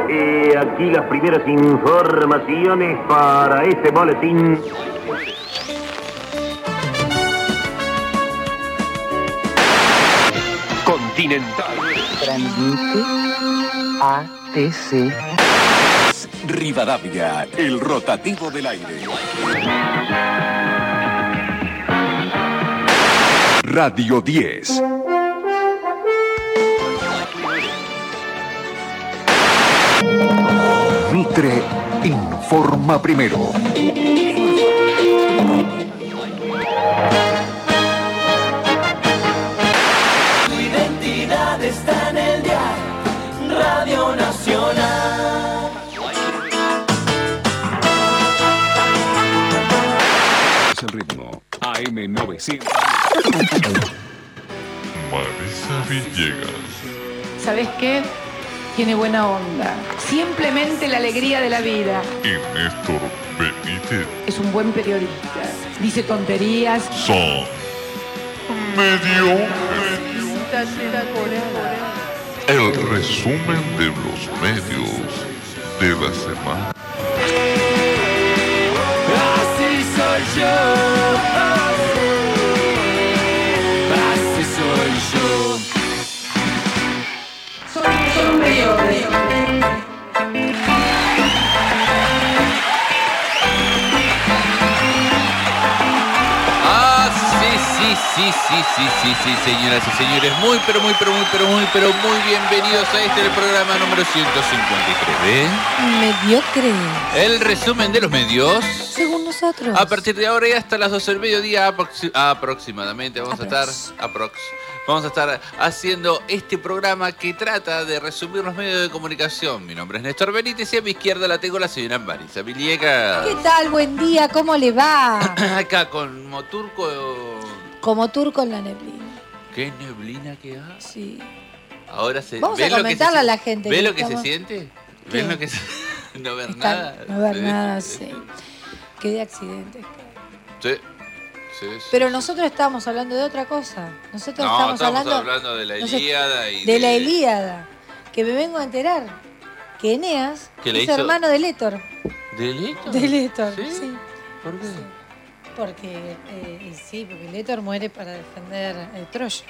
Aquí las primeras informaciones para este boletín. Continental. Transmite ATC. Rivadavia, el rotativo del aire. Radio 10. Mitre informa primero. Tu identidad está en el dial, Radio Nacional. Es el ritmo AM 900. Marisa Villegas. ¿Sabes qué? Tiene buena onda. Simplemente la alegría de la vida. Y Néstor Benítez. Es un buen periodista. Dice tonterías. Son medio. El resumen de los medios de la semana. Así soy yo. Así soy yo. Son medio. Sí, señoras y señores, muy bienvenidos a este el programa número 153 de Mediocre. El resumen de los medios. Según nosotros. A partir de ahora y hasta las 12 del mediodía aproximadamente vamos a estar haciendo este programa que trata de resumir los medios de comunicación. Mi nombre es Néstor Benítez y a mi izquierda la tengo la señora Marisa Villegas. ¿Qué tal? Buen día, ¿cómo le va? Acá con Moturco. Como turco en la neblina. ¿Qué neblina que hay? Sí. Ahora se Vamos a comentarle a la gente. ¿Ves lo que se siente? ¿Ves lo que se... No ver nada? No ver nada, sí. Qué de accidentes. Sí. Pero nosotros estábamos hablando de otra cosa. Nosotros estamos hablando de la Ilíada y de la Ilíada. Que me vengo a enterar que Eneas es hermano de Létor. ¿De Létor? De Létor, ¿Sí? sí. ¿Por qué? Sí. Porque Létor muere para defender Troya.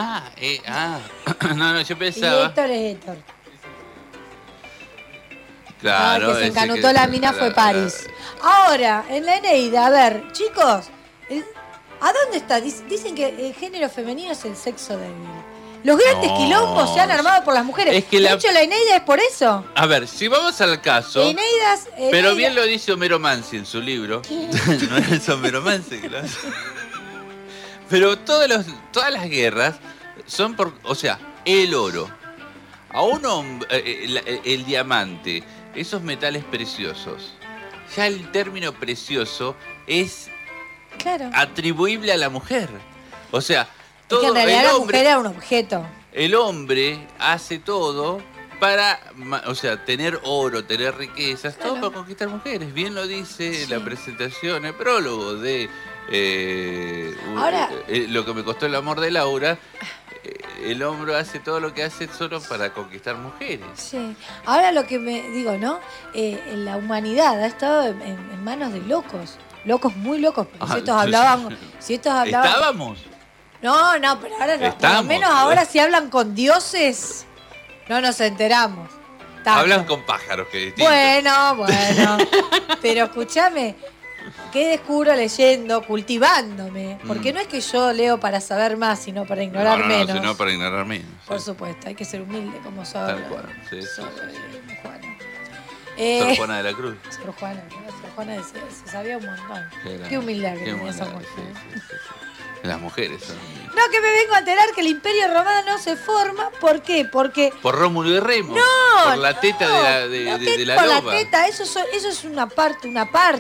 No, yo pensaba. Y Héctor es Héctor. Claro. El que se encanutó la mina fue Paris. Ahora, en la Eneida, a ver, chicos, ¿a dónde está? Dicen que el género femenino es el sexo débil. Los grandes quilombos se han armado por las mujeres. Es que de hecho, la Eneida es por eso. A ver, si vamos al caso. Eneida. Pero bien lo dice Homero Mansi en su libro. No es Homero Mansi que lo hace. Pero todas las guerras son por. O sea, el oro. A uno, el diamante, esos metales preciosos. Ya el término precioso es atribuible a la mujer. O sea, todo, es que en realidad la mujer era un objeto. El hombre hace todo para, o sea, tener oro, tener riquezas, todo para conquistar mujeres. Bien lo dice la presentación, el prólogo de Lo que me costó el amor de Laura. El hombre hace todo lo que hace solo para conquistar mujeres. Sí. Ahora lo que me digo, ¿no? La humanidad ha estado en manos de locos. Locos, muy locos. Porque si estos hablaban... ¿Estábamos? No, pero ahora no. Estamos. Por lo menos ahora si hablan con dioses, no nos enteramos. Tanto. Hablan con pájaros, que es distinto. Bueno. Pero escúchame, ¿qué descubro leyendo, cultivándome? Porque no es que yo leo para saber más, sino para ignorar menos. Sino para ignorar menos. Por supuesto, hay que ser humilde como Sor Juana. Sor Juana de la Cruz. Sor Juana se sabía un montón. Qué humildad que tenía esa mujer. Sí. Las mujeres son... No, que me vengo a enterar que el Imperio Romano se forma. ¿Por qué? Porque... Por Rómulo y Remo. No, por la teta de la por loba. la teta, eso es una parte.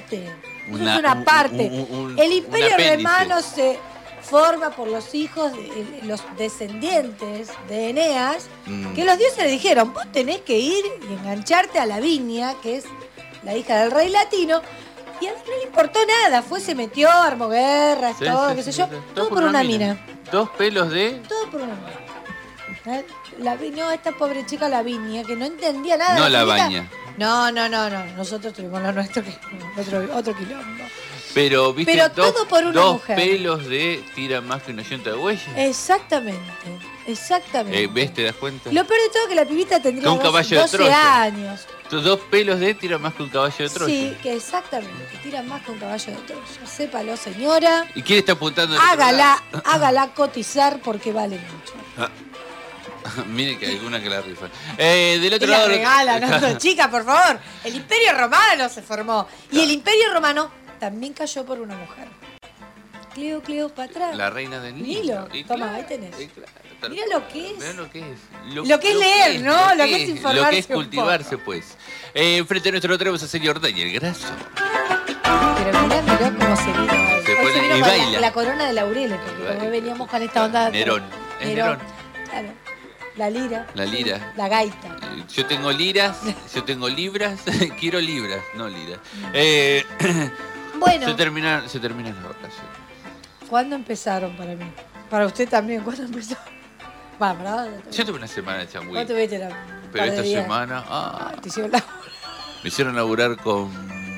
El Imperio Romano se forma por los hijos, los descendientes de Eneas, que los dioses le dijeron, vos tenés que ir y engancharte a Lavinia, que es la hija del rey latino. Y a él no le importó nada, se metió, armó guerras, todo, qué sé yo. Todo por una mina. Dos pelos de... Todo por una mina. No, esta pobre chica Lavinia, que no entendía nada. No de la física. baña. No. Nosotros tuvimos lo nuestro, que otro quilombo. Pero, ¿viste? Pero todo por una dos mujer. pelos de tira más que una llanta de huella. Exactamente. ¿Ves? ¿Te das cuenta? Lo peor de todo es que la pibita tendría Que un caballo de 12 Troya. años. Dos pelos de tira más que un caballo de Troya. Sí, que exactamente. Tira más que un caballo de Troya. Sépalo, señora. ¿Y quién está apuntando? del otro Hágala cotizar porque vale mucho. lado? Miren que hay alguna que la rifa. Del otro Y la lado. regala, ¿no? Chica, por favor. El Imperio Romano se formó. Y el Imperio Romano también cayó por una mujer. Cleopatra. La reina del Nilo. Nilo. Y Toma, claro, ahí tenés. y claro, tal Mira cual. lo que es. Mirá lo que es. Lo que es leer, ¿no? Lo que es informarse Lo que es un cultivarse, poco. pues. Frente a nuestro lo tenemos al señor Daniel Grasso. Pero mirá cómo se vino. Se Hoy pone se vino y con baila. la corona de laureles, porque Baila. como veníamos con esta onda. Nerón. Es Nerón. Claro. La lira. La lira. La gaita. Yo tengo liras, yo tengo libras, quiero libras, no liras. Bueno, Se terminan las vacaciones. ¿cuándo empezaron para mí? Para usted también, ¿cuándo empezaron? Va, ¿verdad? Yo tuve una semana de changüí, ¿Cuánto tuviste la pero esta semana te hicieron la... me hicieron laburar como...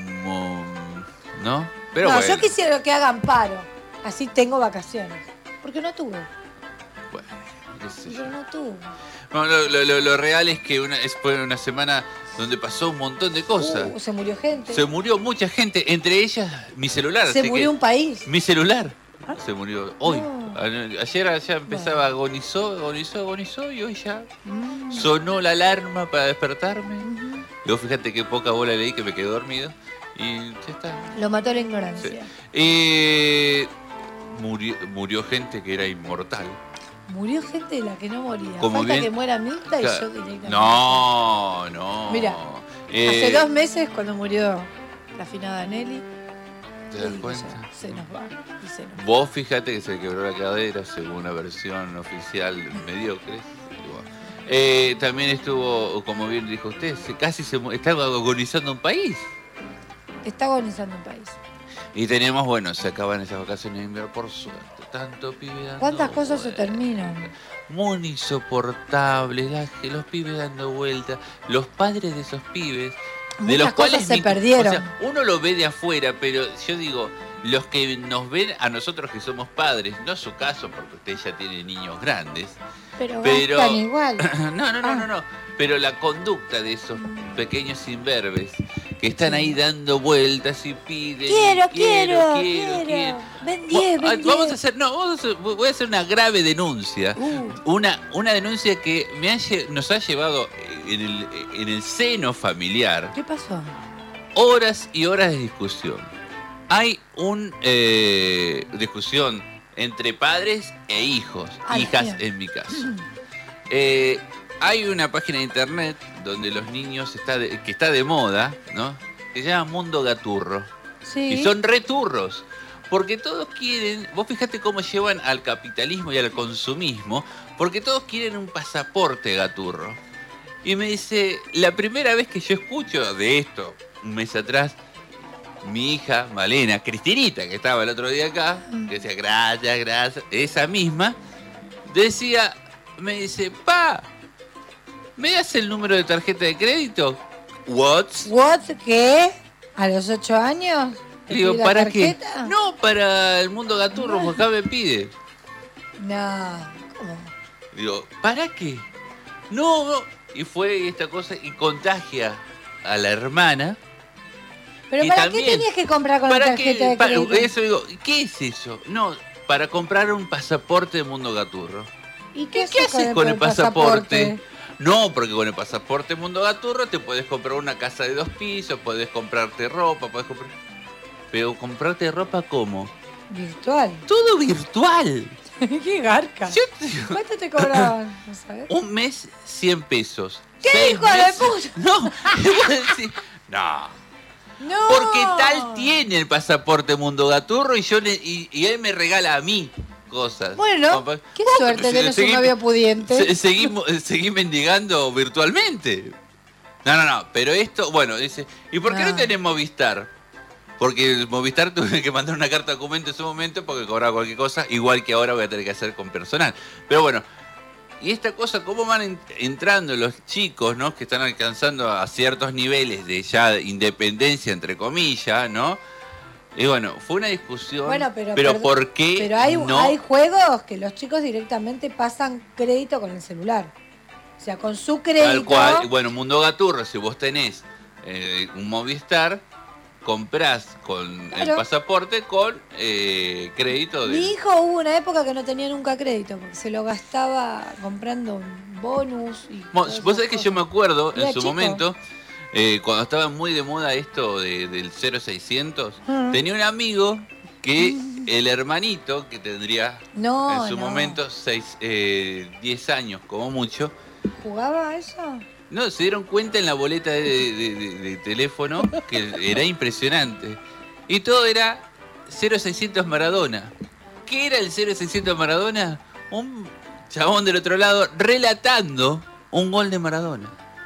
¿No? Pero no, bueno. yo quisiera que hagan paro. Así tengo vacaciones. Porque no tuve. Bueno, qué sé yo. Pero no tuve. No, lo real es que fue una semana donde pasó un montón de cosas. Se murió gente. Se murió mucha gente, entre ellas mi celular. Se así murió que un país. mi celular Ah. se murió hoy. No. Ayer ya empezaba, agonizó y hoy ya sonó la alarma para despertarme. Luego fíjate qué poca bola leí que me quedé dormido y ya está. Lo mató la Sí. ignorancia. Murió gente que era inmortal. Murió gente de la que no moría. Como Falta bien- que muera Mirta y Claro. yo directamente. No. Mira, Hace 2 meses cuando murió la finada Nelly. ¿Te das digo cuenta? yo, se nos va. Y se nos va. Vos fíjate que se quebró la cadera según una versión oficial mediocre. También estuvo, como bien dijo usted, está agonizando un país. Está agonizando un país. Y tenemos, bueno, se acaban esas vacaciones de invierno, por suerte. Tanto pibe dando ¿Cuántas cosas se vueltas. terminan? Muy insoportables, los pibes dando vueltas, los padres de esos pibes. De Muchas los cuales cosas se perdieron. O sea, uno lo ve de afuera, pero yo digo, los que nos ven a nosotros que somos padres, no es su caso porque usted ya tiene niños grandes, Pero pero- gastan igual. no, pero la conducta de esos pequeños imberbes que están ahí dando vueltas y piden. Quiero. quiero. Ven 10, ven 10. Voy a hacer una grave denuncia. Una denuncia que nos ha llevado en el seno familiar ¿Qué pasó? horas y horas de discusión. Hay una discusión entre padres e hijos, hijas bien. en mi caso. Hay una página de internet donde los niños que está de moda, ¿no? Que se llama Mundo Gaturro. Sí. Y son returros. Porque todos quieren, vos fíjate cómo llevan al capitalismo y al consumismo, porque todos quieren un pasaporte gaturro. Y me dice, la primera vez que yo escucho de esto, un mes atrás, mi hija, Malena, Cristinita, que estaba el otro día acá, que decía, gracias, esa misma, me dice, pa, ¿me das el número de tarjeta de crédito? ¿What? ¿Qué? ¿A los 8 años? ¿Te Le digo, pide la ¿para qué? tarjeta? No, para el Mundo Gaturro, porque acá me pide. No, ¿cómo? Digo, ¿para qué? No. Y fue esta cosa y contagia a la hermana. ¿Pero Y para también, qué tenías que comprar con la tarjeta de crédito? Eso digo, ¿qué es eso? No, para comprar un pasaporte de Mundo Gaturro. ¿Y ¿Qué haces con el pasaporte? No, porque con el pasaporte Mundo Gaturro te puedes comprar una casa de 2 pisos, puedes comprarte ropa, Pero comprarte ropa, ¿cómo? Virtual. Todo virtual. ¡Qué garca! Yo te digo, ¿Cuánto te cobraban? ¿No sabes? un mes, 100 pesos. ¿Qué 6 hijo de meses- puta? No, y vos decís, no. ¡No! Porque tal tiene el pasaporte Mundo Gaturro y él me regala a mí cosas. Bueno, qué suerte tenés un novio pudiente. Seguí mendigando virtualmente. No, pero esto, bueno, dice, ¿y por qué no tenés Movistar? Porque el Movistar tuve que mandar una carta de documento en ese momento porque cobraba cualquier cosa, igual que ahora voy a tener que hacer con personal. Pero bueno, Y esta cosa, cómo van entrando los chicos, ¿no? Que están alcanzando a ciertos niveles de ya independencia, entre comillas, ¿no? Y bueno, fue una discusión. Bueno, pero ¿por qué pero hay no? juegos que los chicos directamente pasan crédito con el celular. O sea, con su crédito. Tal cual. Bueno, Mundo Gaturro, si vos tenés un Movistar, comprás con el pasaporte con crédito de... Mi hijo hubo una época que no tenía nunca crédito porque se lo gastaba comprando un bonus. Y vos sabés que yo me acuerdo en su chico. momento, cuando estaba muy de moda esto del 0600, tenía un amigo que el hermanito, que tendría en su momento 10 años como mucho, ¿jugaba a eso? no, se dieron cuenta en la boleta de teléfono que era impresionante. Y todo era 0600 Maradona. ¿Qué era el 0600 Maradona? Un chabón del otro lado relatando un gol de Maradona.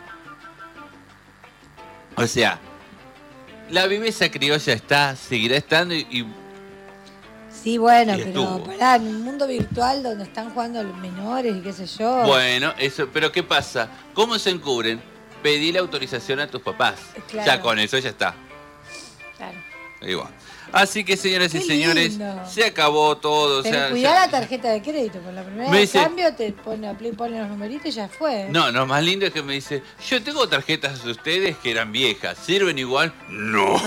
O sea, la viveza criolla está, seguirá estando y sí, bueno, y pero estuvo. pará, en un mundo virtual donde están jugando los menores y qué sé yo. Bueno, eso, pero ¿qué pasa? ¿Cómo se encubren? Pedí la autorización a tus papás. Claro. Ya con eso ya está. Claro. Igual. Así que, señoras y Qué señores, lindo. se acabó todo. Pero cuidá la tarjeta de crédito, por la primera Me vez dice- cambio te pone los numeritos y ya fue. No, lo más lindo es que me dice, yo tengo tarjetas de ustedes que eran viejas, ¿sirven igual? No.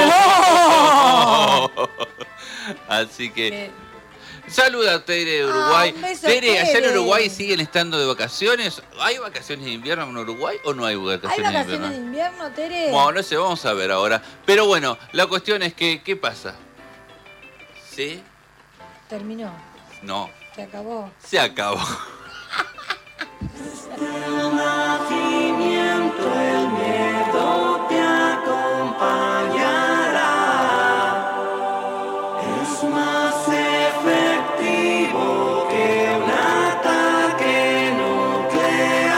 ¡No! Así que, saluda a Tere de Uruguay. un beso, Tere, ¿allá en Tere. Uruguay siguen estando de vacaciones? ¿Hay vacaciones de invierno en Uruguay o no hay ¿Hay vacaciones de vacaciones de invierno? invierno, Tere? Bueno, no sé, vamos a ver ahora. Pero bueno, la cuestión es que, ¿qué pasa? ¿Sí? Terminó, No, se acabó. se acabó. El miedo te acompañará. Es más efectivo que un ataque nuclear.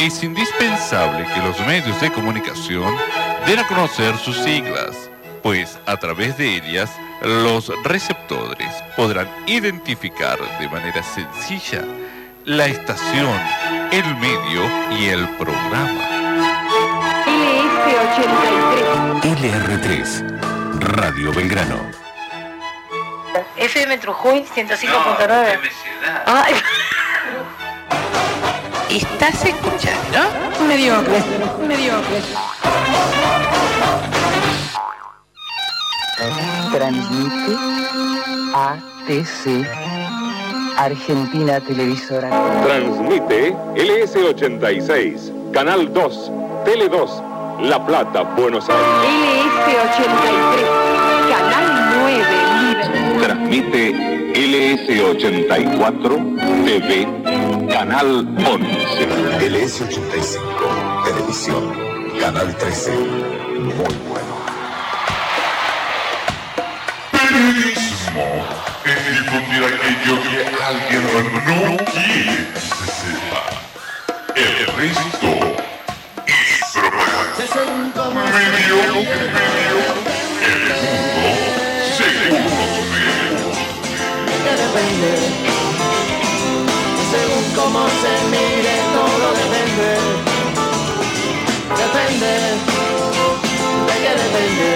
es indispensable que los medios de comunicación den a conocer sus siglas, pues a través de ellas los receptores podrán identificar de manera sencilla la estación, el medio y el programa. LR3, Radio Belgrano. FM Trujuy 105.9. No, ¿Estás escuchando? Mediocre. Transmite ATC, Argentina Televisora. Transmite LS86, Canal 2, Tele 2, La Plata, Buenos Aires. LS83, Canal 9, Libre. Transmite LS84, TV, Canal 11. LS85, Televisión, Canal 13. Muy bueno. Periodismo es difundir aquello que alguien no quiere que se sepa. El resto es propaganda. Medio, el mundo según los medios. Según cómo se mire, todo depende. Depende. ¿De qué depende?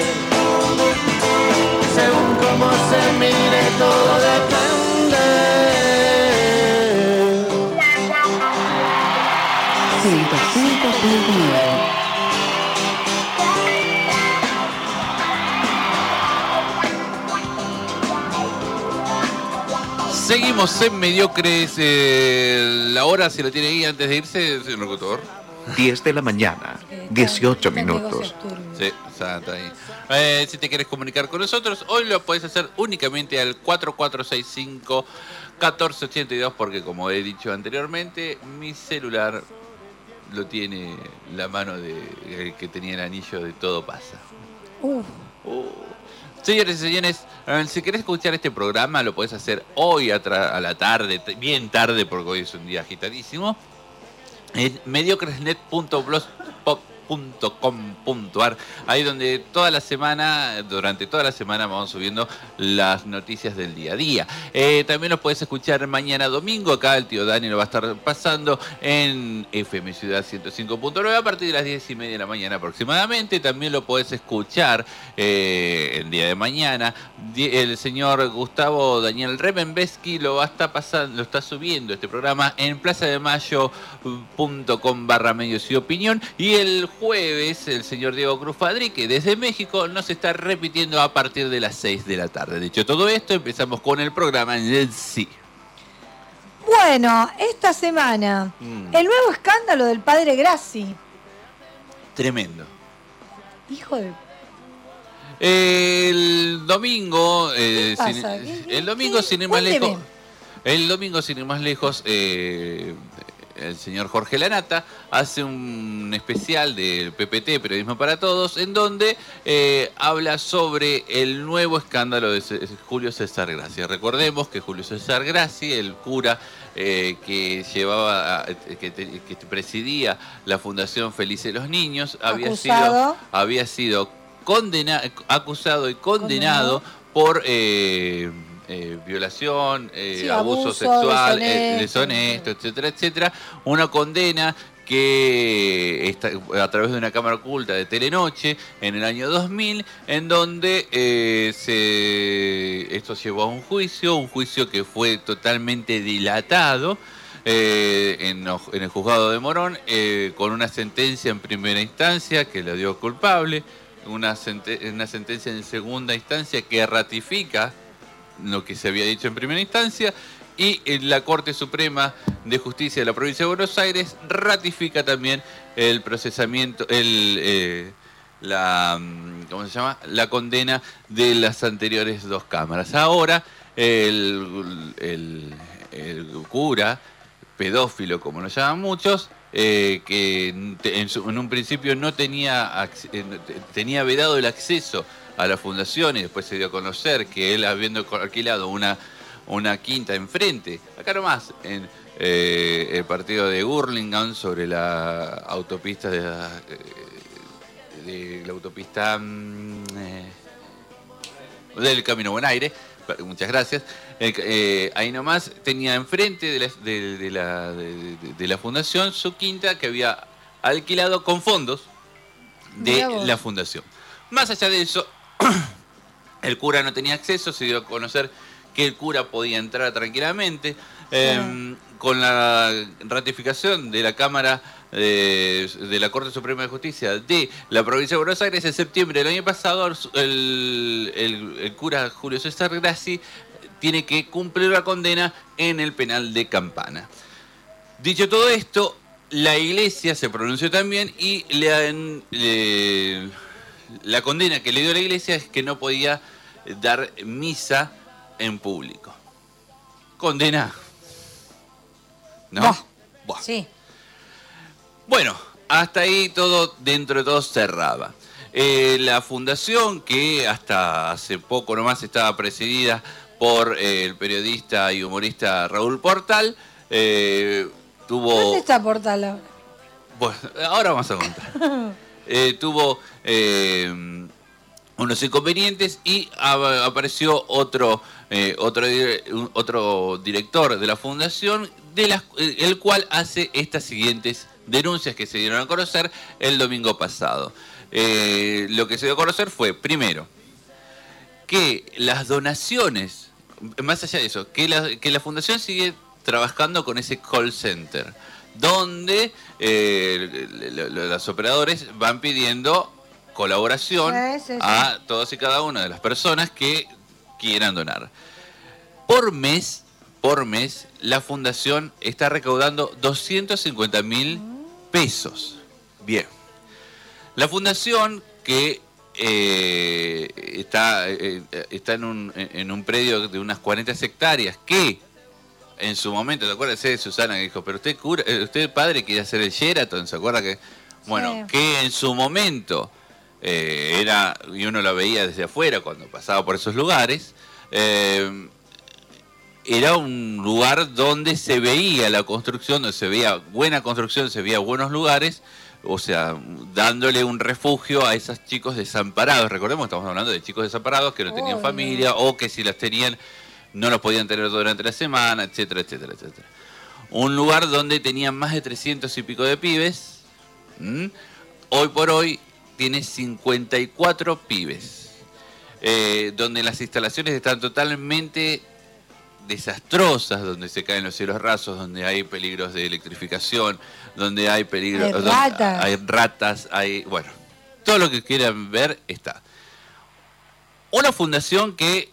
Según cómo se mire, todo depende. 105.9. Seguimos en Mediocres. La hora, si lo tiene ahí antes de irse, señor locutor. 10 de la mañana, 18 minutos. Sí, exacto ahí. Si te quieres comunicar con nosotros, hoy lo puedes hacer únicamente al 4465-1482, porque como he dicho anteriormente, mi celular lo tiene la mano de que tenía el anillo de Todo Pasa. Señores y señores, si querés escuchar este programa, lo podés hacer hoy a la tarde, bien tarde, porque hoy es un día agitadísimo, en mediocresnet.blogspot.com.ar, ahí donde durante toda la semana vamos subiendo las noticias del día a día. También lo puedes escuchar mañana domingo, acá el tío Dani lo va a estar pasando en FM Ciudad 105.9 a partir de las 10:30 de la mañana aproximadamente. También lo puedes escuchar el día de mañana. El señor Gustavo Daniel Rebenbeski lo está subiendo este programa en plazaDeMayo.com/medios y opinión, y el jueves el señor Diego Cruz Fadri, que desde México nos está repitiendo a partir de las 6 de la tarde. Dicho todo esto, empezamos con el programa en sí. Bueno, esta semana, el nuevo escándalo del padre Grassi. Tremendo. Hijo de... El domingo, ¿Qué pasa? el domingo sin ir más lejos, el señor Jorge Lanata hace un especial del PPT, Periodismo para Todos, en donde habla sobre el nuevo escándalo de Julio César Grassi. Recordemos que Julio César Grassi, el cura que presidía la Fundación Felices los Niños, había sido acusado y condenado por violación, abuso sexual, deshonesto, etcétera, etcétera. Una condena que está a través de una cámara oculta de Telenoche en el año 2000, en donde esto llevó a un juicio que fue totalmente dilatado en el juzgado de Morón, con una sentencia en primera instancia que la dio culpable, una sentencia en segunda instancia que ratifica lo que se había dicho en primera instancia, y la Corte Suprema de Justicia de la Provincia de Buenos Aires ratifica también el procesamiento, la condena de las anteriores dos cámaras. Ahora el cura pedófilo, como lo llaman muchos, que en un principio no tenía vedado el acceso a la fundación, y después se dio a conocer que él, habiendo alquilado una quinta enfrente, acá nomás, el partido de Hurlingham sobre la autopista de la autopista del Camino Buen Aire. Muchas gracias. Ahí nomás tenía enfrente de la fundación su quinta que había alquilado con fondos de la fundación. Más allá de eso, el cura no tenía acceso, se dio a conocer que el cura podía entrar tranquilamente. Con la ratificación de la Cámara de la Corte Suprema de Justicia de la provincia de Buenos Aires en septiembre del año pasado, el cura Julio César Grassi tiene que cumplir la condena en el penal de Campana. Dicho todo esto, la iglesia se pronunció también y la condena que le dio la iglesia es que no podía dar misa en público. Condena. ¿No? Buah. Sí. Bueno, hasta ahí todo, dentro de todo, cerraba. La fundación, que hasta hace poco nomás estaba presidida por el periodista y humorista Raúl Portal, tuvo... ¿Dónde está Portal ahora? Bueno, ahora vamos a contar. Tuvo unos inconvenientes y apareció otro director de la fundación, el cual hace estas siguientes denuncias que se dieron a conocer el domingo pasado. Lo que se dio a conocer fue, primero, que las donaciones, más allá de eso, que la fundación sigue trabajando con ese call center, donde los operadores van pidiendo colaboración a todas y cada una de las personas que quieran donar. Por mes, la fundación está recaudando 250.000 pesos. Bien. La fundación, que está en un predio de unas 40 hectáreas, que en su momento, ¿te acuerdas de Susana que dijo, pero usted padre quiere hacer el Sheraton? ¿Se acuerda que? Bueno, sí. Que en su momento era, y uno lo veía desde afuera cuando pasaba por esos lugares, era un lugar donde se veía la construcción, donde se veía buena construcción, se veía buenos lugares, o sea, dándole un refugio a esos chicos desamparados. Recordemos, estamos hablando de chicos desamparados que no tenían familia, o que si las tenían no los podían tener durante la semana, etcétera, etcétera, etcétera. Un lugar donde tenían más de 300 y pico de pibes. Hoy por hoy tiene 54 pibes. Donde las instalaciones están totalmente desastrosas, donde se caen los cielos rasos, donde hay peligros de electrificación, donde hay peligros, hay ratas, hay, bueno, todo lo que quieran ver está. Una fundación que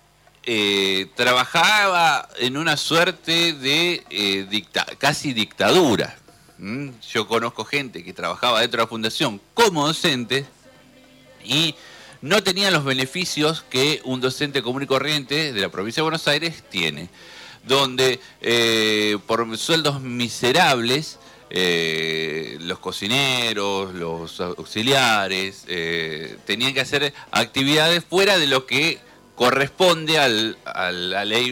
trabajaba en una suerte de casi dictadura. Yo conozco gente que trabajaba dentro de la fundación como docente y no tenía los beneficios que un docente común y corriente de la provincia de Buenos Aires tiene, donde por sueldos miserables los cocineros, los auxiliares tenían que hacer actividades fuera de lo que corresponde a la ley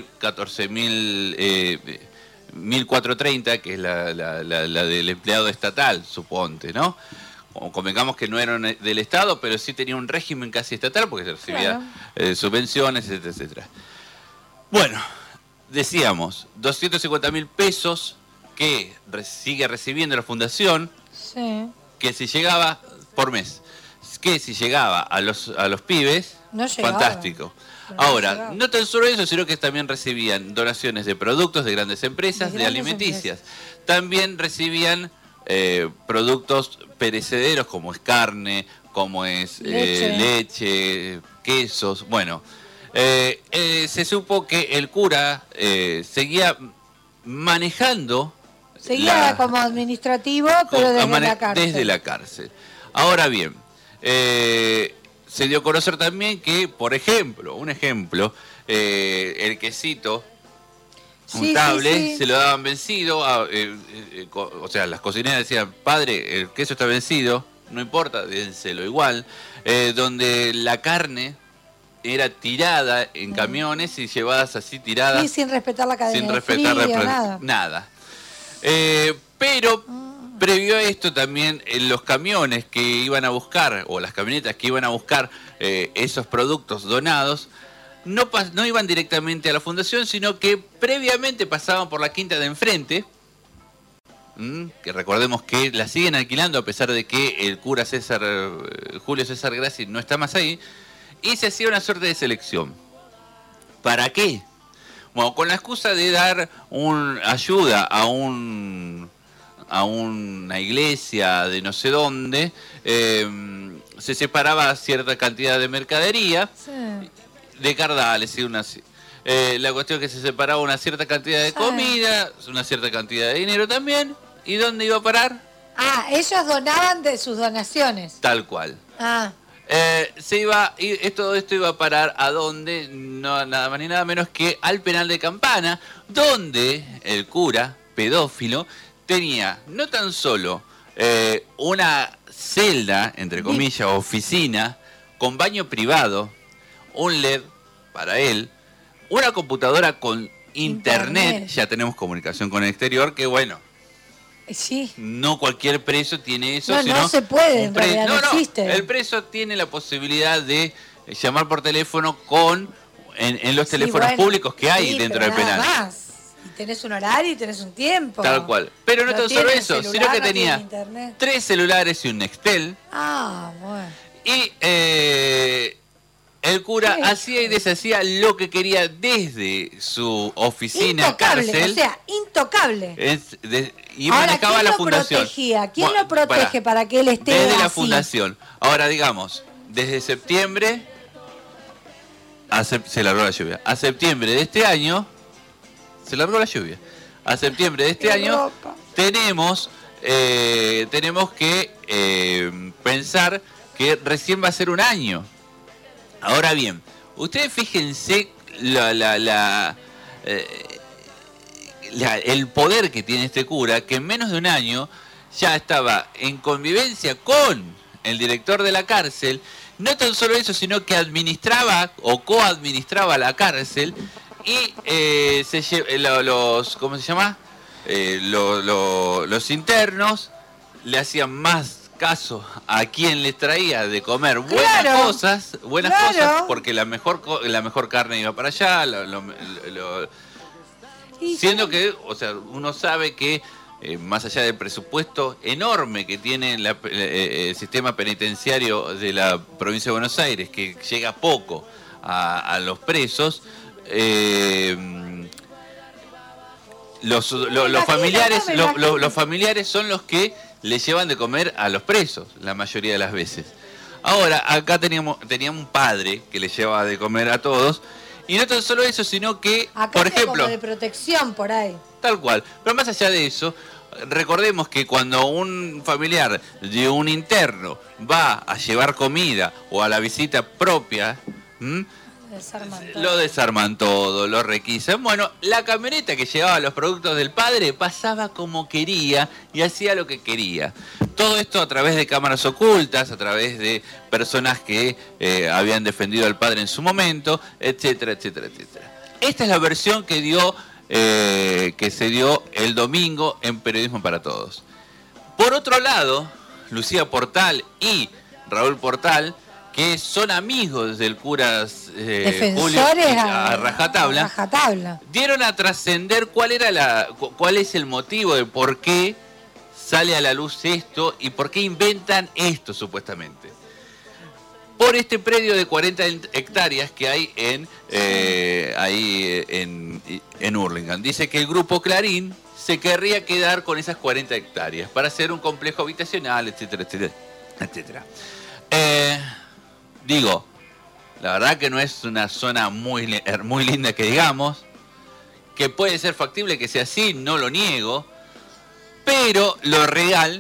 14.430, que es la del empleado estatal, suponte, ¿no? Convengamos que no eran del Estado, pero sí tenía un régimen casi estatal, porque se recibía subvenciones, etcétera, etcétera. Bueno, decíamos, 250.000 pesos que sigue recibiendo la fundación, que si llegaba por mes, que si llegaba a los pibes, no fantástico. Ahora, no tan solo eso, sino que también recibían donaciones de productos de grandes empresas, de alimenticias. También recibían productos perecederos, como es carne, como es leche, quesos. Bueno, se supo que el cura seguía manejando... Seguía como administrativo, pero desde la cárcel. Desde la cárcel. Ahora bien, se dio a conocer también que, por ejemplo, el quesito untable se lo daban vencido, o sea, las cocineras decían, padre, el queso está vencido, no importa, dénselo igual, donde la carne era tirada en camiones y llevadas así tiradas. Y sin respetar la cadena sin de respetar frío, nada. Pero previo a esto también los camiones que iban a buscar, o las camionetas que iban a buscar esos productos donados, no iban directamente a la fundación, sino que previamente pasaban por la quinta de enfrente, que recordemos que la siguen alquilando a pesar de que el cura Julio César Grassi no está más ahí, y se hacía una suerte de selección. ¿Para qué? Bueno, con la excusa de dar ayuda a una iglesia de no sé dónde, se separaba cierta cantidad de mercadería, de cardales y la cuestión es que se separaba una cierta cantidad de comida, una cierta cantidad de dinero también. ¿Y dónde iba a parar? Ellos donaban de sus donaciones. Tal cual. Todo esto iba a parar a dónde, no, nada más ni nada menos que al penal de Campana, donde el cura pedófilo tenía no tan solo una celda, entre comillas, oficina, con baño privado, un LED para él, una computadora con internet. Ya tenemos comunicación con el exterior, que bueno, sí, no cualquier preso tiene eso. No se puede, en realidad no existe. El preso tiene la posibilidad de llamar por teléfono en los teléfonos públicos que hay dentro del penal. Más. Y tenés un horario y tenés un tiempo. Tal cual. Pero no tan solo eso, sino que tenía 3 celulares y un Nextel. Bueno. Y el cura hacía y deshacía lo que quería desde su oficina, cárcel. O sea, intocable. Y manejaba la fundación. Protegía? ¿Quién lo protege para que él esté desde así? La fundación. Ahora, digamos, desde septiembre se largó la lluvia. A septiembre de este año se largó la lluvia. A septiembre de este año tenemos que pensar que recién va a ser un año. Ahora bien, ustedes fíjense el poder que tiene este cura, que en menos de un año ya estaba en convivencia con el director de la cárcel. No tan solo eso, sino que administraba o coadministraba la cárcel y ¿cómo se llama? Los internos le hacían más caso a quien les traía de comer buenas cosas, porque la mejor carne iba para allá, siendo que, o sea, uno sabe que más allá del presupuesto enorme que tiene el sistema penitenciario de la provincia de Buenos Aires, que llega poco a los presos, los familiares son los que le llevan de comer a los presos la mayoría de las veces. Ahora, acá teníamos un padre que le llevaba de comer a todos, y no tan solo eso, sino que, acá por ejemplo, como de protección por ahí. Tal cual. Pero más allá de eso, recordemos que cuando un familiar de un interno va a llevar comida o a la visita propia, lo desarman todo, lo requisan. Bueno, la camioneta que llevaba los productos del padre pasaba como quería y hacía lo que quería. Todo esto a través de cámaras ocultas, a través de personas que habían defendido al padre en su momento, etcétera, etcétera, etcétera. Esta es la versión que se dio el domingo en Periodismo para Todos. Por otro lado, Lucía Portal y Raúl Portal, que son amigos del cura Julio a rajatabla, dieron a trascender cuál es el motivo de por qué sale a la luz esto y por qué inventan esto supuestamente. Por este predio de 40 hectáreas que hay en Hurlingham. Dice que el grupo Clarín se querría quedar con esas 40 hectáreas para hacer un complejo habitacional, etcétera, etcétera, etcétera. Digo, la verdad que no es una zona muy linda que digamos, que puede ser factible que sea así, no lo niego, pero lo real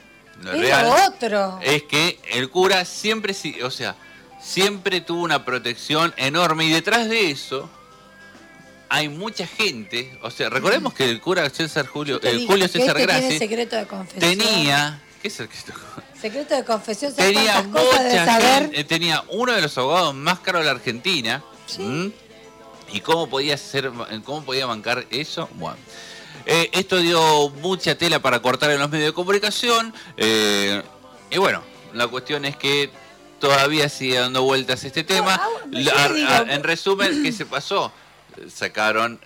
es que el cura siempre tuvo una protección enorme y detrás de eso hay mucha gente. O sea, recordemos que el cura Julio César Grassi secreto de confesión. Tenía... ¿Qué es secreto de confesión? Tenía mucha gente, tenía uno de los abogados más caros de la Argentina. ¿Sí? ¿Y cómo podía bancar eso? Bueno. esto dio mucha tela para cortar en los medios de comunicación. Y bueno, la cuestión es que todavía sigue dando vueltas este tema. En resumen, ¿qué se pasó? Sacaron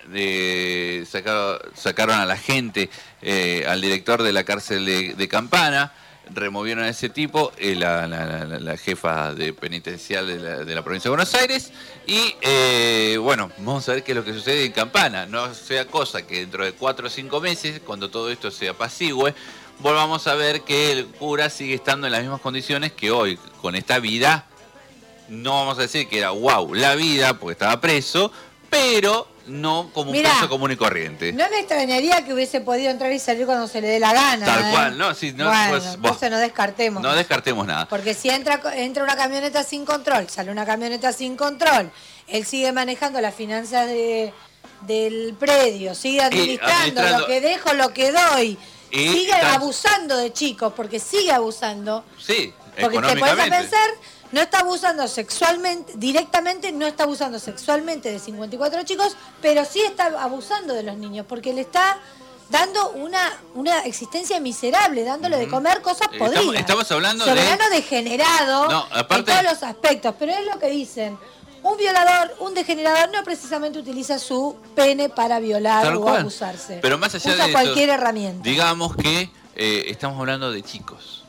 a la gente, al director de la cárcel de Campana, removieron a ese tipo, la jefa de penitencial de la provincia de Buenos Aires, y bueno, vamos a ver qué es lo que sucede en Campana. No sea cosa que dentro de 4 o 5 meses, cuando todo esto se apacigüe, volvamos a ver que el cura sigue estando en las mismas condiciones que hoy, con esta vida. No vamos a decir que era wow la vida, porque estaba preso, pero no como un preso común y corriente. No me extrañaría que hubiese podido entrar y salir cuando se le dé la gana. Tal cual, ¿no? Sí, no, bueno, pues, entonces no descartemos. No descartemos nada. Porque si entra una camioneta sin control, sale una camioneta sin control, él sigue manejando las finanzas del predio, sigue administrando lo que dejo, lo que doy, sigue abusando de chicos, porque sigue abusando. Sí, porque te podés pensar... No está abusando sexualmente, directamente no está abusando sexualmente de 54 chicos, pero sí está abusando de los niños, porque le está dando una existencia miserable, dándole de comer cosas podridas. Estamos hablando soberano degenerado en todos los aspectos, pero es lo que dicen. Un violador, un degenerador no precisamente utiliza su pene para violar o abusarse. Pero más allá usa de cualquier eso, herramienta. Digamos que estamos hablando de chicos.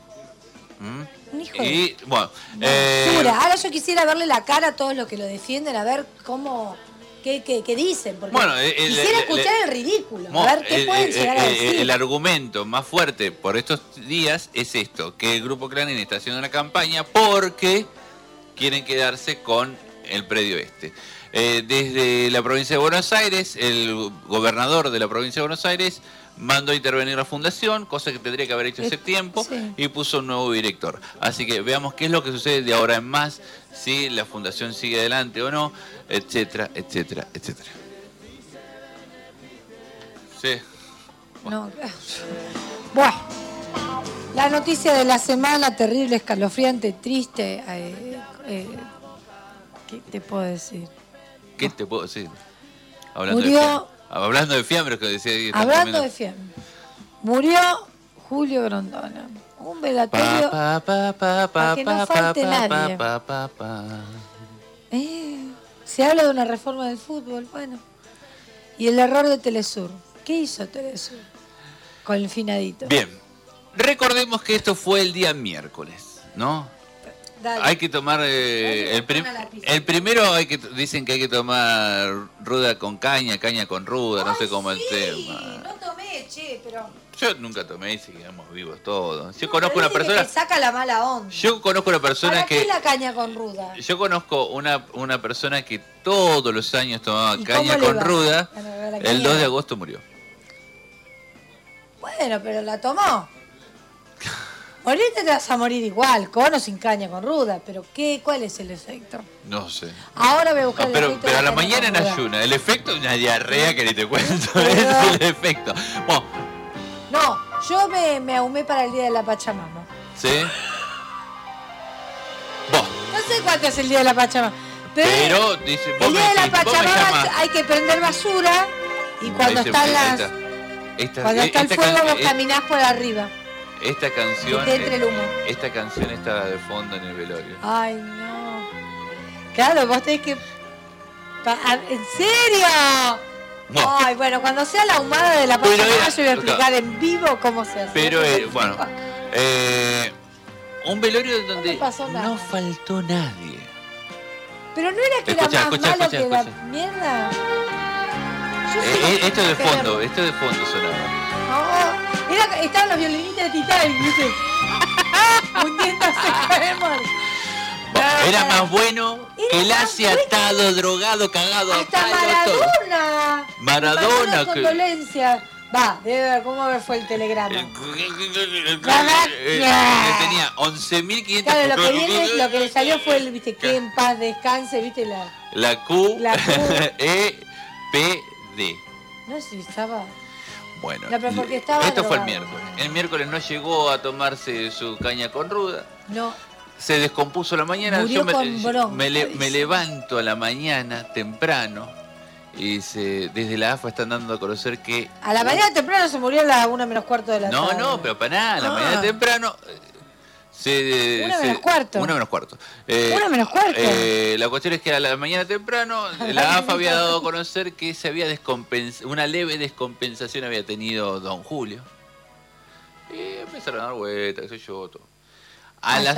Y bueno, ahora yo quisiera verle la cara a todos los que lo defienden, a ver cómo qué dicen, porque quisiera escuchar el ridículo, a ver qué pueden llegar a decir. El argumento más fuerte por estos días es esto, que el Grupo Clarín está haciendo una campaña porque quieren quedarse con el predio este. Desde la provincia de Buenos Aires, el gobernador de la provincia de Buenos Aires mandó a intervenir la fundación, cosa que tendría que haber hecho hace tiempo, y puso un nuevo director. Así que veamos qué es lo que sucede de ahora en más, si la fundación sigue adelante o no, etcétera, etcétera, etcétera. Sí. Bueno, la noticia de la semana, terrible, escalofriante, triste. ¿Qué te puedo decir? ¿Qué te puedo decir? Hablando de fiambre, que decía. Hablando de fiambre. Murió Julio Grondona. Un velatorio para que no falte nadie. Se habla de una reforma del fútbol, bueno. Y el error de Telesur. ¿Qué hizo Telesur con el finadito? Bien. Recordemos que esto fue el día miércoles, ¿no? Dale. Hay que tomar el primero dicen que hay que tomar ruda con caña con ruda, no sé cómo el tema. No tomé, pero yo nunca tomé y seguimos vivos todos. Yo conozco una persona que saca la mala onda. Yo conozco una persona ¿Para qué la caña con ruda? Yo conozco una persona que todos los años tomaba caña con ruda. El 2 de agosto murió. Bueno, pero la tomó. Morirte te vas a morir igual, con o sin caña con ruda, pero ¿cuál es el efecto? No sé. Ahora voy a buscar el efecto. Pero a la mañana en ayuna, el efecto es una diarrea que ni te cuento, es el efecto. Bueno. No, yo me ahumé para el día de la Pachamama. ¿Sí? No sé cuánto es el día de la Pachamama. Pero dice, el día de la Pachamama hay que prender basura y cuando están cuando está el fuego vos caminás por arriba. Esta canción, entre el humo. Esta canción estaba de fondo en el velorio. Ay, no. Claro, vos tenés que... ¿En serio? No. Ay, bueno, cuando sea la ahumada de la Pachamama yo voy a explicar en vivo cómo se hace. Pero, bueno, un velorio donde no faltó nadie. Pero no era que era más malo que la mierda. Esto de fondo sonaba. Estaban los violinistas de Titanic, ¿viste? Hundiéndose caemos. Era más bueno que el Asia atado, drogado, cagado. Hasta Maradona. Maradona. Condolencia. Va, debe ver cómo fue el telegrama. Tenía 11.500. Claro, lo que le salió fue el, viste, que en paz descanse, viste la Q. E-P-D. No sé si estaba. Bueno, esto fue el miércoles. El miércoles no llegó a tomarse su caña con ruda. No. Se descompuso la mañana. Murió Yo me levanto a la mañana temprano Y desde la AFA están dando a conocer que... A la mañana temprano se murió a la 1:45 de la tarde. No, pero para nada, a la mañana temprano... 1:45. 1:45. 1:45. La cuestión es que a la mañana temprano la AFA había dado a conocer que se había una leve descompensación había tenido don Julio. Y empezaron a dar vueltas, qué sé yo, todo. A la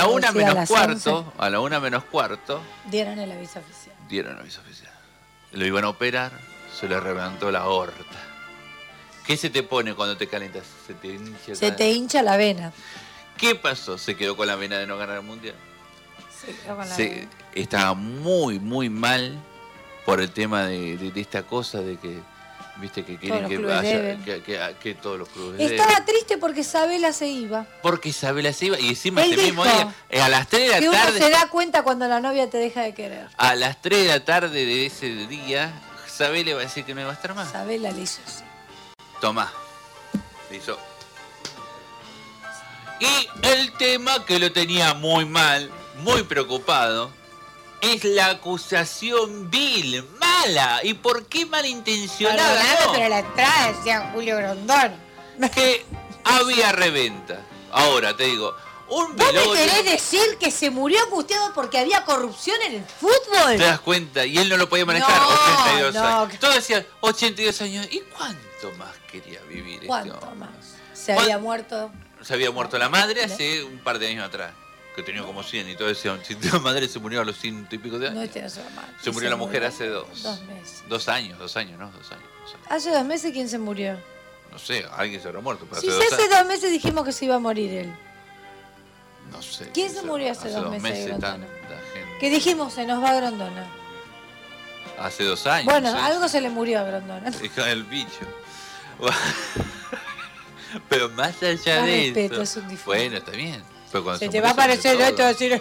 1:45 dieron el aviso oficial. Lo iban a operar, se le reventó la aorta. ¿Qué se te pone cuando te calentas? Se te hincha la vena. ¿Qué pasó? Se quedó con la vena de no ganar el mundial. Se quedó con la vena. Estaba muy, muy mal por el tema de esta cosa de que, viste, que quieren que todos los clubes estaba triste porque Isabela se iba. Y encima ese mismo día, a las 3 de la tarde... uno se da cuenta cuando la novia te deja de querer. A las 3 de la tarde de ese día, Isabela le va a decir que no iba a estar más. Isabela le hizo así. Tomá. Le hizo... Y el tema que lo tenía muy mal, muy preocupado, es la acusación vil, mala. ¿Y por qué malintencionada? Pero la entrada decía Julio Grondona. Que había reventa. Ahora te digo, un velorio... ¿Vos me querés decir que se murió angustiado porque había corrupción en el fútbol? ¿Te das cuenta? Y él no lo podía manejar. 82 años. Todos decían 82 años. ¿Y cuánto más quería vivir ¿Cuánto más? Se había muerto la madre hace un par de años atrás. Que tenía como 100 y todo decían, si la madre se murió a los 100 y pico de años. Se murió la mujer hace 2 meses. 2 años, ¿no? 2 años. ¿Hace 2 meses quién se murió? No sé, alguien se habrá muerto. Pero hace 2 meses dijimos que se iba a morir él. No sé. ¿Quién se murió hace 2 meses? Tanta gente. Que dijimos, se nos va Grondona. Hace 2 años. Bueno, algo se le murió a Grondona. El bicho. Pero más allá más de respeto, eso. Es un difunto. Bueno, está bien. Se te va a aparecer esto y decir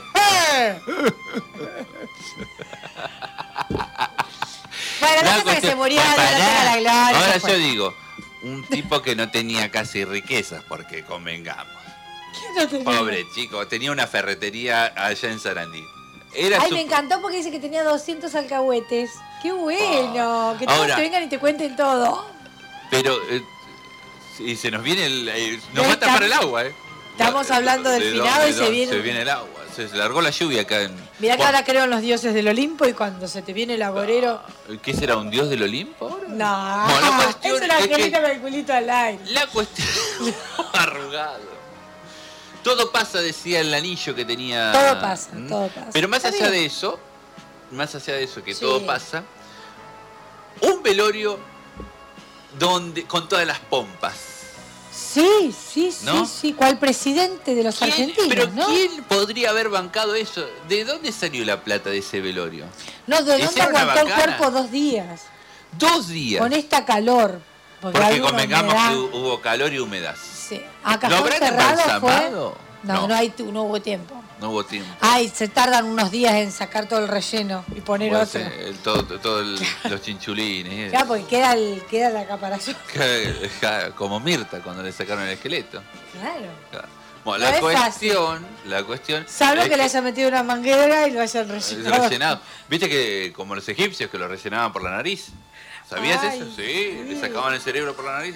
Bueno, no sé que se murió, la gloria. Ahora yo digo, un tipo que no tenía casi riquezas, porque convengamos. ¿Quién no tenía? Pobre chico, tenía una ferretería allá en Sarandí. Me encantó porque dice que tenía 200 alcahuetes. ¡Qué bueno! Que todos te vengan y te cuenten todo. Pero, y se nos viene nos mata para el agua, Estamos hablando del finado y se viene el agua. Se largó la lluvia acá en... Mirá que ahora creo en los dioses del Olimpo y cuando se te viene el agorero... ¿Qué será, un dios del Olimpo ahora? No, la cuestión es un angelito con el culito al aire. La cuestión... arrugado. Todo pasa, decía el anillo que tenía... Todo pasa. Pero más allá de eso, que todo pasa, un velorio con todas las pompas. Sí, ¿no? sí, cual presidente de los argentinos, pero ¿no? ¿quién podría haber bancado eso? ¿De dónde salió la plata de ese velorio? No, ¿de dónde aguantó el cuerpo 2 días? 2 días. Con esta calor. Porque convengamos que hubo calor y humedad. Sí. ¿A ¿Lo habrán embalsamado? No hubo tiempo. No hubo tiempo. Ay, se tardan unos días en sacar todo el relleno y poner otro. Los chinchulines. Claro, porque queda la caparación. Como Mirta cuando le sacaron el esqueleto. Claro. Bueno, la cuestión... Salvo que le hayan metido una manguera y lo hayan rellenado. ¿Viste que como los egipcios que lo rellenaban por la nariz? ¿Sabías eso? Sí, le sacaban el cerebro por la nariz.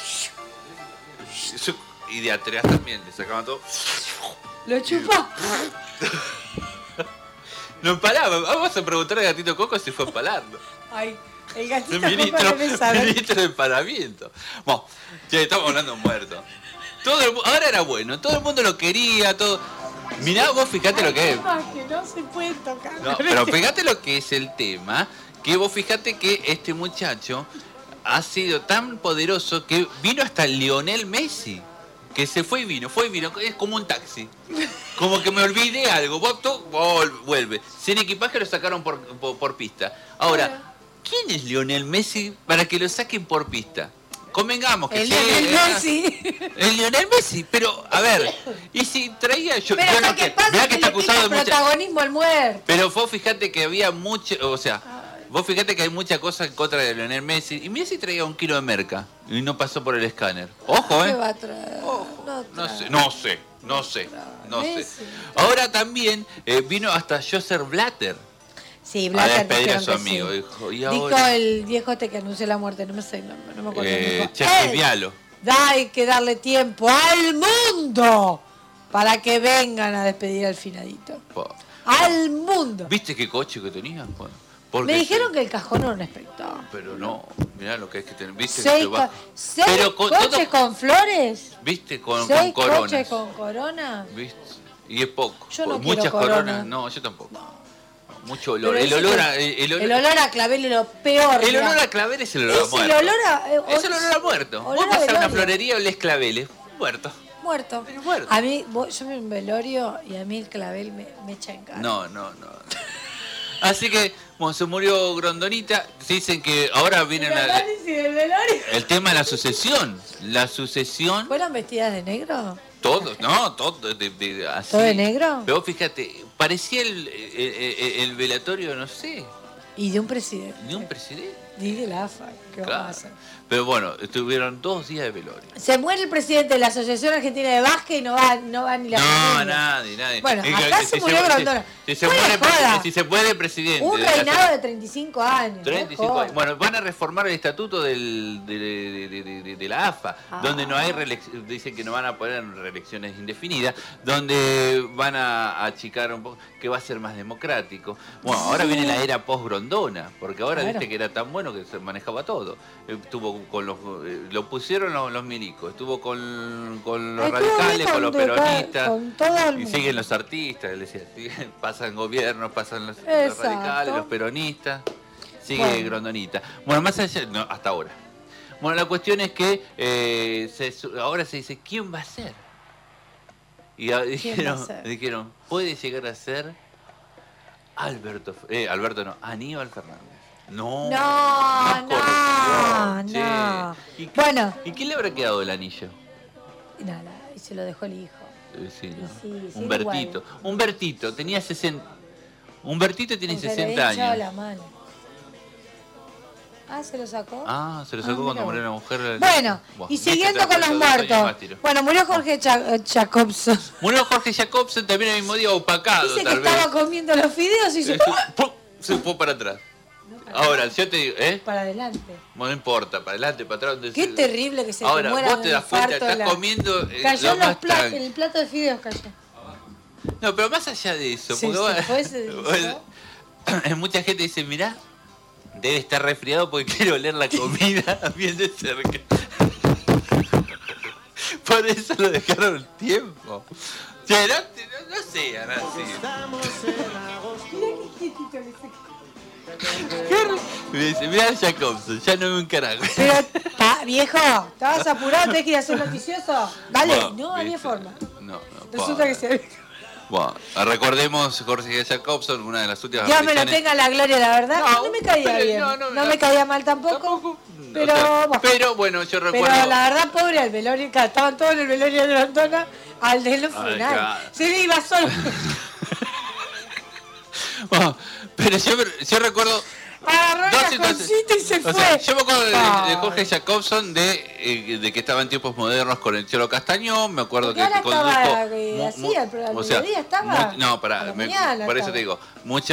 Y de atrás también, le sacaban todo. Lo chupó. Lo empalaba. Vamos a preguntar al gatito Coco si fue empalando. Ay, el gatito Coco debe saber. Ministro de empalamiento. Bueno, ya estamos hablando de un muerto. Ahora era bueno, todo el mundo lo quería, todo. Mirá, vos fijate lo que es. Que no se puede tocar. No, pero fíjate lo que es el tema, que vos fijate que este muchacho ha sido tan poderoso que vino hasta Lionel Messi. Que se fue y vino, es como un taxi. Como que me olvidé algo, vuelve. Sin equipaje lo sacaron por pista. Ahora, ¿quién es Lionel Messi para que lo saquen por pista? Convengamos que el Lionel Messi, pero a ver, y si traía pero no, ¿qué pasa? Que está acusado de protagonismo al muerto. Pero vos fijate que había mucho, vos fíjate que hay mucha cosa en contra de Lionel Messi. Y Messi traía 1 kilo de merca y no pasó por el escáner. Ojo, ¿Qué va a traer? Ojo. No sé. Ahora también vino hasta Joseph Blatter. Sí, a Blatter despedir a dijeron su que amigo. sí. Dijo, y Dijo ahora, el viejo este que anunció la muerte, no me sé, no me acuerdo. Dijo, Che Vialo. hay que darle tiempo al mundo para que vengan a despedir al finadito. Al mundo. ¿Viste qué coche que tenía? Bueno, porque Me dijeron que el cajón era un espectáculo. pero no, mirá lo que hay que tener. ¿Viste? Seis, Que va- seis pero coches todo- con flores. ¿Viste? Con Seis coronas. coches con corona. ¿Viste? Y es poco. Yo no Muchas quiero corona. coronas. No, yo tampoco. Mucho olor. Pero El dice olor, que a, el olor, el olor a clavel es lo peor. el mira. olor a clavel es el olor a Es el muerto. olor a... Es el olor a muerto. olor Vos a vas a una velorio. florería y olés claveles. Muerto. Muerto. Es muerto. A mí, yo me un velorio y a mí el clavel me echa en cara. No. Así que, bueno, se murió Grondonita. Se dicen que ahora viene ¿El análisis del velorio? el tema de la sucesión. La sucesión, ¿Fueron vestidas de negro? todo, no, todo así. ¿Todo de negro? Pero fíjate, parecía el velatorio, no sé, Y de un presidente. de un presidente. Ni de la AFA. ¿Qué vamos a Claro. hacer? Pero bueno, estuvieron 2 días de velorio. Se muere el presidente de la Asociación Argentina de Básquet y no va ni la No, familia. nadie. Bueno, Y acá que se murió Grondona. Si se Fuera muere, joda. si se muere presidente. Un de la reinado de 35 años. 35 no años. Bueno, van a reformar el estatuto de la AFA, donde no hay dicen que no van a poner reelecciones indefinidas, donde van a achicar un poco, que va a ser más democrático. Bueno, ahora viene la era post-Grondona, porque ahora Claro. viste que era tan bueno que se manejaba todo. Estuvo con lo pusieron los milicos, estuvo con los Estuvo radicales, bien con los peronistas. con todo el Y mundo. siguen los artistas, les decía, pasan gobiernos, pasan los Exacto. radicales, los peronistas, sigue Bueno. Grondonita. Bueno, más allá, no, hasta ahora. Bueno, la cuestión es que ahora se dice, ¿quién va a ser? Y dijeron, puede llegar a ser Alberto no, Aníbal Fernández. No, No, corrupción, no. che. Bueno. ¿Y quién le habrá quedado el anillo? Nada, y se lo dejó el hijo. Sí, ¿no? Sí, Humbertito. Humbertito tenía 60. Humbertito tiene Se le 60 había hinchado años. la mano. Ah, ¿se lo sacó? Ah, se lo sacó cuando mira murió vos. una mujer. Bueno, Buah, y viste, siguiendo te con los acuerdo, 2 años más muertos. tiró. Bueno, murió Jorge Jacobson. Murió Jorge Jacobson también el mismo día, opacado Dice que tal vez. estaba comiendo los fideos y se ¡Pum! Se fue para atrás. Ahora, yo te digo, para adelante. No importa, para adelante, para atrás. donde Qué se- terrible que se Ahora, te muera vos te de das cuenta, infarto estás la- comiendo Cayó lo en, los más platos, tranqui. en el plato de fideos cayó. No, pero más allá de eso, Sí, porque se vos- fue, se deslizó. mucha gente dice, mirá, debe estar resfriado porque quiere oler la comida bien de cerca. Por eso lo dejaron un tiempo. Che, no sean así. Me dice, mirá Jacobson, ya no me un carajo. Pero, viejo, ¿estabas apurado? ¿Tenés que ir a ser noticioso? Dale, Bueno, no había viste. forma. No, Resulta que se... Bueno, recordemos Jorge Jacobson, una de las últimas Dios me lo apariciones. tenga la gloria, la verdad. No, No me caía pero bien. no, No me caía mal tampoco. Pero, O sea, bueno. pero bueno, yo recuerdo. Pero la verdad, pobre al velorio, estaban todos en el velorio de Grondona, al de los Ay, funerales. claro. Se le iba solo. Bueno, pero yo recuerdo. Agarró dos la situaciones. cosita y se O fue. sea, yo me acuerdo de Ay. Jorge Jacobson de que estaba en tiempos modernos con el Cholo Castañón. Me acuerdo Porque que ahora condujo. estaba, hacía el programa, o sea, al mediodía estaba, no, a pará, la mañana por eso estaba. te digo,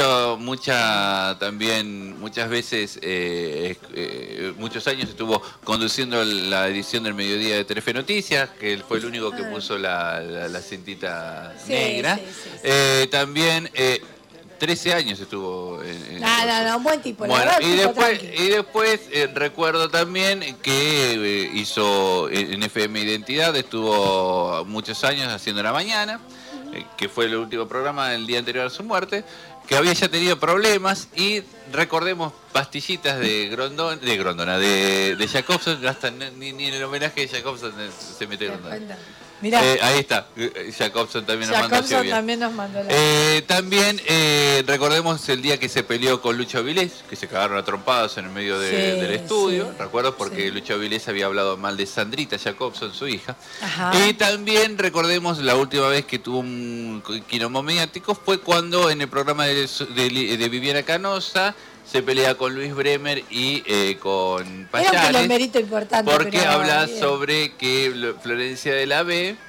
muchas veces, muchos años estuvo conduciendo la edición del mediodía de Telefe Noticias, que él fue el único que puso la cintita Sí, negra. sí, sí. También 13 años estuvo en No, un buen tipo. la bueno, verdad, y tipo después, tranqui. recuerdo también que hizo en FM Identidad, estuvo muchos años haciendo La Mañana, que fue el último programa del día anterior a su muerte, que había ya tenido problemas y recordemos pastillitas de Jacobson, hasta ni en el homenaje de Jacobson se mete Grondona. Mirá, Ahí está, Jacobson también nos mandó Jacobson bien. también nos mandó la... También recordemos el día que se peleó con Lucho Avilés, que se cagaron a trompadas en el medio del estudio. sí, Recuerdo porque sí. Lucho Avilés había hablado mal de Sandrita Jacobson, su hija. Ajá. Y también recordemos la última vez que tuvo un quilombo mediático fue cuando en el programa de Viviana Canosa se pelea con Luis Bremer y con Era un Payares. kilómetro importante. Porque pero habla bien. sobre que Florencia de la B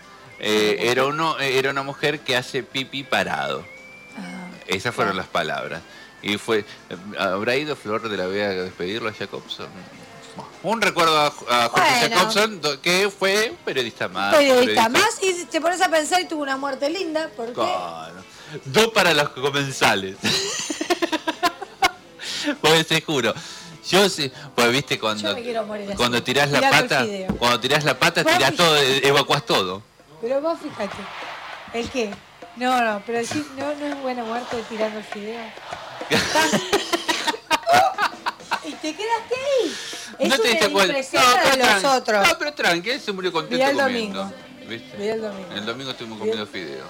era una mujer que hace pipí parado. Esas fueron las palabras. Y fue, ¿habrá ido Flor de la Vega a despedirlo a Jacobson? Un recuerdo a Jorge Jacobson, que fue periodista más. Periodista más, y te pones a pensar y tuvo una muerte linda. ¿Por qué? Claro. 2 para los comensales. Pues te juro. Yo sí, pues viste cuando tirás la pata, tirás todo, evacuás todo. Pero vos fíjate, ¿el qué? No, pero sí, no es buena muerte tirando el fideo. Y te quedaste ahí. Es no te diste cuenta. De los otros. No, pero tranqui, él se murió contento Mirá el comiendo. Domingo. ¿Viste? Mirá el domingo. El domingo estuvimos comiendo fideo.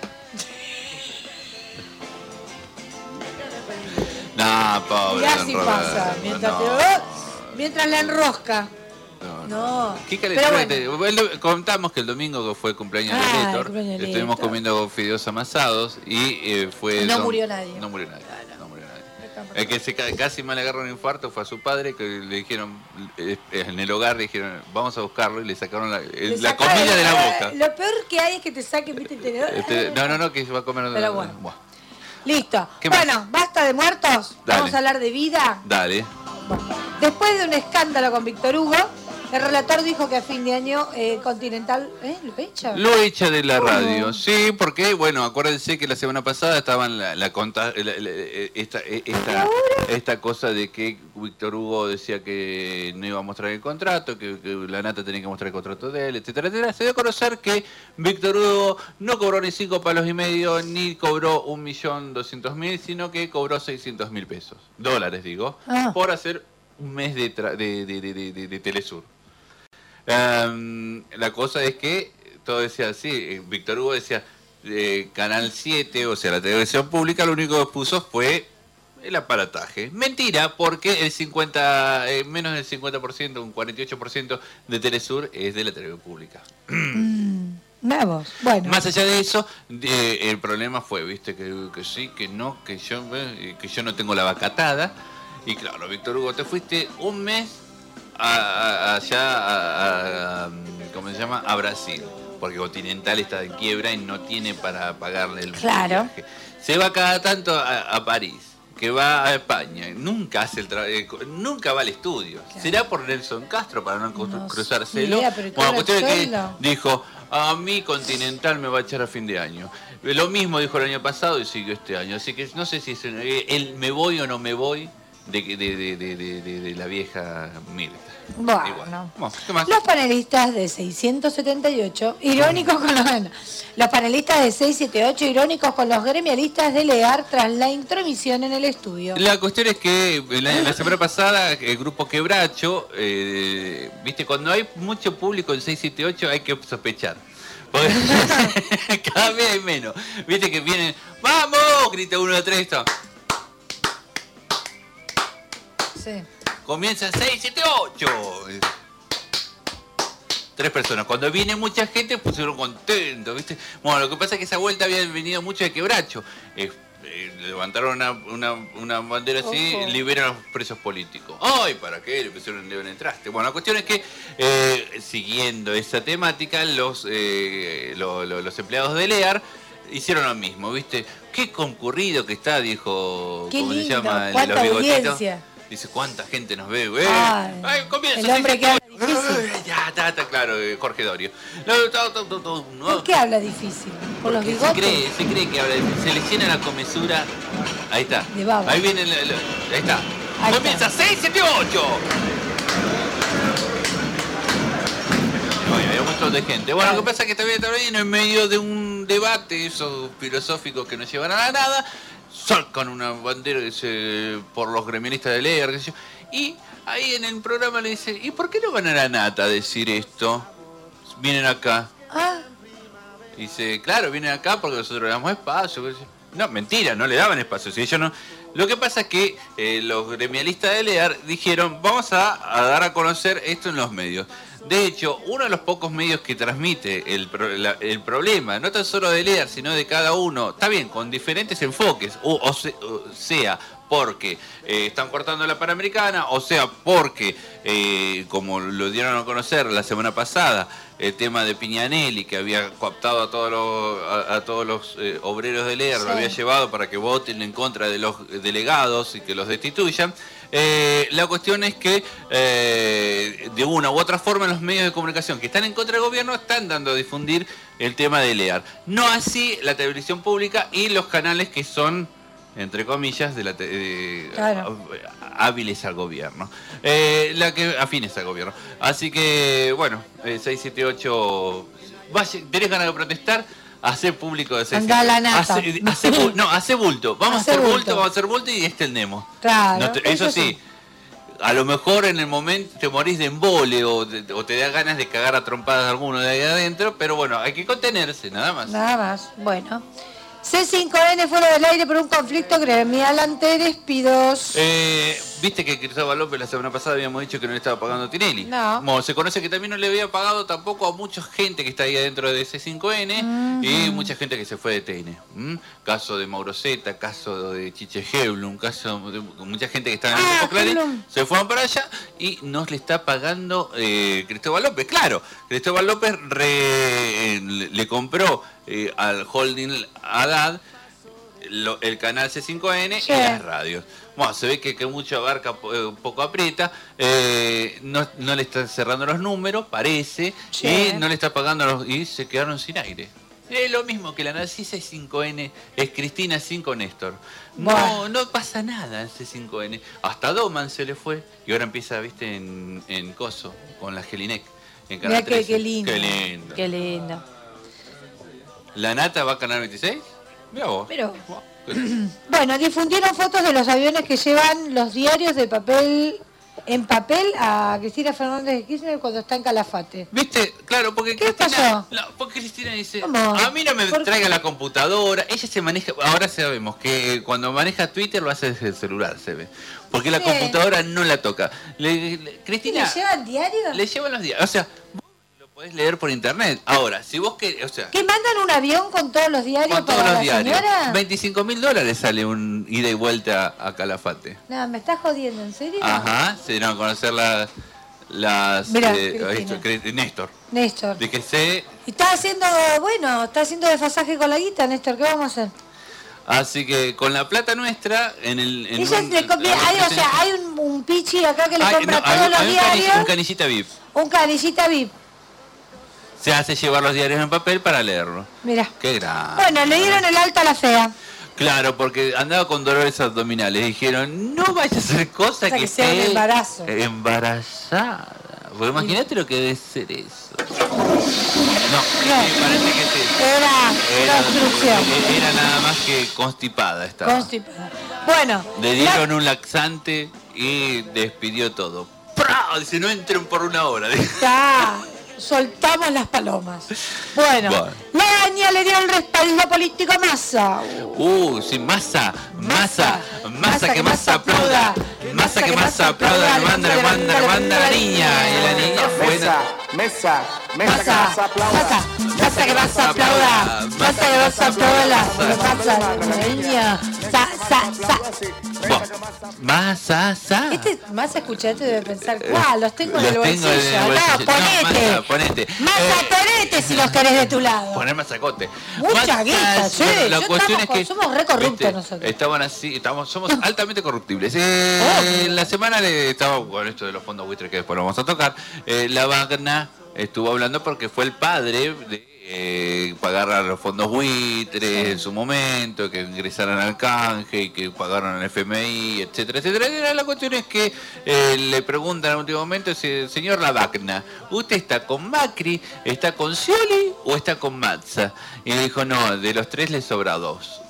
No, pobre. Y así pasa, mientras la enrosca. No. ¿Qué calentura? Bueno. Contamos que el domingo que fue el cumpleaños de Héctor, estuvimos comiendo fideos amasados y fue... No murió nadie. No murió nadie. El que casi mal agarró un infarto fue a su padre, que le dijeron, en el hogar le dijeron, vamos a buscarlo, y le sacaron la comida de la boca. Lo peor que hay es que te saquen, viste, el tenedor. No, que se va a comer. Pero bueno. Listo. Bueno, basta de muertos. Dale. Vamos a hablar de vida. Dale. Bueno, después de un escándalo con Víctor Hugo, el relator dijo que a fin de año Continental... ¿Lo echa? Lo echa de la radio, sí, porque, bueno, acuérdense que la semana pasada estaban esta cosa de que Víctor Hugo decía que no iba a mostrar el contrato, que la Nata tenía que mostrar el contrato de él, etcétera, etcétera. Se dio a conocer que Víctor Hugo no cobró ni 5 palos y medio, ni cobró 1.200.000, sino que cobró 600.000 pesos, dólares digo, por hacer un mes de Telesur. La cosa es que todo decía así, Víctor Hugo decía Canal 7, o sea, la televisión pública, lo único que puso fue el aparataje. Mentira, porque menos del 50%, un 48% de Telesur es de la televisión pública. Nuevos. Bueno. Más allá de eso, el problema fue, viste, que sí, que no, que yo no tengo la vacatada. Y claro, Víctor Hugo, te fuiste un mes allá ¿cómo se llama? A Brasil, porque Continental está en quiebra y no tiene para pagarle el viaje. Se va cada tanto a París, que va a España, nunca hace nunca va al estudio. Claro. ¿Será por Nelson Castro para no cruzárselo? Bueno, cuestión es que dijo, a mí Continental me va a echar a fin de año. Lo mismo dijo el año pasado y siguió este año, así que no sé si es el me voy o no me voy de la vieja Mirta. Bueno, ¿qué más? Los panelistas de 678, irónicos con los panelistas de 678, irónicos con los gremialistas de LEAR tras la intromisión en el estudio. La cuestión es que la semana pasada el grupo Quebracho, viste, cuando hay mucho público en 678 hay que sospechar. Porque cada vez hay menos. Viste que vienen, ¡vamos! Grita uno de tres, esto. Sí. Comienza 6, 7, 8. 3 personas. Cuando viene mucha gente, pusieron contentos, ¿viste? Bueno, lo que pasa es que esa vuelta había venido mucho de Quebracho. Levantaron una bandera así, liberan a los presos políticos. ¡Ay, para qué! Le pusieron el dedo en el traste. Bueno, la cuestión es que, siguiendo esa temática, los empleados de LEAR hicieron lo mismo, ¿viste? Qué concurrido que está, dijo, qué ¿cómo lindo, se llama? cuánta audiencia. Dice, ¿cuánta gente nos ve? Ay, comienza. el hombre que habla difícil. Ya, está claro, Jorge Dorio. ¿Por qué habla difícil? ¿Por los bigotes? Se cree que habla difícil. Se le llena la comesura. Ahí está. De baba. Ahí viene, ahí está. Ahí comienza, está. 6, 7, 8. Hay un montón de gente. Bueno, lo que pasa es que también en medio de un debate, esos filosóficos que no llevan a nada, sacan una bandera por los gremialistas de LEAR, qué sé yo. Y ahí en el programa le dice, ¿y por qué no van a la Nata a decir esto? Vienen acá. Dice, claro, vienen acá porque nosotros le damos espacio. No, mentira, no le daban espacio. Si ellos no. Lo que pasa es que los gremialistas de LEAR dijeron, vamos a dar a conocer esto en los medios. De hecho, uno de los pocos medios que transmite el problema, no tan solo de LEAR, sino de cada uno, está bien, con diferentes enfoques, o sea, porque están cortando la Panamericana, o sea porque, como lo dieron a conocer la semana pasada, el tema de Piñanelli, que había cooptado a todos los obreros de Lear, lo había llevado para que voten en contra de los delegados y que los destituyan. La cuestión es que de una u otra forma los medios de comunicación que están en contra del gobierno están dando a difundir el tema de Lear. No así la televisión pública y los canales que son, entre comillas, hábiles al gobierno, afines al gobierno. Así que, bueno, 678, ¿tenés ganas de protestar? Hacer público de 678. Andá la nata. Hace bulto. Vamos a hacer bulto y extendemos. Claro. Eso sí. A lo mejor en el momento te morís de embole o te da ganas de cagar a trompadas a alguno de ahí adentro, pero bueno, hay que contenerse, nada más. Nada más, bueno. C5N fuera del aire por un conflicto gremial ante despidos. Viste que Cristóbal López la semana pasada habíamos dicho que no le estaba pagando a Tinelli. No. Bueno, se conoce que también no le había pagado tampoco a mucha gente que está ahí adentro de C5N y mucha gente que se fue de TN. Caso de Mauro Zeta, caso de Chiche Heblum, caso de mucha gente que está en el grupo Clarín, se fueron para allá y no le está pagando Cristóbal López. Claro, Cristóbal López le compró al holding Haddad el canal C5N y las radios. Bueno, se ve que mucho abarca, poco aprieta, no le está cerrando los números, parece, y no le está pagando y se quedaron sin aire. Es lo mismo que la nazi C5N, es Cristina 5 Néstor. No pasa nada en C5N. Hasta Doman se le fue y ahora empieza, viste, en Coso, con la Gelinek. En Canal 13. Qué lindo. Qué lindo. Qué lindo. ¿La Nata va a Canal 26? Mira vos. Pero... Bueno, difundieron fotos de los aviones que llevan los diarios en papel a Cristina Fernández de Kirchner cuando está en Calafate. ¿Viste? Claro, porque ¿Qué pasó? Porque Cristina dice, ¿Cómo? a mí no me traiga la computadora. Ella se maneja, ahora sabemos que cuando maneja Twitter lo hace desde el celular, se ve. Porque la computadora no la toca. Cristina, ¿le llevan diarios? Le llevan los diarios. O sea, vos lo podés leer por internet. Ahora, si vos querés, o sea... ¿Que mandan un avión con todos los diarios para la señora? $25.000 sale un ida y vuelta a Calafate. No, me estás jodiendo, ¿en serio? Ajá, se dieron a conocer Mirá, Néstor. De que se... Y está haciendo desfasaje con la guita, Néstor, ¿qué vamos a hacer? Así que con la plata nuestra, hay un pichi acá que le compra todos los diarios. Un canillita VIP. Un canillita VIP. Se hace llevar los diarios en papel para leerlo. Mirá. Qué grande. Bueno, le dieron el alta a la fea. Claro, porque andaba con dolores abdominales. Dijeron, no vayas a hacer cosas que sea un embarazo. Embarazada. Porque imagínate lo que debe ser eso. No, parece que sí. Era obstrucción. Era nada más que constipada estaba. Constipada. Bueno. Le dieron un laxante y despidió todo. ¡Pra! Dice, no entren por una hora. Ya. Soltamos las palomas. Bueno, Laña le dio el respaldo político a Massa. Sí, Massa que Massa aplauda. Massa que Massa aplauda. Manda la niña. Y la niña fue... Massa que Massa aplauda. Massa que Massa aplauda. Massa que Massa aplauda. La niña. Massa. Massa, escuchate, debe pensar, los tengo en el bolsillo. No, ponete. Massa, ponete si los querés de tu lado. Poner masacote. Mucha guita, che. La cuestión es que somos re corruptos nosotros. Estaban así, somos altamente corruptibles. La semana estaba con esto de los fondos buitres que después lo vamos a tocar. La Wagner estuvo hablando porque fue el padre de pagar a los fondos buitres en su momento, que ingresaran al canje y que pagaron al FMI, etcétera, etcétera. La cuestión es que le preguntan en el último momento, señor Lavagna, ¿usted está con Macri, está con Scioli o está con Massa? Y le dijo, no, de los tres le sobra 2.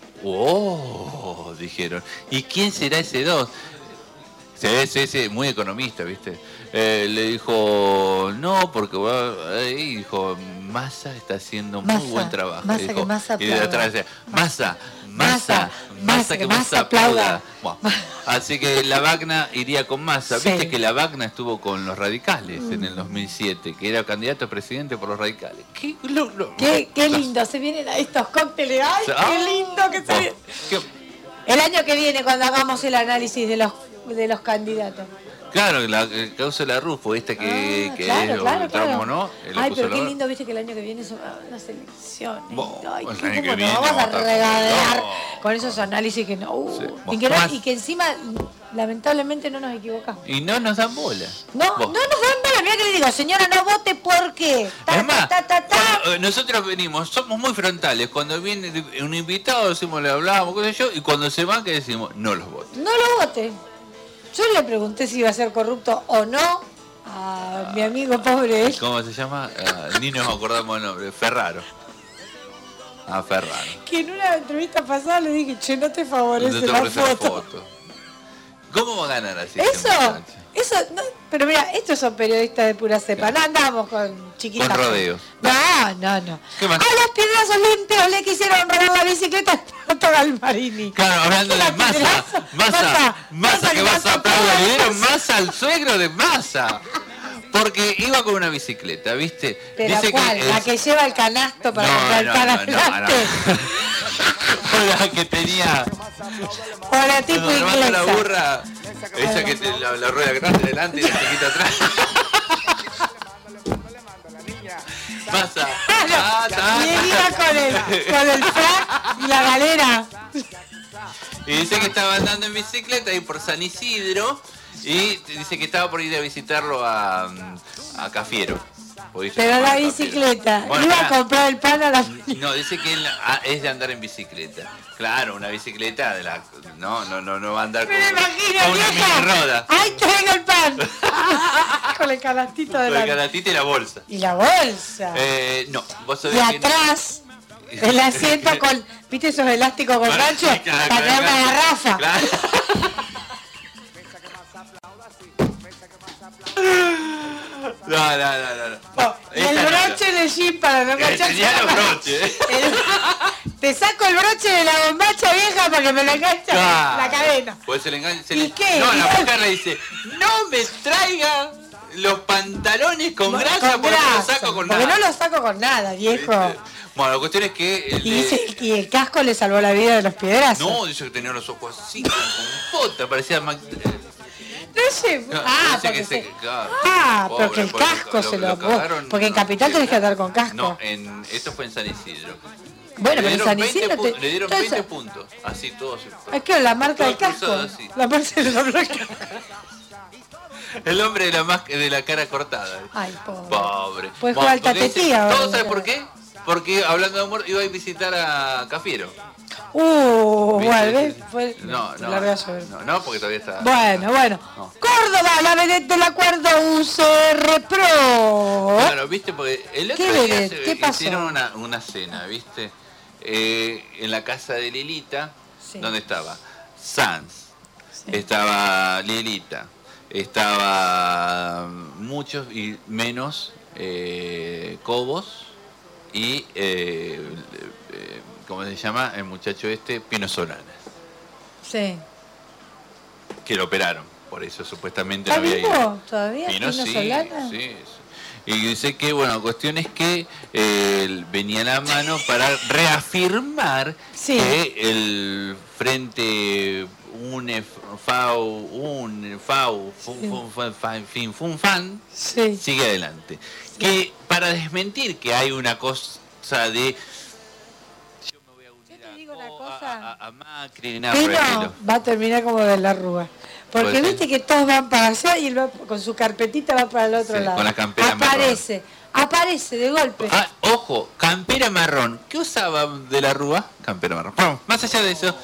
Dijeron. ¿Y quién será ese 2? Sí, muy economista, ¿viste? Le dijo, no, porque dijo, Massa está haciendo muy buen trabajo. Massa dijo, que Massa y de atrás decía, Massa que Massa aplauda. Bueno, así que la Wagner iría con Massa. Viste que la Wagner estuvo con los radicales en el 2007, que era candidato a presidente por los radicales. Qué lindo, se vienen a estos cócteles. ¡Ay, qué lindo que se viene! El año que viene, cuando hagamos el análisis de los candidatos. Claro, la causa de la Rufo, esta que claro, es claro, tramo, ¿no? Ay, pero qué lindo, viste que el año que viene son unas elecciones. Ay, el qué año que cómo viene nos vamos a vamos a regadear estar- con esos análisis que no. Sí. Y que encima, lamentablemente, no nos equivocamos. Y no nos dan bola. No nos dan bola. Mira que le digo, señora, no vote porque. Es más, cuando nosotros venimos, somos muy frontales. Cuando viene un invitado, decimos, le hablamos, qué sé yo, y cuando se van, que decimos, no los vote. No lo vote. Yo le pregunté si iba a ser corrupto o no a mi amigo pobre. ¿Cómo se llama? Ni nos acordamos el nombre. Ferraro. Ferraro. Que en una entrevista pasada le dije, che, no te favorece No te la ofrece la foto. foto. ¿Cómo va a ganar así? Eso, no, pero mira, estos son periodistas de pura cepa. No andamos con chiquitas. Con rodeos. No. ¿Qué más? A los piedrazos limpios le quisieron robar la bicicleta a Tato Galmarini. Claro, hablando de Massa, que vas a aplaudir. Le dieron Massa al suegro de Massa. Porque iba con una bicicleta, ¿viste? ¿Pero dice cuál? Que ¿La que lleva el canasto para comprar el pan adelante? O la que tenía... O la tipo cuando levanta inglesa. la burra, esa que la rueda grande delante y la chiquita atrás. Massa. Y él iba con el frac y la galera. Y dice que estaba andando en bicicleta ahí por San Isidro y dice que estaba por ir a visitarlo a Cafiero. Pero la bicicleta, bueno, iba a comprar el pan a la... No, dice que él es de andar en bicicleta. Claro, una bicicleta de la... No va a andar con, imagino, una vieja. mini roda. ¡Ay, traigo el pan! Con el canastito de Con el canastito y la bolsa. Y la bolsa. No, vos sabés Y que atrás, el asiento con... ¿Viste esos elásticos con gancho? Claro, Para tener una garrafa. Claro. No. Y el broche de jeep para no engancharse. Tenía los broches. Te saco el broche de la bombacha vieja para que me lo enganche la cadena. Pues se le engancha. ¿Y qué? No, la mujer le dice, no me traiga los pantalones con grasa porque no los saco con nada. Porque no los saco con nada, viejo. Bueno, la cuestión es que... ¿Y el casco le salvó la vida de los piedrazos? No, dice que tenía los ojos así, con pota, parecía... porque el casco se lo cagaron. Porque en Capital tenés que andar con casco. No, esto fue en San Isidro. Bueno, pero en San Isidro le dieron 20 puntos, así todos. Es que la marca del casco. La marca del casco. El hombre de la cara cortada. Ay, pobre. Pues jugar al tatetía. ¿Todo sabe por qué? Porque, hablando de amor, iba a visitar a Cafiero. Bueno, fue... No, porque todavía está... Bueno. No. Córdoba, la vedette del acuerdo UCR Pro. Claro, viste, porque el otro día hicieron una cena, viste, en la casa de Lilita, donde estaba Sanz, estaba Lilita, estaba muchos y menos Cobos y ¿cómo se llama? El muchacho Pino Solanas. Sí. Que lo operaron, por eso supuestamente ¿Está no había vivo ido. todavía? Pino Solanas. Sí. Y dice que, bueno, cuestión es que venía la mano para reafirmar que el frente FUNFAN sigue adelante. Que para desmentir que hay una cosa de... A Macri, nada por el estilo. Va a terminar como de la Rúa. Porque viste que todos van para allá y él va con su carpetita va para el otro lado. Con la campera aparece de golpe. Ojo, campera marrón. ¿Qué usaba de la Rúa? Campera marrón. Bueno, más allá de eso,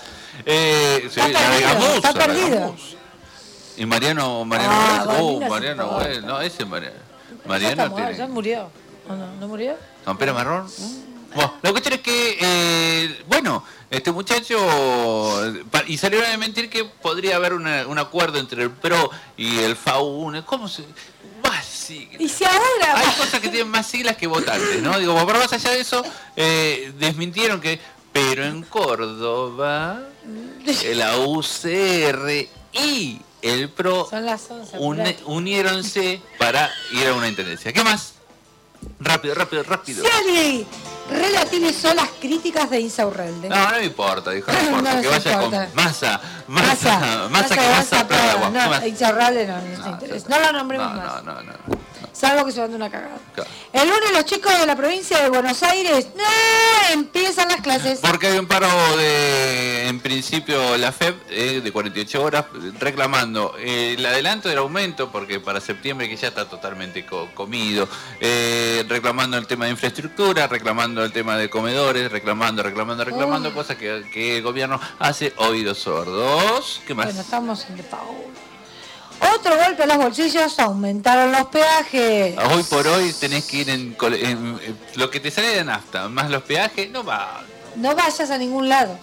está perdido. Y Mariano no, ese Mariano ya murió. ¿No murió? Campera marrón. Bueno, la cuestión es que, este muchacho, y salieron a mentir que podría haber un acuerdo entre el PRO y el FAU. ¿Cómo se...? Más siglas. Y si ahora... Hay cosas que tienen más siglas que votantes, ¿no? Digo, pero más allá de eso, desmintieron que... Pero en Córdoba, la UCR y el PRO son las 11, uniéronse para ir a una intendencia. ¿Qué más? Rápido. Si alguien relativizó las críticas de Insaurralde. No me importa, dijo, no importa, No que nos vaya importa. con masa que masa plata. No, Insaurralde no nos interesa. No lo nombremos más. No. Salvo que se mande una cagada. Claro. El lunes los chicos de la provincia de Buenos Aires empiezan las clases. Porque hay un paro en principio, la FEP de 48 horas reclamando el adelanto del aumento, porque para septiembre que ya está totalmente comido, reclamando el tema de infraestructura, reclamando el tema de comedores, reclamando, cosas que el gobierno hace oídos sordos. ¿Qué más? Bueno, estamos en pago. Otro golpe a los bolsillos, aumentaron los peajes. Hoy por hoy tenés que ir en lo que te sale de nafta, más los peajes, no va. No vayas a ningún lado.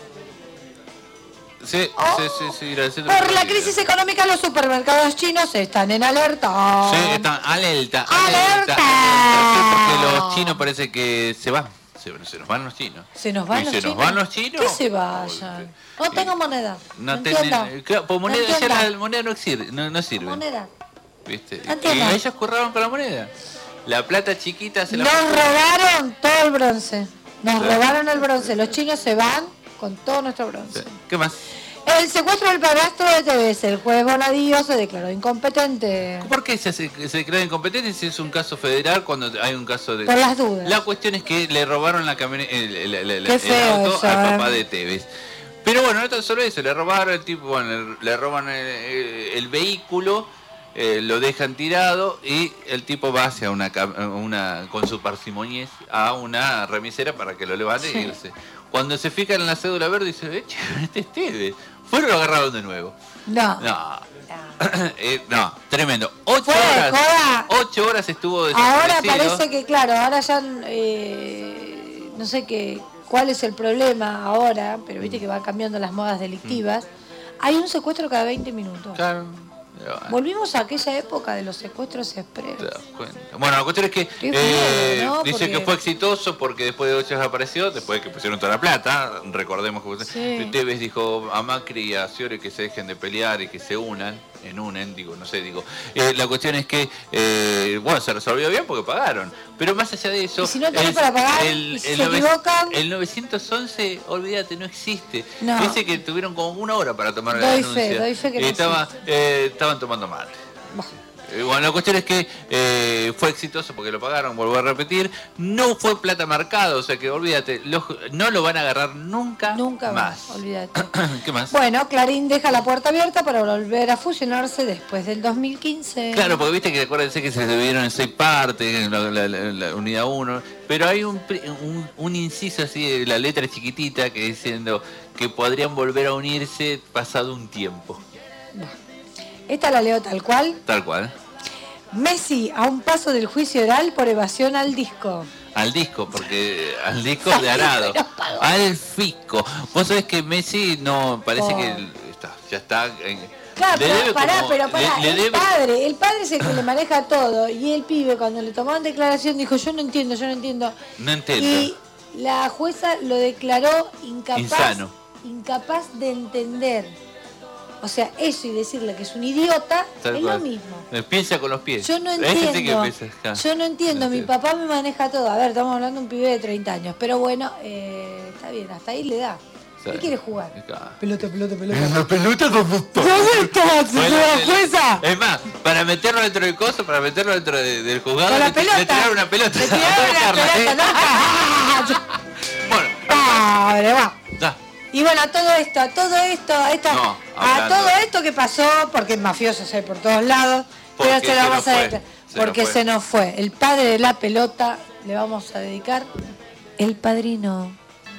Sí, Por la crisis económica, los supermercados chinos están en alerta. Sí, están alerta. Porque los chinos parece que se van. Se nos van los chinos. ¿Se nos van los chinos? ¿Qué se vayan? No tengo moneda. No entiendo. Pues moneda, ya la moneda no sirve. Moneda. ¿Viste? No entiendo. Y ellos curraron con la moneda. La plata chiquita se la... Nos robaron todo el bronce. Nos robaron el bronce. Los chinos se van con todo nuestro bronce. ¿Qué más? El secuestro del padrastro de TVS. El juez Bonadío se declaró incompetente. ¿Por qué se declara incompetente si es un caso federal cuando hay un caso de... Por las dudas. La cuestión es que le robaron la camioneta, el auto eso, al papá de Tevez. Pero bueno, no tan solo eso, le robaron el tipo, bueno, le roban el vehículo, lo dejan tirado y el tipo va hacia una con su parsimonia a una remisera para que lo levante y irse. Cuando se fijan en la cédula verde dice, este es Tevez. Fueron, lo agarraron de nuevo. No, tremendo. 8 horas estuvo desaparecido. Ahora parece que, claro, ahora ya no sé cuál es el problema ahora, pero viste que van cambiando las modas delictivas. Hay un secuestro cada 20 minutos. Claro. Volvimos a aquella época de los secuestros express. Bueno, la cuestión es que ¿no? dice que fue exitoso porque después de 8 horas apareció, después de que pusieron toda la plata, recordemos que Tevez dijo a Macri y a Scioli que se dejen de pelear y que se unan, la cuestión es que se resolvió bien porque pagaron, pero más allá de eso, y si no tenés para pagar, se equivocan. El 911, olvídate, no existe. No. Dice que tuvieron como 1 hora para tomar la denuncia. Doy fe que y estaban tomando mate. Bueno, la cuestión es que fue exitoso porque lo pagaron, vuelvo a repetir, no fue plata marcada, o sea que olvídate, no lo van a agarrar nunca más. Olvídate. ¿Qué más? Bueno, Clarín deja la puerta abierta para volver a fusionarse después del 2015. Claro, porque viste que acuérdense que se dividieron en 6 partes, en la unidad 1, pero hay un inciso así de la letra chiquitita que diciendo que podrían volver a unirse pasado un tiempo. Esta la leo tal cual. Tal cual. Messi a un paso del juicio oral por evasión al disco. Al disco de Arado. Al fisco. Vos sabés que Messi no, parece que ya está... Claro, pero pará, el padre es el que le maneja todo. Y el pibe cuando le tomaron declaración dijo, yo no entiendo. No entiendo. Y la jueza lo declaró incapaz de entender. O sea, eso y decirle que es un idiota es lo mismo. Piensa con los pies. Yo no entiendo. Mi papá me maneja todo. A ver, estamos hablando de un pibe de 30 años. Pero bueno, está bien, hasta ahí le da. ¿Qué quiere jugar? Pelota. ¿La pelota dónde está? ¿Dónde está, señora jueza? Es más, para meterlo dentro del coso, para meterlo dentro del juzgado, le tiraron una pelota. Bueno, va. Y bueno, a todo esto que pasó, porque mafiosos hay por todos lados, pero se lo vamos a dedicar, porque se nos fue. El padre de la pelota, le vamos a dedicar El Padrino.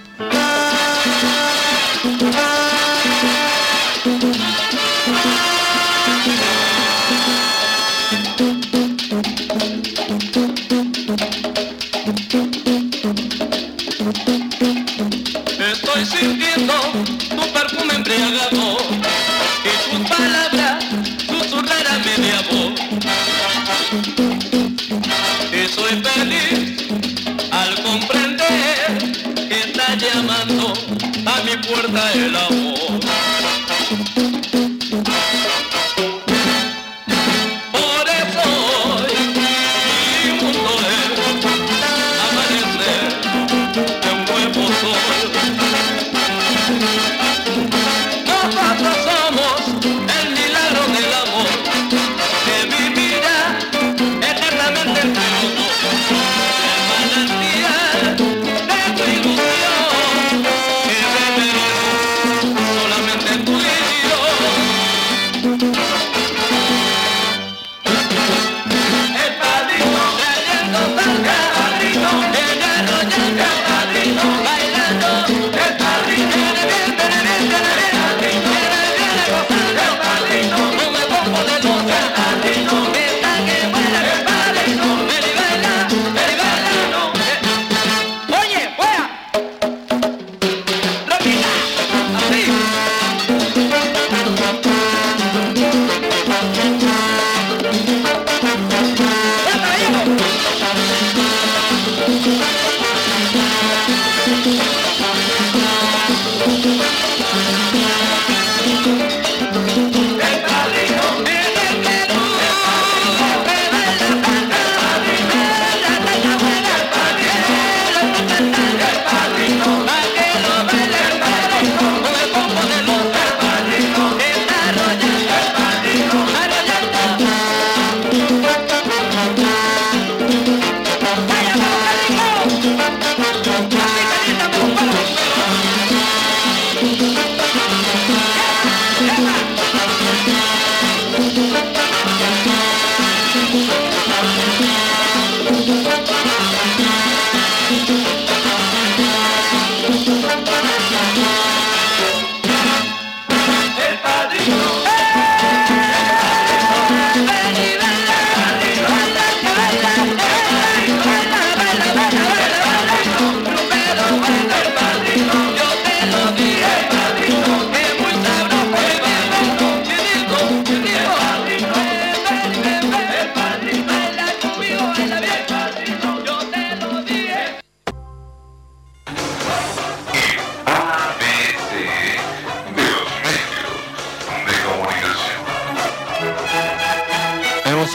Estoy sintiendo tu perfume embriagado y tus palabras susurrar media voz. Y soy feliz al comprender que está llamando a mi puerta el amor. Por eso hoy mi mundo es amanecer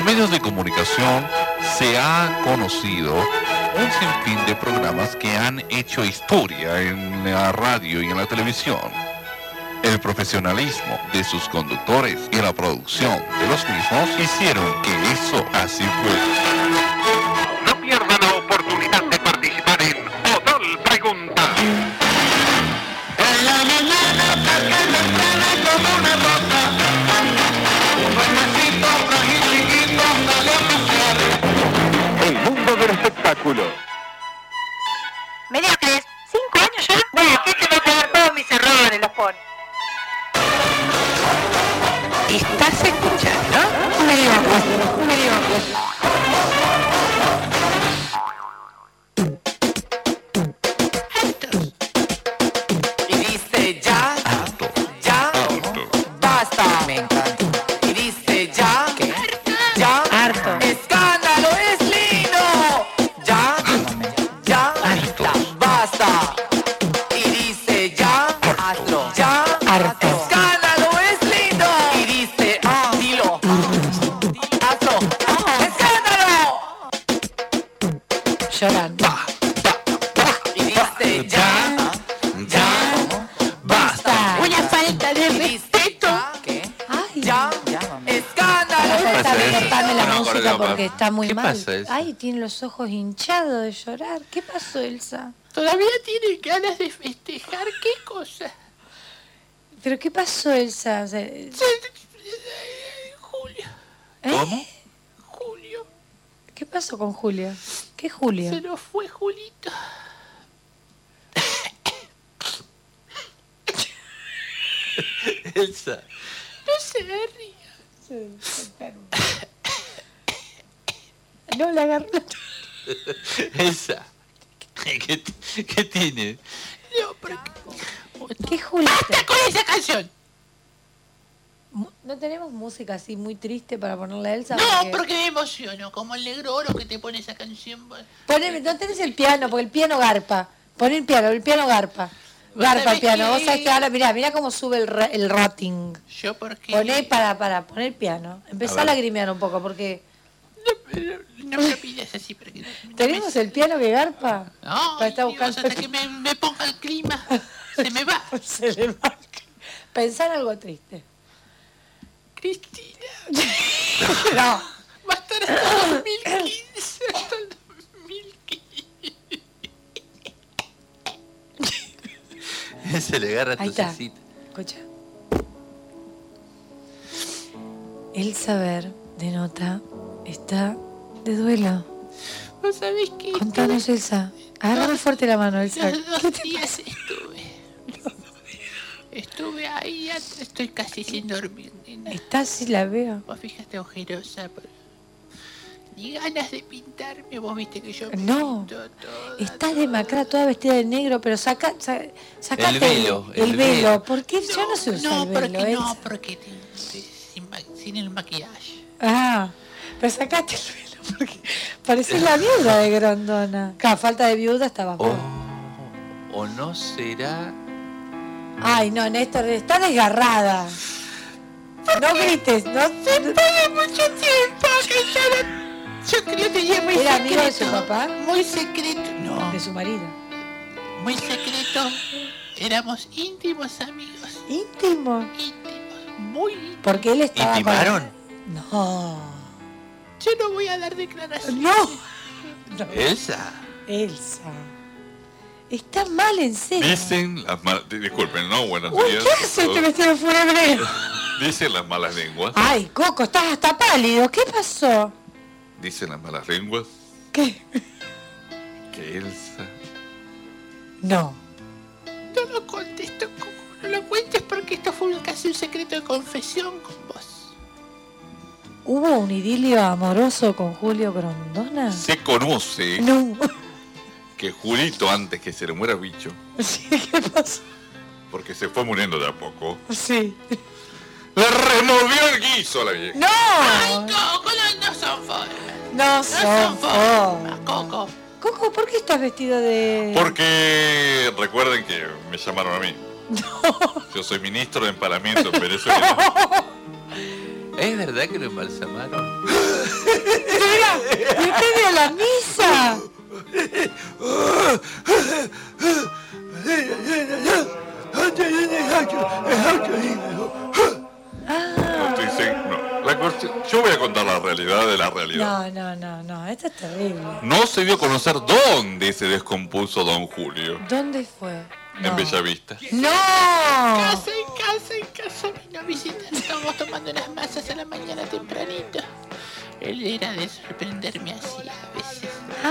medios de comunicación se ha conocido un sinfín de programas que han hecho historia en la radio y en la televisión. El profesionalismo de sus conductores y la producción de los mismos hicieron que eso así fuera. No pierda la oportunidad de participar en Odol Pregunta. El mundo del espectáculo. Mediocres, 5 años ya. Bueno, ¿qué te va a pagar todos mis errores? Los pone. ¿Estás escuchando? Mediocres. Y dice ya, ya, basta. Me encanta. Y dice ya, ya, Harto. escándalo es lindo. Ya, ya, basta. Y dice ya, hazlo. Ya, Harto. escándalo es lindo. Y dice, dilo. Hazlo. Escándalo. Llorando. Y dice ya, ya, basta. Una falta de respeto. ¿Qué? Ay, Ya, escándalo. Está eso? cortame la No, música cortame. porque está muy ¿Qué mal. pasa eso? Ay, tiene los ojos hinchados de llorar. ¿Qué pasó, Elsa? Todavía tiene ganas de festejar. ¿Qué cosa? ¿Pero qué pasó, Elsa? Julio. ¿Eh? Julio. ¿Qué pasó con Julio? ¿Qué Julio? Se nos fue Julito. Elsa. No se ría. No la agarró. Elsa. ¿Qué tiene? No, porque... ¿Qué Julio? ¡Basta con esa canción! ¿No tenemos música así muy triste para ponerle a Elsa? No, porque me emociono, como el negro oro que te pone esa canción. Poneme, no tenés el piano, porque el piano garpa. Pon el piano garpa. Garpa el piano. Vos sabés que ahora, mirá cómo sube el rating. Yo porque... Poné para poner el piano. Empezá a lagrimear un poco, porque... No me lo pidas así, porque... no ¿Tenemos me- el piano que garpa? No, Para estar Dios, buscando... hasta que me ponga el clima, se me va. Se le va. Pensá en algo triste. Cristina, No. va a estar hasta 2015, hasta el 2015. Se le agarra Ahí tu está. cecita. Escucha. El saber denota está de duelo. ¿Vos sabés qué? Contanos, Elsa. Agárrame fuerte la mano, Elsa. Los 2 días estuve ahí, estoy casi sin dormir, nena. Está, sí la veo. Vos fíjate ojerosa, pero... Ni ganas de pintarme, vos viste que yo me No. pinto toda. Estás demacrada, toda vestida de negro, pero sacate El velo, el el velo. velo. ¿Por qué yo no sé usar No, el velo, porque Elsa? no, porque sin el maquillaje. Ah, pero sacate el velo, porque parecés la viuda de Grondona. Claro, falta de viuda estaba mal. O no será... Ay, no, Néstor, está desgarrada. No grites, no. Hace mucho tiempo que yo creo que tenía muy ¿Era secreto. amigo de su papá? Muy secreto, no. De su marido. Muy secreto. Éramos íntimos amigos. Íntimo. Íntimos, muy íntimos. Porque él estaba. ¿Intimaron? No. Yo no voy a dar declaraciones. No. Elsa. Elsa. Está mal, en serio. Dicen las malas... Disculpen, ¿no? Buenos Uy, días. ¿qué hace este vestido fúnebre? Dicen las malas lenguas. Ay, Coco, estás hasta pálido. ¿Qué pasó? Dicen las malas lenguas ¿Qué? que Elsa... No. No lo contesto, no lo cuentes porque esto fue casi un secreto de confesión con vos. ¿Hubo un idilio amoroso con Julio Grondona? Se conoce No. que Julito, antes que se le muera bicho, Sí, ¿qué pasó? porque se fue muriendo de a poco, Sí. le removió el guiso a la vieja. ¡No! Ay, Coco, no son formas. No No son son formas, formas. Coco. Coco, ¿por qué estás vestido de...? Porque recuerden que me llamaron a mí. Yo soy ministro de empalamiento en Venezuela. ¿Es verdad que lo embalsamaron? ¡Depende de la misa! Yo voy a contar la realidad de la realidad. No, esto es terrible. No se dio a conocer dónde se descompuso don Julio. ¿Dónde fue? En Bellavista. ¡No! En casa vino a visitar. Estábamos tomando unas masas a la mañana tempranito. Él era de sorprenderme así a veces.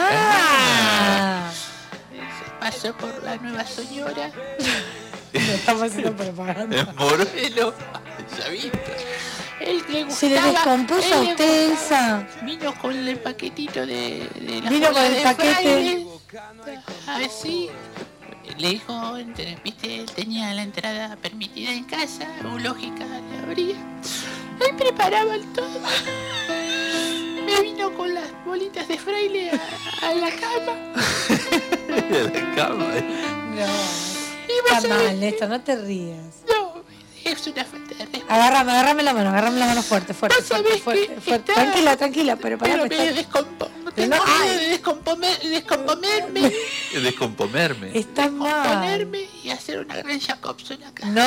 Pasó por la nueva señora. No estamos haciendo propaganda. En Moruelo, Bellavista. Él le gustaba. Se le descompuso a usted, Elsa. Vino con el paquetito de la Vino con el de paquete. fraile. Así. Le dijo, viste, él tenía la entrada permitida en casa, lógica, la abría. Él preparaba el todo. Me vino con las bolitas de fraile a la cama. ¿De cama? No. Está mal, Néstor, no te rías. No, es una falta de respeto. Agárrame la mano fuerte. Tranquila, pero para me descompongo. Tengo miedo de descomponerme. Está mal. Ponerme y hacer una gran Jacobson acá. No.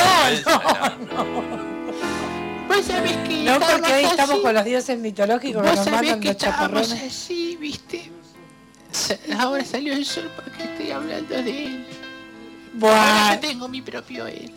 Vos sabés que no, porque hoy estamos así, con los dioses mitológicos que vos nos sabés matan que los chaparrones. estábamos así, viste. Ahora salió el sol porque estoy hablando de él. Ahora yo tengo mi propio él.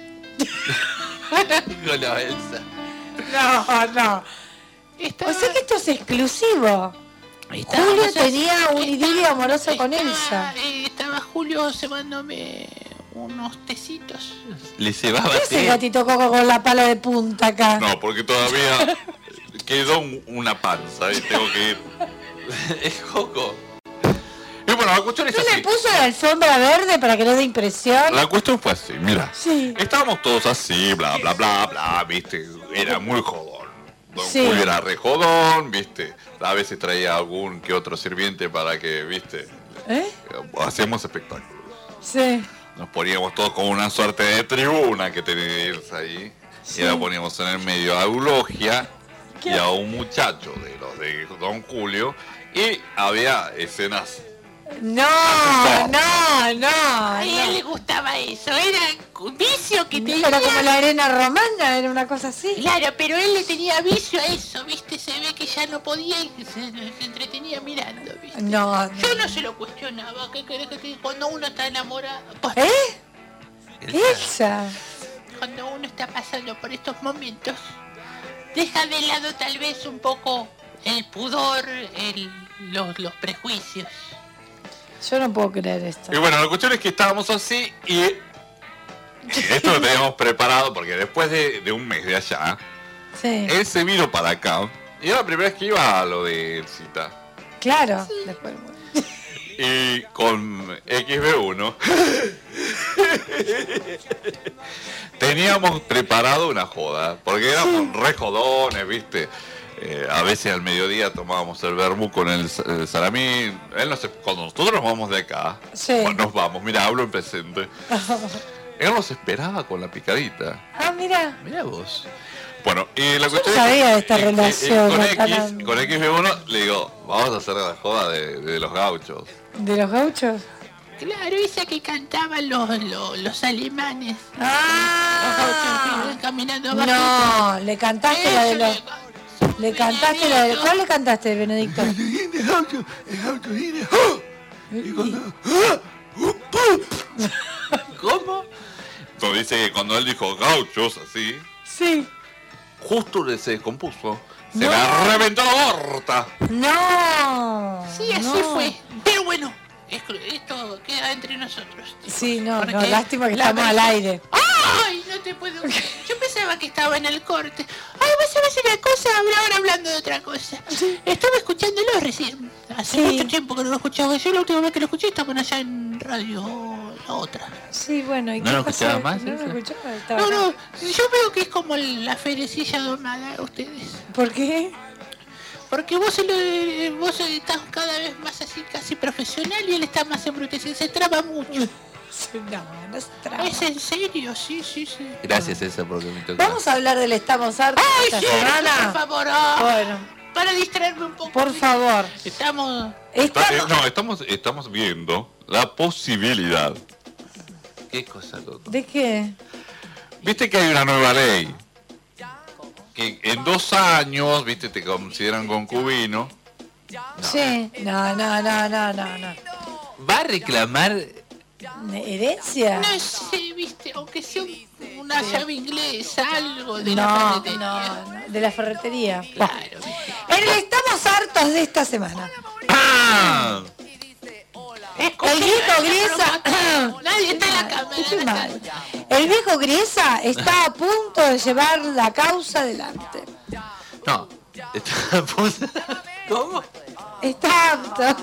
Con la Elsa. No. O sea que esto es exclusivo. Julio tenía un idilio amoroso con Elsa. Estaba Julio cebándome unos tecitos. Le cebaba ¿Qué es el gatito Coco con la pala de punta acá? No, porque todavía quedó una panza y tengo que ir. Es Coco. Y bueno, la cuestión es ¿No así. le puso la alfombra verde para que no dé impresión? La cuestión fue así, mira. Sí. Estábamos todos así, bla, viste. Era muy jodón. Don Sí. Julio era re jodón, viste. A veces traía algún que otro sirviente para que, viste. Hacíamos espectáculos. Sí. Nos poníamos todos como una suerte de tribuna que tenía ahí. Sí. Y la poníamos en el medio a Eulogia y a un muchacho de los de don Julio. Y había escenas. No. A él le gustaba eso, era un vicio que tenía. Era como la arena romana, era una cosa así. Claro, pero él le tenía vicio a eso, viste, se ve que ya no podía y se entretenía mirando, viste. No. Yo no se lo cuestionaba, ¿qué querés que te diga? Cuando uno está enamorado? Elsa. Cuando uno está pasando por estos momentos, deja de lado tal vez un poco el pudor, los prejuicios. Yo no puedo creer esto. Y bueno, la cuestión es que estábamos así y esto lo teníamos preparado porque después de un mes de allá, Sí. él se vino para acá y era la primera vez que iba a lo de Cita. Claro. Después. Y con XB1 teníamos preparado una joda, porque éramos re jodones, viste. A veces al mediodía tomábamos el vermú con el salamín. Cuando nosotros nos vamos de acá, nos vamos, mira, hablo en presente. Él nos esperaba con la picadita. Ah, mira. Mira vos. Bueno, y la Yo cuestión no sabía de es esta que, relación. con XB1 le digo, vamos a hacer la joda de los gauchos. ¿De los gauchos? Claro, esa que cantaban los alemanes. Ah. Los gauchos que iban caminando abajo. No, le cantaste la de los... Le cantaste la de... ¿Cuál le cantaste, Benedicto? ¿Cómo? Entonces dice que cuando él dijo gauchos, así, Sí. justo se descompuso. Se la reventó la horta. No. Sí, así fue. Pero bueno, esto queda entre nosotros. Sí, no, Porque lástima que la estamos al verdad- aire. ¡Ay! No te puedo. Yo pensaba que estaba en el corte. Ay, vos sabés una cosa, ahora hablando de otra cosa. Estaba escuchándolo recién. Hace mucho tiempo que no lo escuchaba. Yo la última vez que lo escuché estaba allá en radio la otra. Sí, bueno, ¿y ¿No qué lo pasó? escuchabas más, ¿No lo Elsa? escuchaba? Estaba No, acá. no, yo veo que es como la ferecilla domada ustedes. ¿Por qué? Porque vos estás cada vez más así, casi profesional, y él está más embrutecido. Se traba mucho. No se traba. ¿Es en serio? Sí. Gracias, Elsa, porque me tocó. Vamos a hablar del Estamos Hartos ¡Ay, esta sí! semana. Por favor. Bueno, para distraerme un poco. Por favor. Estamos Estamos viendo la posibilidad. ¿Qué cosa, Coco? ¿De qué? Viste que hay una nueva ley. Que en 2 años, viste, te consideran concubino. Sí. No. ¿Va a reclamar? ¿Herencia? No sé, viste, aunque sea una llave inglesa, algo de la ferretería. No, de la ferretería. Claro. Estamos hartos de esta semana. ¡Ah! El viejo Griesa. Nadie está en la cámara. El viejo Griesa está a punto de llevar la causa adelante. No. Está a punto. ¿Cómo? Está apto.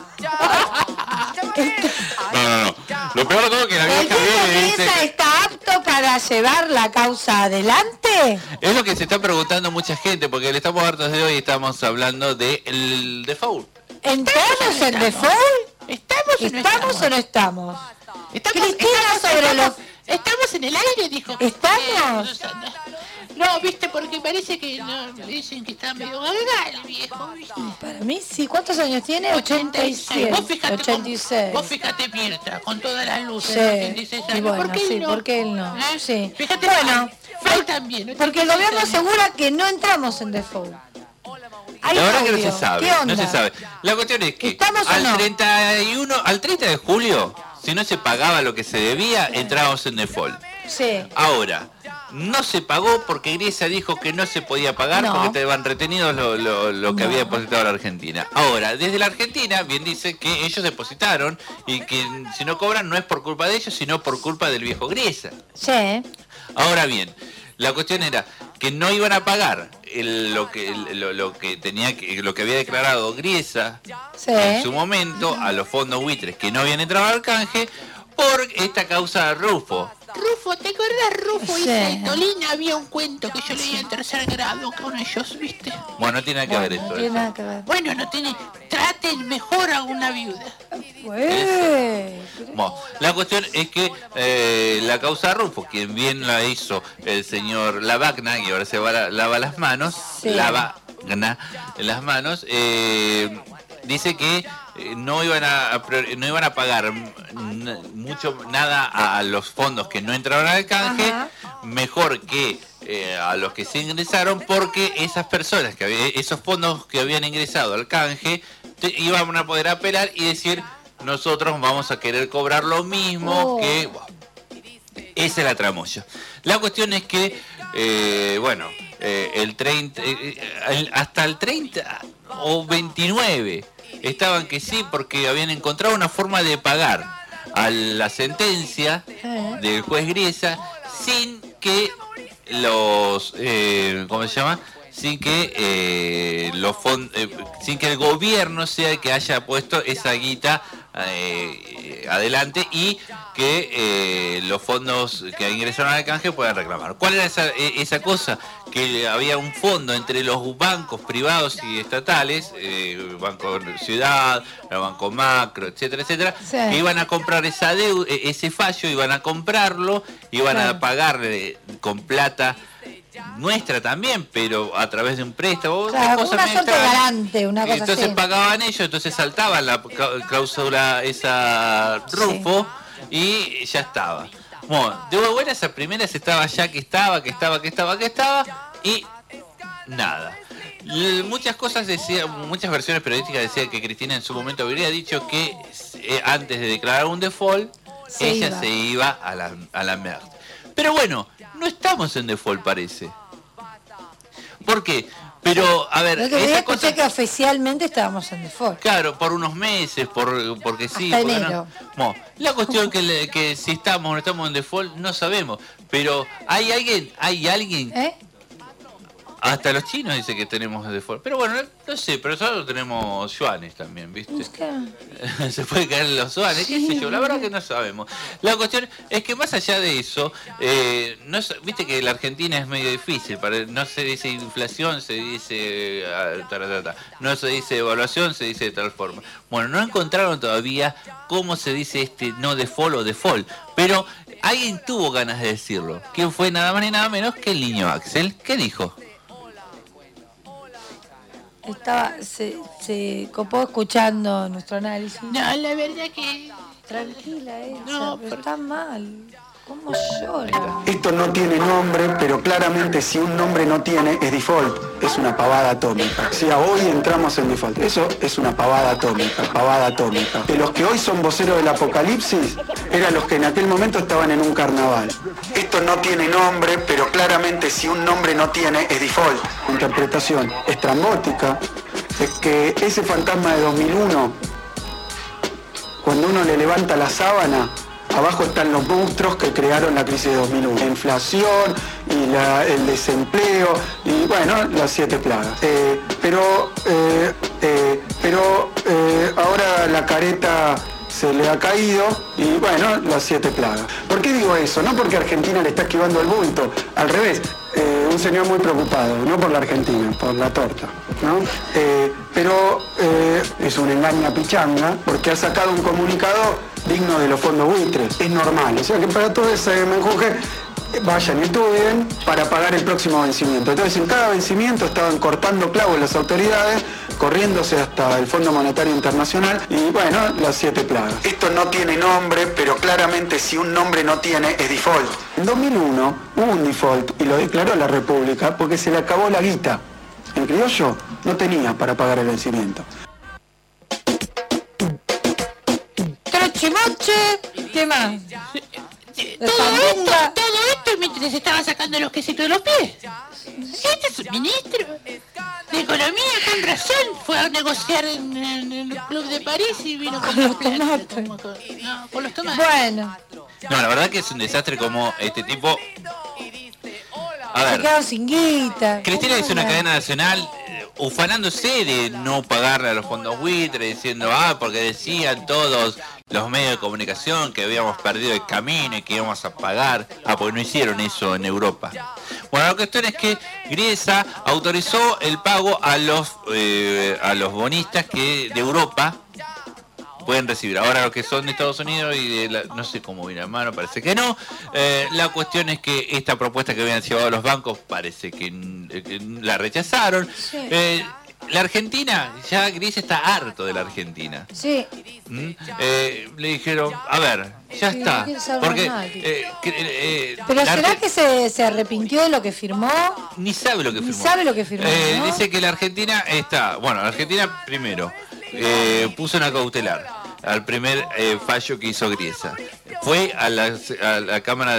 No. Lo peor de todo es que la ¿El vieja viejo viene y dice... Griesa está apto para llevar la causa adelante? Es lo que se está preguntando mucha gente, porque le estamos hartos de hoy y estamos hablando del default. ¿Entramos en default? ¿Estamos o no estamos? Cristina sobre los... Estamos en el aire, dijo. ¿Estamos? No, viste, porque parece que no, me dicen que está medio gaga el viejo, ¿viste? Para mí sí. ¿Cuántos años tiene? 87. Vos fíjate 86. Vos fíjate, Mirta, con todas las luces. Sí. 86 años. Y bueno, ¿Por qué sí, no? ¿por qué él no? ¿Eh? Sí. Fíjate, Bueno, Fal también. porque el gobierno asegura que no entramos en default. Hay La verdad que no audio. se sabe, ¿Qué onda? no se sabe. La cuestión es que ¿Estamos o al no? 30 de julio, si no se pagaba lo que se debía, entrábamos en default. Sí. Ahora, no se pagó porque Griesa dijo que no se podía pagar No. porque te van retenidos lo que había depositado la Argentina. Ahora, desde la Argentina bien dice que ellos depositaron y que si no cobran no es por culpa de ellos, sino por culpa del viejo Griesa. Sí. Ahora bien, la cuestión era que no iban a pagar lo que había declarado Griesa Sí. en su momento a los fondos buitres que no habían entrado al canje por esta causa de Rufo. Rufo, ¿te acuerdas, Rufo? Sí. Y Tolina había un cuento que yo leía en 3er grado con ellos, ¿viste? Bueno, no tiene nada que ver No esto. tiene nada que ver. Bueno, no tiene... Traten mejor a una viuda. Bueno, la cuestión es que la causa de Rufo, quien bien la hizo el señor Lavagna, y ahora se lava las manos, Sí. Lavagna las manos, dice que no iban a pagar nada a los fondos que no entraron al canje, Ajá. mejor que a los que se ingresaron, porque esas personas esos fondos que habían ingresado al canje iban a poder apelar y decir nosotros vamos a querer cobrar lo mismo que... Bueno, esa es la tramoya. La cuestión es que, el 30, hasta el 30 o 29 estaban que sí, porque habían encontrado una forma de pagar a la sentencia del juez Griesa sin que los... ¿cómo se llama? Sin que sin que el gobierno sea el que haya puesto esa guita adelante y que los fondos que ingresaron al canje puedan reclamar. ¿Cuál era esa cosa? Que había un fondo entre los bancos privados y estatales, Banco Ciudad, Banco Macro, etcétera, etcétera, Sí. que iban a comprar ese fallo, iban a comprarlo, iban a pagarle con plata nuestra también, pero a través de un préstamo, Claro, como una suerte de garante, una cosa entonces así. pagaban ellos, entonces saltaban la cláusula esa Rufo y ya estaba. Bueno, de buena esa primera se estaba ya que estaba y nada. Muchas cosas decían, muchas versiones periodísticas decían que Cristina en su momento habría dicho que antes de declarar un default ella se iba a la mierda. Pero bueno, no estamos en default, parece. ¿Por qué? Pero, a ver, Lo que esa escuché cosa... que oficialmente estábamos en default. Claro, por unos meses, porque sí. Hasta porque enero. no. Bueno, la cuestión que si estamos o no estamos en default, no sabemos. Pero hay alguien... Hasta los chinos dicen que tenemos default. Pero bueno, no sé, pero nosotros tenemos yuanes también, ¿viste? Se puede caer los yuanes, qué sé yo, la verdad que no sabemos. La cuestión es que más allá de eso, viste que la Argentina es medio difícil, no se dice inflación, se dice no se dice evaluación, se dice de tal forma. Bueno, no encontraron todavía cómo se dice no default o default, pero alguien tuvo ganas de decirlo. ¿Quién fue? Nada más ni nada menos que el niño Axel. ¿Qué dijo? se copó escuchando nuestro análisis. No, la verdad que... Tranquila, Elsa, pero está mal. ¿Cómo llora? Esto no tiene nombre, pero claramente si un nombre no tiene, es default. Es una pavada atómica. O sea, hoy entramos en default. Eso es una pavada atómica. De los que hoy son voceros del apocalipsis, eran los que en aquel momento estaban en un carnaval. Esto no tiene nombre, pero claramente si un nombre no tiene, es default. Interpretación estrambótica es que ese fantasma de 2001, cuando uno le levanta la sábana, abajo están los monstruos que crearon la crisis de 2001. La inflación y el desempleo y, bueno, las 7 plagas. Pero ahora la careta se le ha caído y, bueno, las 7 plagas. ¿Por qué digo eso? No porque Argentina le está esquivando el bulto. Al revés. Un señor muy preocupado, no por la Argentina, por la torta, ¿no? Pero es un engaña pichanga porque ha sacado un comunicado digno de los fondos buitres. Es normal, o sea que para todo ese menjuje vayan y estudien para pagar el próximo vencimiento. Entonces en cada vencimiento estaban cortando clavos las autoridades, corriéndose hasta el Fondo Monetario Internacional y, bueno, las 7 plagas. Esto no tiene nombre, pero claramente si un nombre no tiene, es default. En 2001 hubo un default y lo declaró la República porque se le acabó la guita. En criollo no tenía para pagar el vencimiento. Trochimoche, ¿qué más? Todo esto mientras se estaba sacando los quesitos de los pies. Este es un ministro de Economía, con razón, fue a negociar en el Club de París y vino con los tomates. Con los tomates. Bueno. No, la verdad que es un desastre como este tipo... A ver, se quedaron sin guita. Cristina hizo una cadena nacional ufanándose de no pagarle a los fondos buitre, diciendo, porque decían todos los medios de comunicación que habíamos perdido el camino y que íbamos a pagar. Porque no hicieron eso en Europa. Bueno, la cuestión es que Griesa autorizó el pago a los bonistas que de Europa pueden recibir. Ahora los que son de Estados Unidos y no sé cómo viene a mano, parece que no. La cuestión es que esta propuesta que habían llevado los bancos parece que la rechazaron. Sí. La Argentina, ya Gris está harto de la Argentina. Sí. Le dijeron, a ver, ya está. Porque pero ¿será que se arrepintió de lo que firmó? Ni sabe lo que firmó. Ni sabe lo que firmó, ¿no? Dice que la Argentina está, bueno, la Argentina primero puso una cautelar al primer fallo que hizo Griesa. Fue a la cámara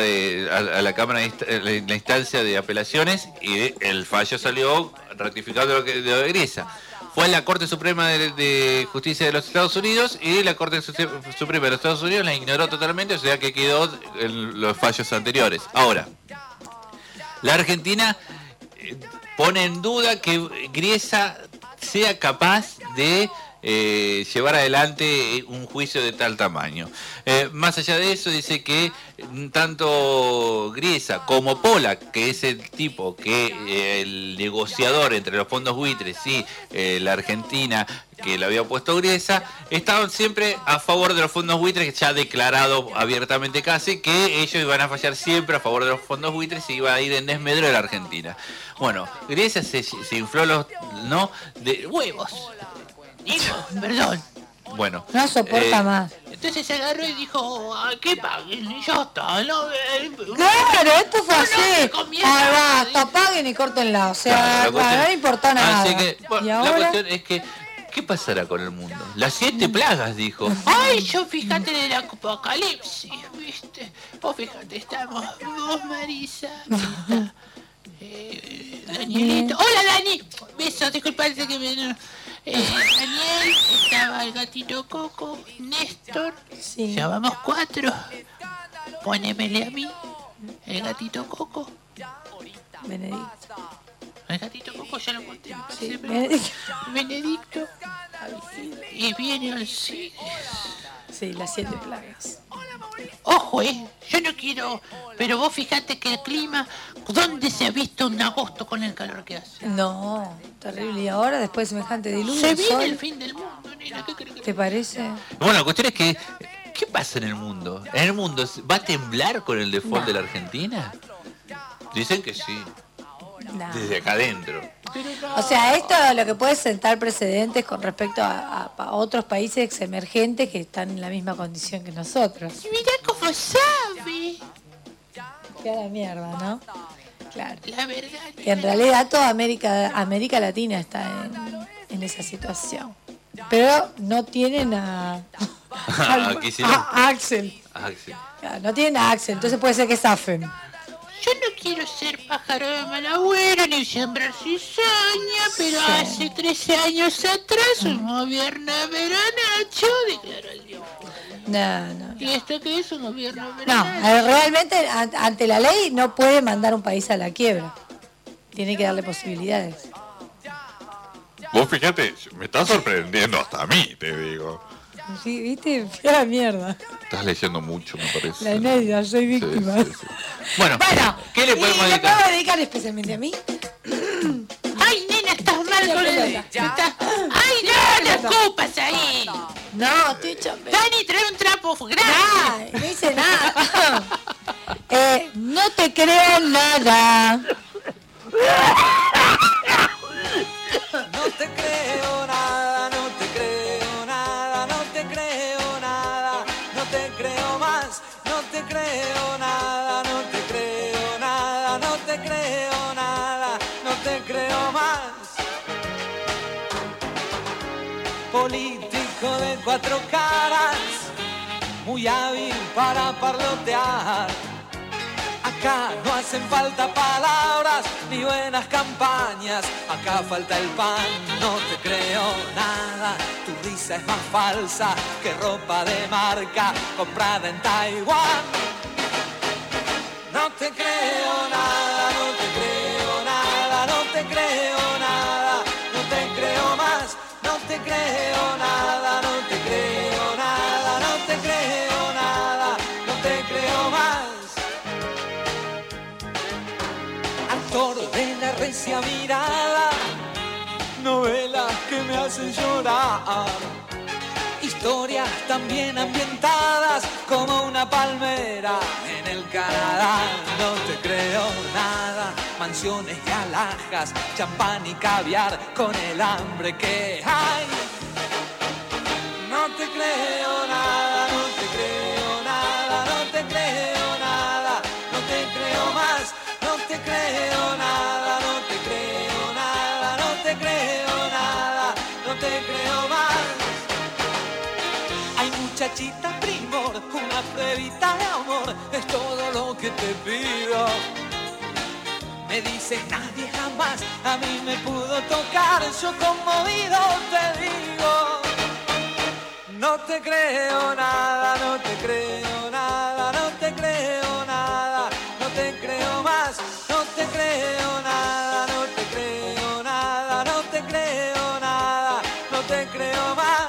la instancia de apelaciones y el fallo salió ratificando lo de Griesa. Fue a la Corte Suprema de Justicia de los Estados Unidos y la Corte Suprema de los Estados Unidos la ignoró totalmente, o sea que quedó en los fallos anteriores. Ahora, la Argentina pone en duda que Griesa sea capaz de llevar adelante un juicio de tal tamaño. Más allá de eso, dice que tanto Griesa como Pollack, que es el tipo que el negociador entre los fondos buitres y la Argentina que le había puesto Griesa, estaban siempre a favor de los fondos buitres, que ya ha declarado abiertamente casi que ellos iban a fallar siempre a favor de los fondos buitres y iba a ir en desmedro de la Argentina. Bueno, Griesa se infló de huevos. Perdón. Bueno. No soporta más. Entonces se agarró y dijo, ¿qué paguen? Y ya está. Claro, esto fue así. Basta, paguen y córtenla. O sea, no importa nada. Así que, bueno, la cuestión es que, ¿qué pasará con el mundo? Las 7 plagas, dijo. Ay, yo fíjate del apocalipsis, ¿viste? Vos fíjate, estamos vos, Marisa, Danielito. Hola, Dani. Besos, disculpate que me... Daniel, estaba el gatito Coco, Néstor, ya vamos 4. Ponémele a mí, el gatito Coco. Benedicto. El gatito Coco ya lo conté. Sí, Benedicto. Y viene Alcides. Sí, las 7 plagas. Ojo, yo no quiero, pero vos fijate que el clima, ¿dónde se ha visto un agosto con el calor que hace? No, terrible. Y ahora, después de semejante diluvio, se viene el fin del mundo, nena. ¿Qué crees que te parece? Bueno, la cuestión es que, ¿qué pasa en el mundo? ¿En el mundo va a temblar con el default de la Argentina? Dicen que sí. No. Desde acá adentro. O sea, esto es lo que puede sentar precedentes con respecto a otros países emergentes que están en la misma condición que nosotros. Mirá cómo sabe. Qué la mierda, ¿no? Claro. La verdad. Que en realidad toda América Latina está en esa situación. Pero no tienen a Axel. Claro, no tienen a Axel, entonces puede ser que zafen. Yo no quiero ser pájaro de mal agüero ni sembrar cizaña, pero hace 13 años atrás un gobierno veronacho declaró el difunto. No. ¿Y esto qué es un gobierno No, veronacho? realmente ante la ley no puede mandar un país a la quiebra. Tiene que darle posibilidades. Vos fíjate, me estás sorprendiendo hasta a mí, te digo. Sí, ¿viste? Fea mierda. Estás leyendo mucho, me parece. La media, soy víctima. Sí. Bueno, ¿qué le podemos dedicar? ¿Le puedo dedicar especialmente a mí? Ay, nena, estás mal con el... Ay, no, las copas ahí. No, estoy hecho... Dani, trae un trapo grande. No hice nada. No te creo nada. No te creo nada, no te creo nada, no te creo nada, no te creo más, no te creo nada, no te creo nada, no te creo nada, no te creo más. Político de 4 caras, muy hábil para parlotear. Acá no hacen falta palabras ni buenas campañas, acá falta el pan, no te creo nada, tu risa es más falsa que ropa de marca comprada en Taiwán. No te creo nada, no te creo nada, no te creo nada, no te creo más, no te creo nada, no te creo nada, no te creo nada, no te creo más. Actor de la recia mirada, novelas que me hacen llorar, historias tan bien ambientadas como una palmera en el Canadá. No te creo nada, mansiones y alhajas, champán y caviar con el hambre que hay. No te creo nada, no te creo nada, no te creo nada, no te creo más. No te creo nada, no te creo nada, no te creo nada, no te creo más. Ay, muchachita primor, una pruebita de amor, es todo lo que te pido. Me dices nadie jamás a mí me pudo tocar, yo conmovido te digo. No te creo nada, no te creo nada, no te creo nada, no te creo más, no te creo nada, no te creo nada, no te creo nada, no te creo más.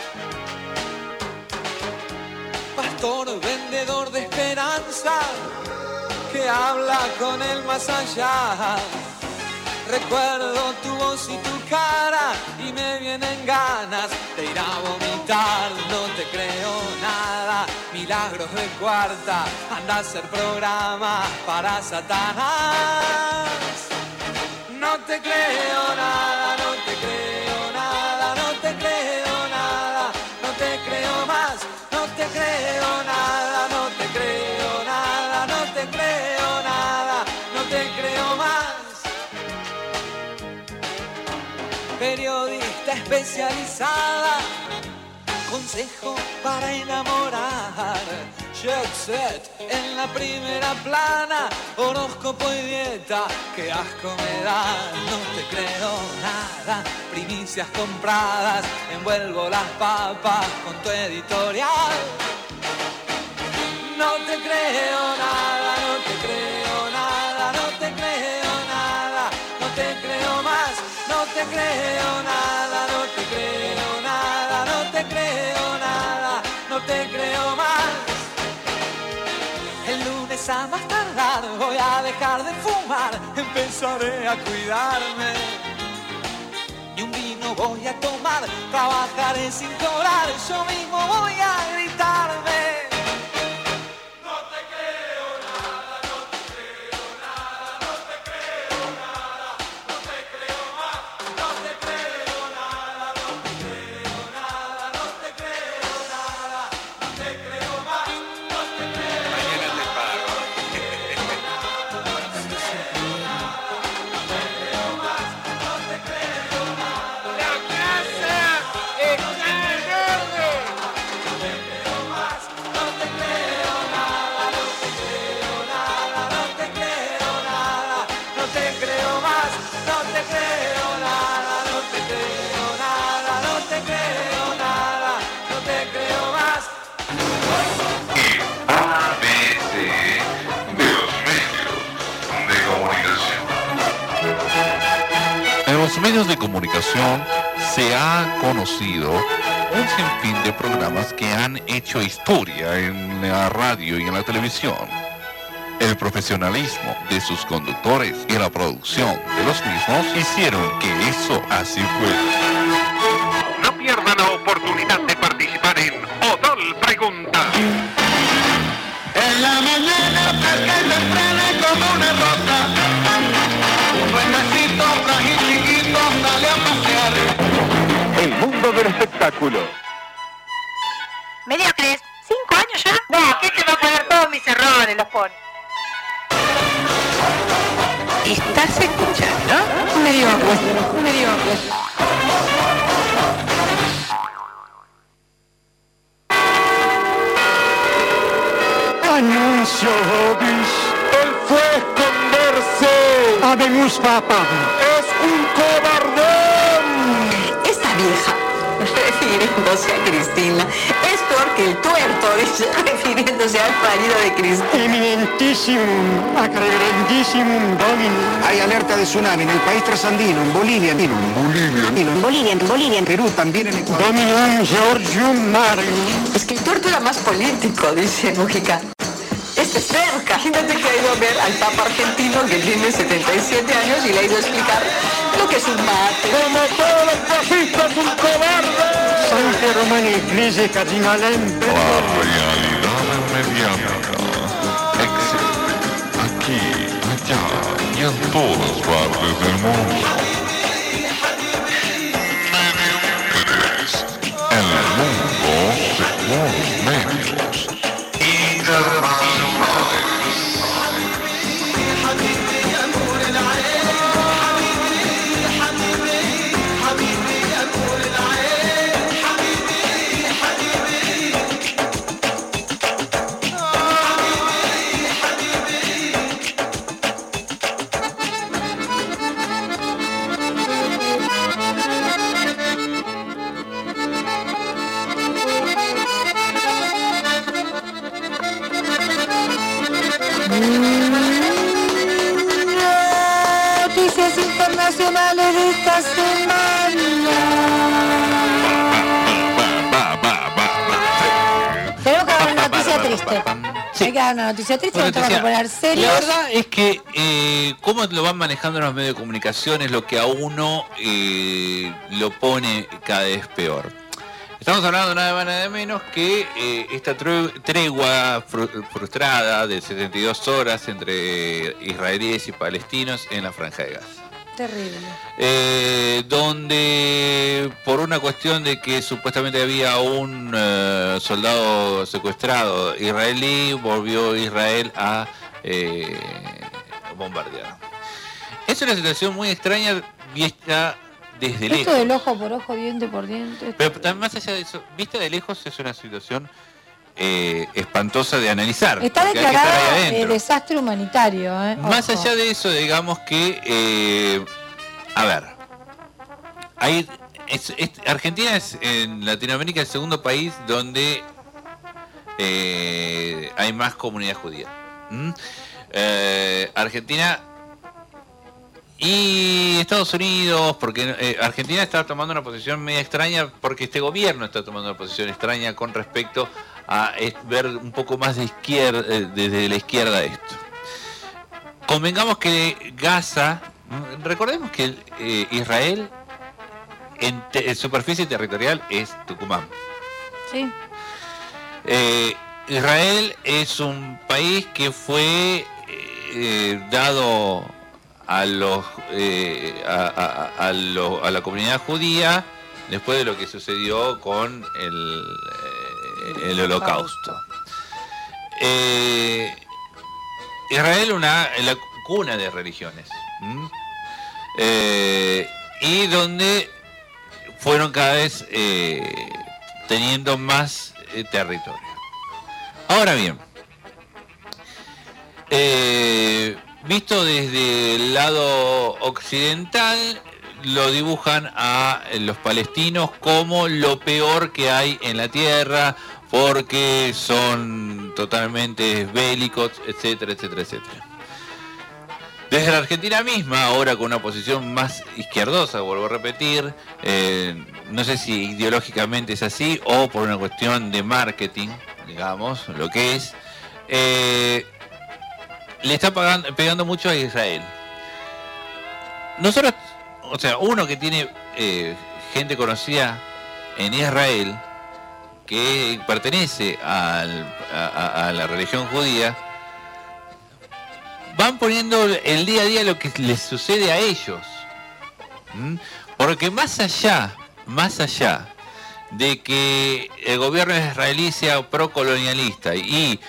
Pastor, vendedor de esperanza, que habla con el más allá. Recuerdo tu voz y tu cara y me vienen ganas de ir a vomitar. No te creo nada, milagros de cuarta, anda a hacer programas para Satanás. No te creo nada, no te creo nada, no te creo nada, no te creo más, no te creo nada, no te creo nada, no te creo nada, no te creo más. Periodista especializada, consejo para enamorar. Jet set en la primera plana, horóscopo y dieta, qué asco me da. No te creo nada, primicias compradas, envuelvo las papas con tu editorial. No te creo nada, no te creo nada, no te creo nada, no te creo más. No te creo nada, no te creo nada, no te creo nada, no te creo más. El lunes a más tardar voy a dejar de fumar, empezaré a cuidarme. Ni un vino voy a tomar, trabajaré sin cobrar, yo mismo voy a gritarme. No te creo nada, no te creo nada, no te creo nada, los medios de comunicación se ha conocido un sinfín de programas que han hecho historia en la radio y en la televisión. El profesionalismo de sus conductores y la producción de los mismos hicieron que eso así fuera. No pierda la oportunidad de participar en Odol Pregunta. En la mañana fresca y temprana como una rosa, un duendecito frágil chiquito sale a pasear. El mundo del espectáculo. Mediocres, 5 años ya. No, ¿qué te va a poner todos mis errores? Los pone. ¿Estás escuchando? Mediocres. Anuncio Obis. Él fue a esconderse. Habemos papá. Es un cobardón. Esta vieja, refiriéndose a Cristina, es peor que el tuerto, dice, refiriéndose al marido de Cristina. Eminentísimo, acreverendísimo domino. Hay alerta de tsunami en el país trasandino, en Bolivia, en Bolivia, en Perú, también en Ecuador. Dominum Giorgio Mario. Es que el tuerto era más político, dice Mujica. Este es cerca. Imagínate que ha ido a ver al Papa argentino que tiene 77 años y le ha ido a explicar lo que es un mate. Como todos los fascistas, un cobarde. Sante Romani Ecclesia Cardinalem. La realidad mediática existe aquí, allá y en todas partes del mundo. Mediocres. El mundo según los medios internacionales. Noticias internacionales de esta semana. Tenemos que dar una noticia triste. Sí. Hay que dar una noticia triste, nos tenemos que poner serios. La verdad es que cómo lo van manejando los medios de comunicación es lo que a uno lo pone cada vez peor. Estamos hablando nada más nada menos que esta tregua frustrada de 72 horas entre israelíes y palestinos en la Franja de Gaza. Terrible. Donde por una cuestión de que supuestamente había un soldado secuestrado israelí, volvió Israel a bombardear. Es una situación muy extraña vista desde lejos. Esto del ojo por ojo, diente por diente. Pero también más allá de eso, vista de lejos es una situación espantosa de analizar. Está declarada desastre humanitario. Más allá de eso, digamos que, a ver, Argentina es en Latinoamérica el segundo país donde hay más comunidad judía. Argentina y Estados Unidos, porque Argentina está tomando una posición media extraña, porque este gobierno está tomando una posición extraña con respecto a ver un poco más de izquierda, desde la izquierda esto. Convengamos que Gaza, recordemos que Israel en superficie territorial es Tucumán. Sí. Israel es un país que fue dado a la comunidad judía después de lo que sucedió con el Holocausto. Israel la cuna de religiones, y donde fueron cada vez teniendo más territorio. Ahora bien, visto desde el lado occidental, lo dibujan a los palestinos como lo peor que hay en la tierra, porque son totalmente bélicos, etcétera, etcétera, etcétera. Desde la Argentina misma, ahora con una posición más izquierdosa, vuelvo a repetir, no sé si ideológicamente es así o por una cuestión de marketing, digamos, lo que es, le está pegando mucho a Israel. Nosotros, o sea, uno que tiene gente conocida en Israel, que pertenece a la religión judía, van poniendo el día a día lo que les sucede a ellos. Porque más allá de que el gobierno israelí sea procolonialista y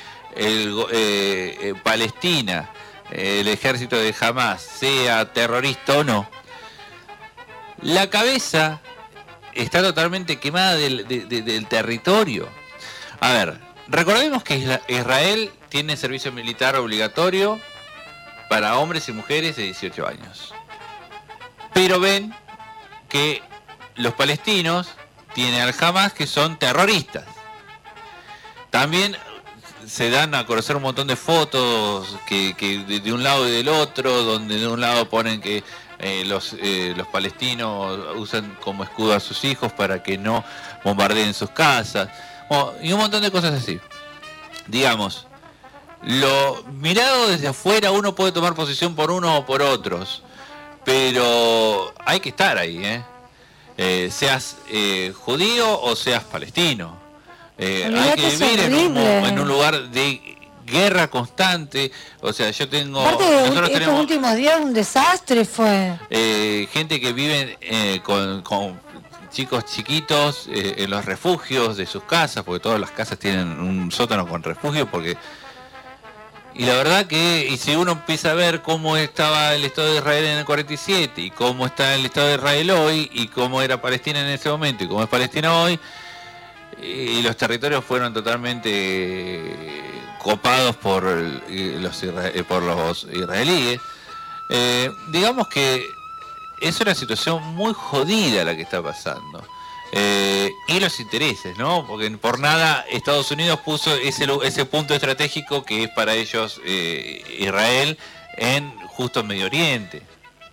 Palestina, el ejército de Hamas, sea terrorista o no, la cabeza está totalmente quemada del territorio. A ver, recordemos que Israel tiene servicio militar obligatorio para hombres y mujeres de 18 años. Pero ven que los palestinos tienen al Hamas, que son terroristas. También se dan a conocer un montón de fotos que de un lado y del otro, donde de un lado ponen que los palestinos usan como escudo a sus hijos para que no bombardeen sus casas, y un montón de cosas así. Digamos, lo mirado desde afuera, uno puede tomar posición por uno o por otros, pero hay que estar ahí, seas judío o seas palestino. Hay que vivir en un lugar de guerra constante. O sea, yo tengo... Nosotros estos últimos días un desastre fue. Gente que vive con chicos chiquitos en los refugios de sus casas, porque todas las casas tienen un sótano con refugio, porque... Y la verdad que, y si uno empieza a ver cómo estaba el Estado de Israel en el 47, y cómo está el Estado de Israel hoy, y cómo era Palestina en ese momento, y cómo es Palestina hoy, y los territorios fueron totalmente copados por los israelíes, digamos que es una situación muy jodida la que está pasando. Y los intereses, ¿no? Porque por nada Estados Unidos puso ese punto estratégico que es para ellos Israel en justo Medio Oriente.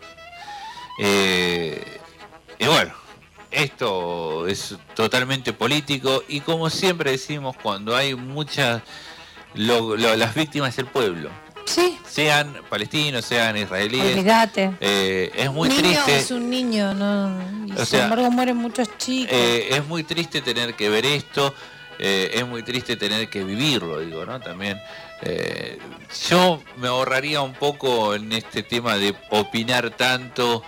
Y bueno, esto es totalmente político, y como siempre decimos, cuando hay muchas, las víctimas es el pueblo. Sí. Sean palestinos, sean israelíes. Olvídate. Es muy niño triste. Es un niño, ¿no? Y sin embargo mueren muchos chicos. Es muy triste tener que ver esto. Es muy triste tener que vivirlo, digo, ¿no? También. Yo me ahorraría un poco en este tema de opinar tanto.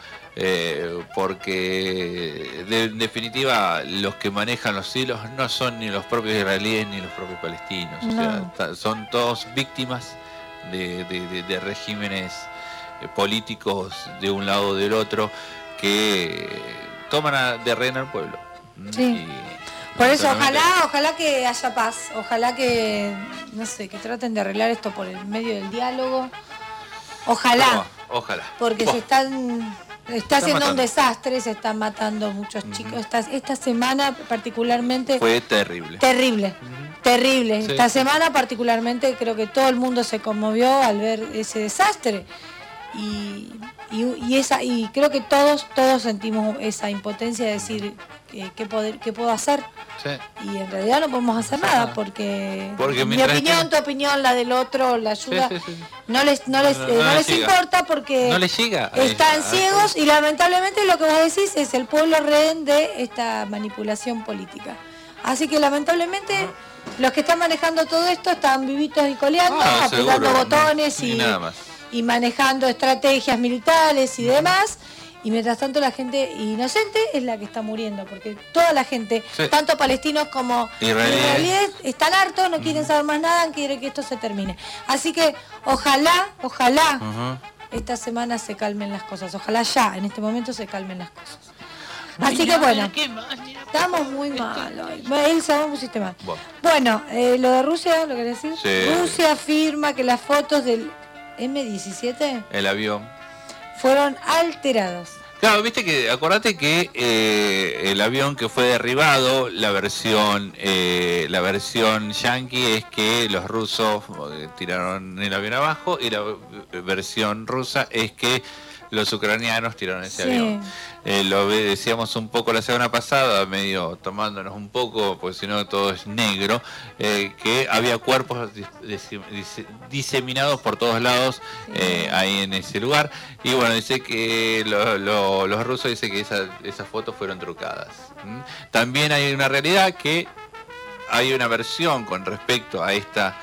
Porque en definitiva los que manejan los hilos no son ni los propios israelíes ni los propios palestinos. No. O sea, son todos víctimas de regímenes políticos de un lado o del otro que toman de rehén al pueblo. Sí. Por eso ojalá que haya paz, ojalá que, no sé, que traten de arreglar esto por el medio del diálogo. Ojalá. Ojalá. Porque está haciendo un desastre, se están matando muchos chicos. Esta semana particularmente... Fue terrible. Terrible. Sí. Esta semana particularmente creo que todo el mundo se conmovió al ver ese desastre. Y creo que todos sentimos esa impotencia de decir qué puedo hacer. Sí. Y en realidad no podemos hacer nada porque mi opinión, tu opinión, la del otro, la ayuda, no les importa porque no les llega están ciegos y lamentablemente lo que vos decís es el pueblo rehén de esta manipulación política. Así que lamentablemente los que están manejando todo esto están vivitos y coleando, apretando botones y manejando estrategias militares y demás. Y mientras tanto la gente inocente es la que está muriendo, porque toda la gente, tanto palestinos como israelíes, están hartos, no quieren saber más nada, quieren que esto se termine. Así que ojalá esta semana se calmen las cosas, ojalá ya, en este momento se calmen las cosas. Así que bueno, estamos muy mal hoy. Elsa, vos pusiste mal. Bueno, lo de Rusia, ¿lo querés decir? Sí. Rusia afirma que las fotos del M-17, el avión, fueron alterados. Claro, viste que, acordate que el avión que fue derribado, la versión yankee es que los rusos tiraron el avión abajo, y la versión rusa es que los ucranianos tiraron ese avión. Lo decíamos un poco la semana pasada, medio tomándonos un poco, porque si no todo es negro, que había cuerpos diseminados por todos lados ahí en ese lugar. Y bueno, dice que los rusos dicen que esas fotos fueron trucadas. También hay una realidad que hay una versión con respecto a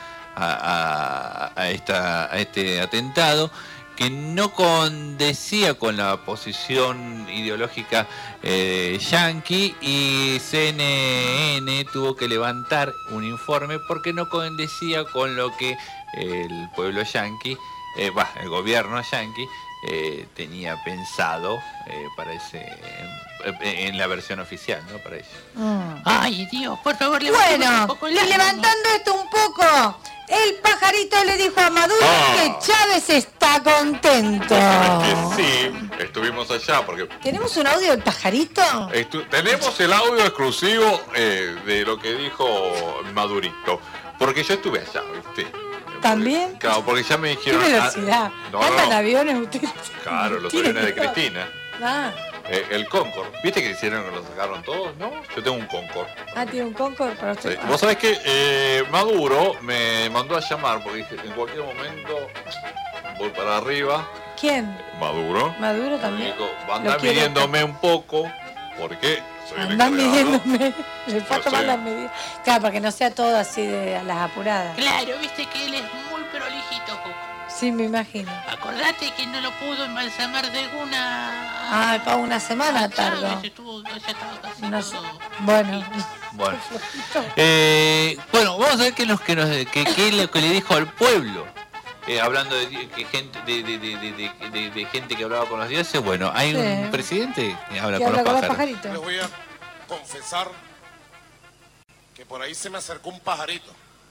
este atentado que no condecía con la posición ideológica yanqui, y CNN tuvo que levantar un informe porque no condecía con lo que el pueblo yanqui, el gobierno yanqui tenía pensado para en la versión oficial, ¿no? Para ellos. Ay, Dios, por favor, bueno, un poco y levantando esto un poco, el pajarito le dijo a Maduro que Chávez está contento. Sí, estuvimos allá porque... ¿Tenemos un audio del pajarito? Tenemos el audio exclusivo de lo que dijo Madurito, porque yo estuve allá, ¿viste? ¿También? Claro, porque ya me dijeron... ¿Qué velocidad? ¿Andan aviones ustedes? Claro, los aviones de Cristina. El Concorde. ¿Viste que hicieron que lo sacaron todos? ¿No? Yo tengo un Concorde. Tiene un Concorde para usted. Sí. Vos sabés que Maduro me mandó a llamar porque dije, en cualquier momento voy para arriba. ¿Quién? Maduro. Maduro también. Dijo, anda midiéndome un poco porque soy Anda midiéndome. Le va a tomar las medidas. Claro, para que no sea todo así a las apuradas. Claro, viste que él es muy prolijito, Coco. Sí, me imagino. Acordate que no lo pudo embalsamar de alguna... para una semana tardó. Ya estaba casi no sé. todo. Bueno. Bueno, vamos a ver qué es lo que le dijo al pueblo. Hablando de gente de gente que hablaba con los dioses. Bueno, hay un presidente que habla con los pajaritos. Les voy a confesar que por ahí se me acercó un pajarito.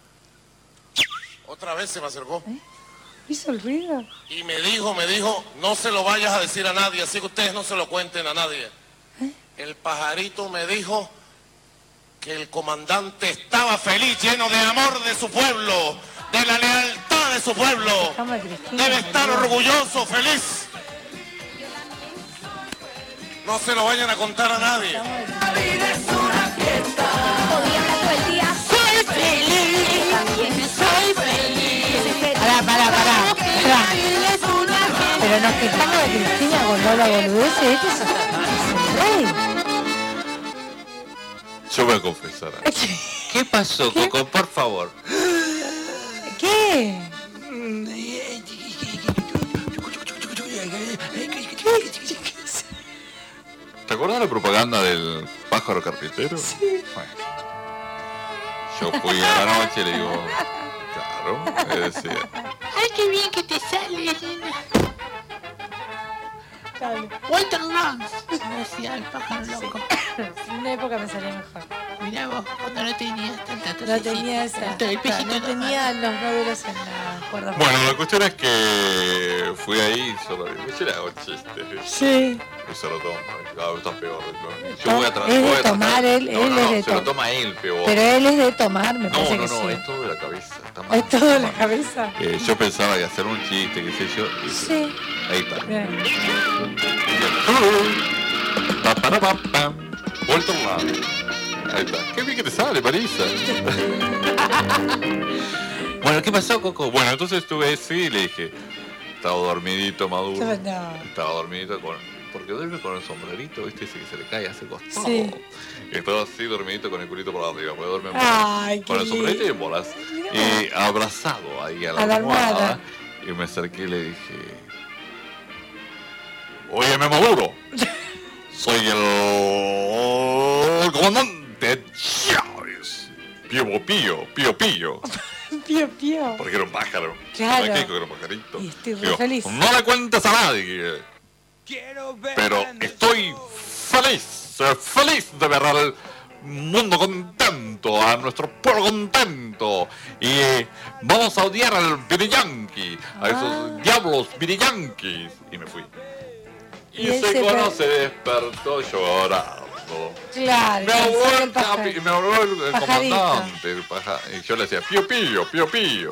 Otra vez se me acercó. ¿Hizo el ruido? Y me dijo, no se lo vayas a decir a nadie, así que ustedes no se lo cuenten a nadie. El pajarito me dijo que el comandante estaba feliz, lleno de amor de su pueblo, de la lealtad de su pueblo. Debe estar orgulloso, feliz. No se lo vayan a contar a nadie. La vida es una fiesta. Hoy habla todo el día. Soy feliz. También soy feliz. Pará. Pero nos quejamos de Cristina con Lola Boludeces. Esto es rey. Yo voy a confesar. ¿Qué pasó, Coco? Por favor. ¿Qué? ¿Te acuerdas de la propaganda del pájaro carpintero? Sí. Bueno, yo fui a la noche y le digo, claro, le decía. Ay, qué bien que te sale, nena. Walter Lance, me decía el pájaro loco. En una época me salía mejor. Mirá vos, cuando no tenías tanta tosecita. No tenía esa. No tenía los nódulos en la cuerda. Bueno, la cuestión es que fui ahí y solo yo le hago chistes. Sí. Y se lo toma. Claro, está peor. Yo voy a tratar. Es de tomar, él es de se tomar. lo toma él peor. Pero él es de tomar, me parece que sí. No, es todo de la cabeza. Está mal. Es todo de la cabeza. Yo pensaba que hacer un chiste, qué sé yo. Y sí. Ahí está. Bien. Vuelto a un lado. Ahí está. Qué bien que te sale, Marisa. Bueno, ¿qué pasó, Coco? Bueno, entonces estuve así y le dije, estaba dormidito Maduro. No. Estaba dormidito porque duerme con el sombrerito, ¿viste? Ese que se le cae hace costado. Sí. Estaba así dormidito con el culito por arriba, porque duerme con el sombrerito y en bolas. Y abrazado ahí a la almohada. Y me acerqué y le dije, óyeme Maduro, soy el comandante Chávez. Pío. Pío. Porque era un pájaro. Claro. Era un pajarito. Y estoy re feliz. No le cuentes a nadie. Pero estoy feliz de ver al mundo contento, a nuestro pueblo contento. Y vamos a odiar al viriyanqui, a esos diablos viriyanquis. Y me fui. Y él se despertó llorando. Claro, Me habló el pajarito. me habló el comandante. Y yo le decía, pío, pío, pío, pío.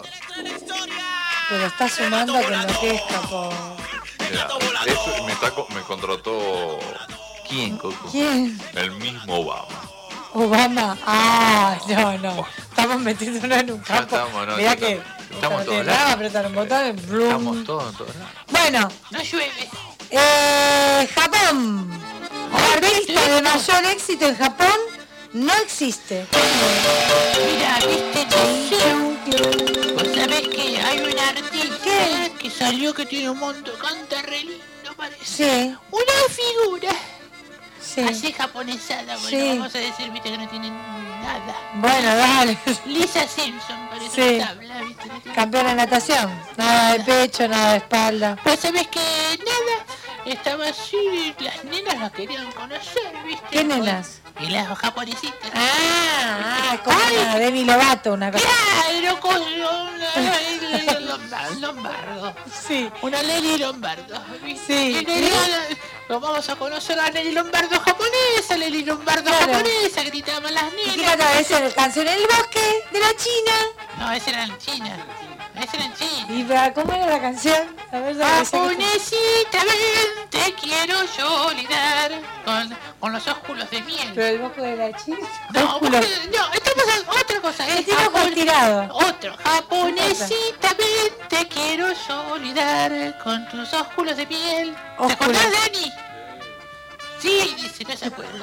Pero está sumando a que enloquezca, po. Mira, me contrató... ¿Quién, Coco? ¿Quién? El mismo Obama. Obama. Ah, no. Estamos metiéndonos en un campo. Mirá que... Estamos todos lados. Apretar un botón, blum. Estamos todos lados. Bueno. No llueve. Japón. La artista de mayor éxito en Japón no existe. Mira, viste, vos sabés que hay un artista que salió que tiene un montón, canta re lindo, parece. Sí. Una figura. Sí. Así japonesada, bueno, Sí. vamos a decir, viste, que no tiene nada. Bueno, dale. Lisa Simpson, parece Sí. una tabla, viste. No tiene Campeona de natación. Nada de pecho, nada de espalda. Pues sabés que nada, estaba así, las nenas la querían conocer, viste. ¿Qué nenas? Y las japonesitas. Como una Demi Lovato, una cosa. Claro, con Lombardo. Sí. Una Nelly Lombardo. Sí. Lo vamos a conocer a Nelly Lombardo japonesa, Nelly Lombardo japonesa, gritaban las nenas. ¿Y qué cantaba esa canción en el bosque de la China? No, esa era en China. Esa era en China. ¿Y cómo era la canción? A ver, Japonesita, ven, te quiero yo olvidar con los ósculos de miel. Pero el bosque de la China. No, estamos en otra cosa. El tiro con tirado. Otro. Japonesita, ven, te quiero yo olvidar con tus ósculos de miel. ¿Te acordás, Dani? Sí, dice, no se acuerda.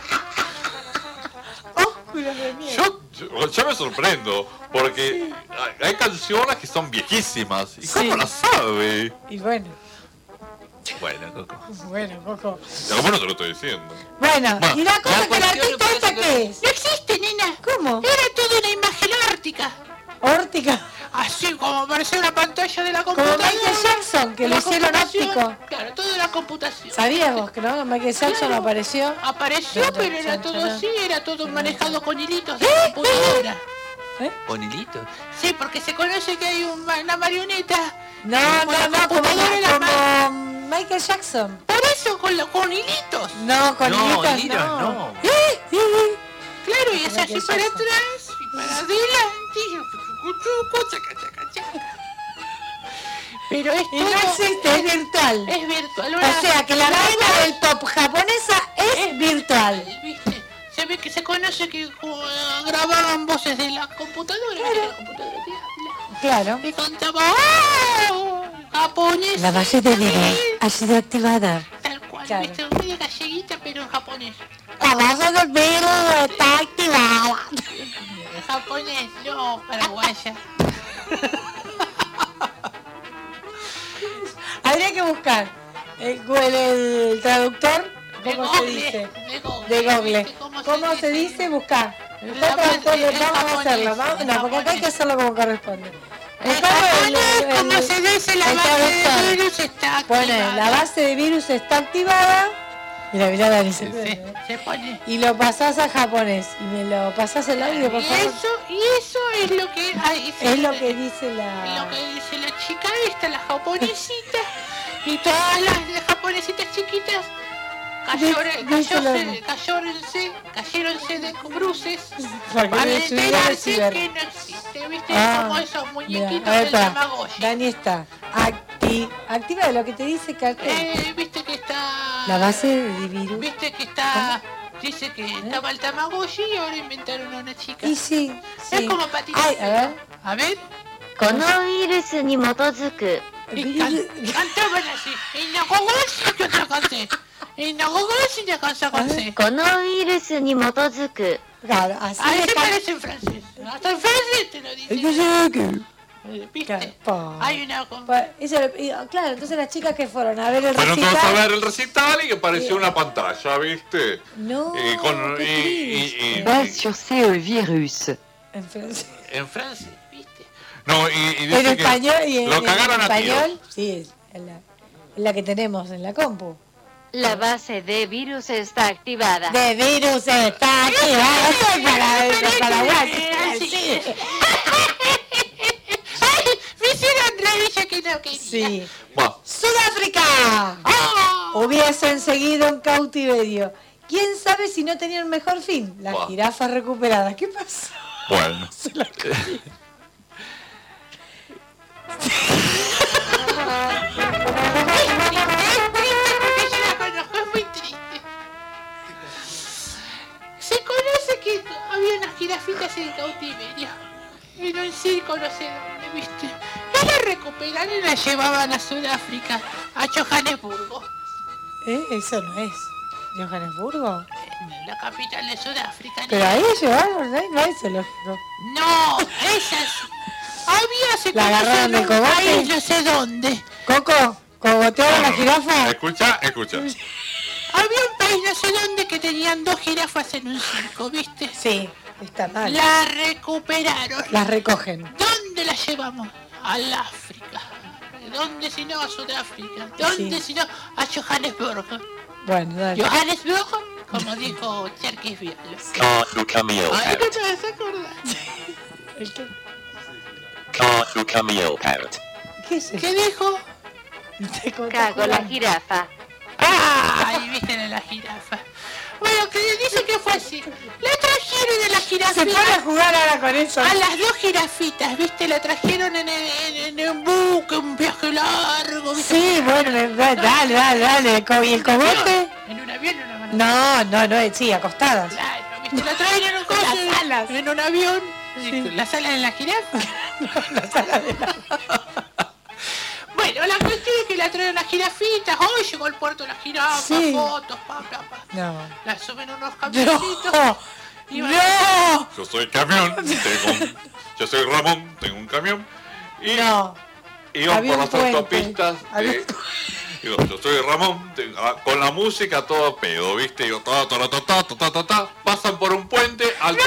Yo me sorprendo, porque hay canciones que son viejísimas. ¿Y cómo las sabe? Y bueno. Bueno, Coco. Bueno, Coco. ¿Cómo no te lo estoy diciendo? Bueno, ¿y la cosa que la artista esta qué es? No existe, nena. ¿Cómo? Era toda una imagen órtica. ¿Órtica? Así como parecía una pantalla de la computadora. Como Michael Jackson, que lo hicieron óptico. Claro, toda la computación. ¿Sabías vos que no? Michael Jackson apareció. Apareció, pero era todo así, era todo manejado con hilitos de la computadora. ¿Con hilitos? Sí, porque se conoce que hay una marioneta. No, como Michael Jackson. Por eso, con hilitos. No, con hilitos no. Claro, y es así para atrás y para adelante. Pero esto y no existe, es virtual. Es virtual. O sea, que la reina del pop japonesa es virtual. ¿Viste? Se ve que se conoce que grababan voces de la computadora. Claro. La computadora te habla. Claro. Y cantaba japonés. La base de Virus ha sido activada. Tal cual, claro. ¿Viste? Medio galleguita, pero en japonés. La base de Virus está activada. Japonés, no, paraguaya. Habría que buscar el traductor. ¿Cómo se dice? De Google. ¿Cómo se dice? Buscar. Vamos a hacerlo. No, porque acá hay que hacerlo como corresponde. ¿Cómo se dice? La base de virus está activada. Bueno, la base de virus está activada. Mira, Dani, se pone. Y lo pasás a japonés. Y me lo pasás el audio, por favor. Y eso es lo que... es lo que dice Lo que dice la chica esta, la japonesita. Y todas las japonesitas chiquitas cayeronse de bruces para enterarse que no existe, ¿viste? Como esos muñequitos del Tamagotchi. Dani está activa de lo que te dice que viste que está la base de virus. Viste que está dice que estaba el Tamagotchi y ahora inventaron a una chica. Y sí. Es como Patita. A ver. このウイルスに基づく Cantaban así. Y no gogoshi que otra canción. Y no gogoshi de canción. このウイルスに基づく Claro, así se parece en francés. Hasta en francés te lo dice. ¿Viste? Hay una... Claro, entonces las chicas que fueron a ver el Pero recital... entonces a ver el recital y que pareció una pantalla, ¿viste? No, va sur ce virus. En francés. En francés, ¿viste? No, y dice en español que y lo cagaron en a español, tiros. sí, es la que tenemos en la compu. La base de virus está activada. De virus está activada. Eso es para Sí. Me hicieron reír que no quería. Sí. Va. ¡Sudáfrica! ¡Oh! hubiesen seguido en cautiverio. ¿Quién sabe si no tenían mejor fin? Las jirafas recuperadas. ¿Qué pasó? Bueno. Se la comí. Se conoce que había unas jirafitas en cautiverio. En un circo no sé dónde, ¿viste? Y las recuperaron y las llevaban a Sudáfrica, a Johannesburgo. Eso no es. ¿Johannesburgo? La capital de Sudáfrica. Pero ahí llevaron, no es zoológico. No, esas. Se la agarraron de cogote. Ahí no sé dónde. Coco, ¿cogotearon la jirafa? Escucha. Había un país no sé dónde que tenían 2 jirafas en un circo, ¿viste? Sí, está mal. Las recuperaron. Las recogen. ¿Dónde las llevamos? Al África. ¿Dónde si no a Sudáfrica? ¿Dónde si no a Johannesburgo? Bueno, dale. Johannesburgo, como dijo Cherkis Vial. Car who cameo Ay, no parrot. te vas a acordar. ¿El qué? Car who cameo parrot. ¿Qué es eso? ¿Qué dijo? Cago la jirafa. Ay, viste a la jirafa. Bueno, que dice que fue así. La trajeron de la jirafita. Se puede jugar ahora con eso. A las 2 jirafitas, viste, la trajeron en un buque, un viaje largo. ¿Viste? Sí, bueno, dale. ¿Y el cogote? En un avión o una mano. No, sí, acostadas. Claro, viste, la traen en un coche. Las alas. En un avión. Sí. ¿Las alas de la jirafa? Las alas de la... Bueno, la cuestión es que la traen las jirafitas. Hoy llegó al puerto la jirafa, Sí. fotos, pa. No. La suben unos camioncitos. ¡No! Yo soy camión, yo soy Ramón, tengo un camión. Y No. iban Había por un las puente. autopistas. Digo, yo soy Ramón, con la música todo a pedo, ¿viste? Digo, ta, pasan por un puente, alto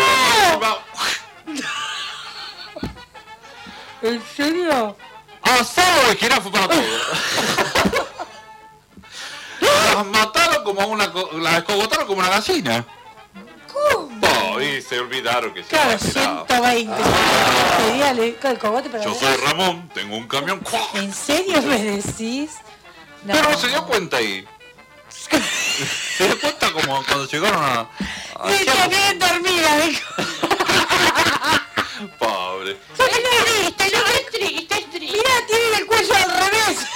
¿En serio? asado de jirafa para todo. Las mataron como a una, las escogotaron como una gallina. ¿Cómo? Y se olvidaron que se Claro, había tirado. 120. Sería el cogote, pero... Yo soy Ramón, tengo un camión. ¿En serio me decís? No. Pero se dio cuenta ahí. Se dio cuenta como cuando llegaron a Me quedé dormida, dijo. Pobre. Es triste. Mirá, tiene el cuello al revés.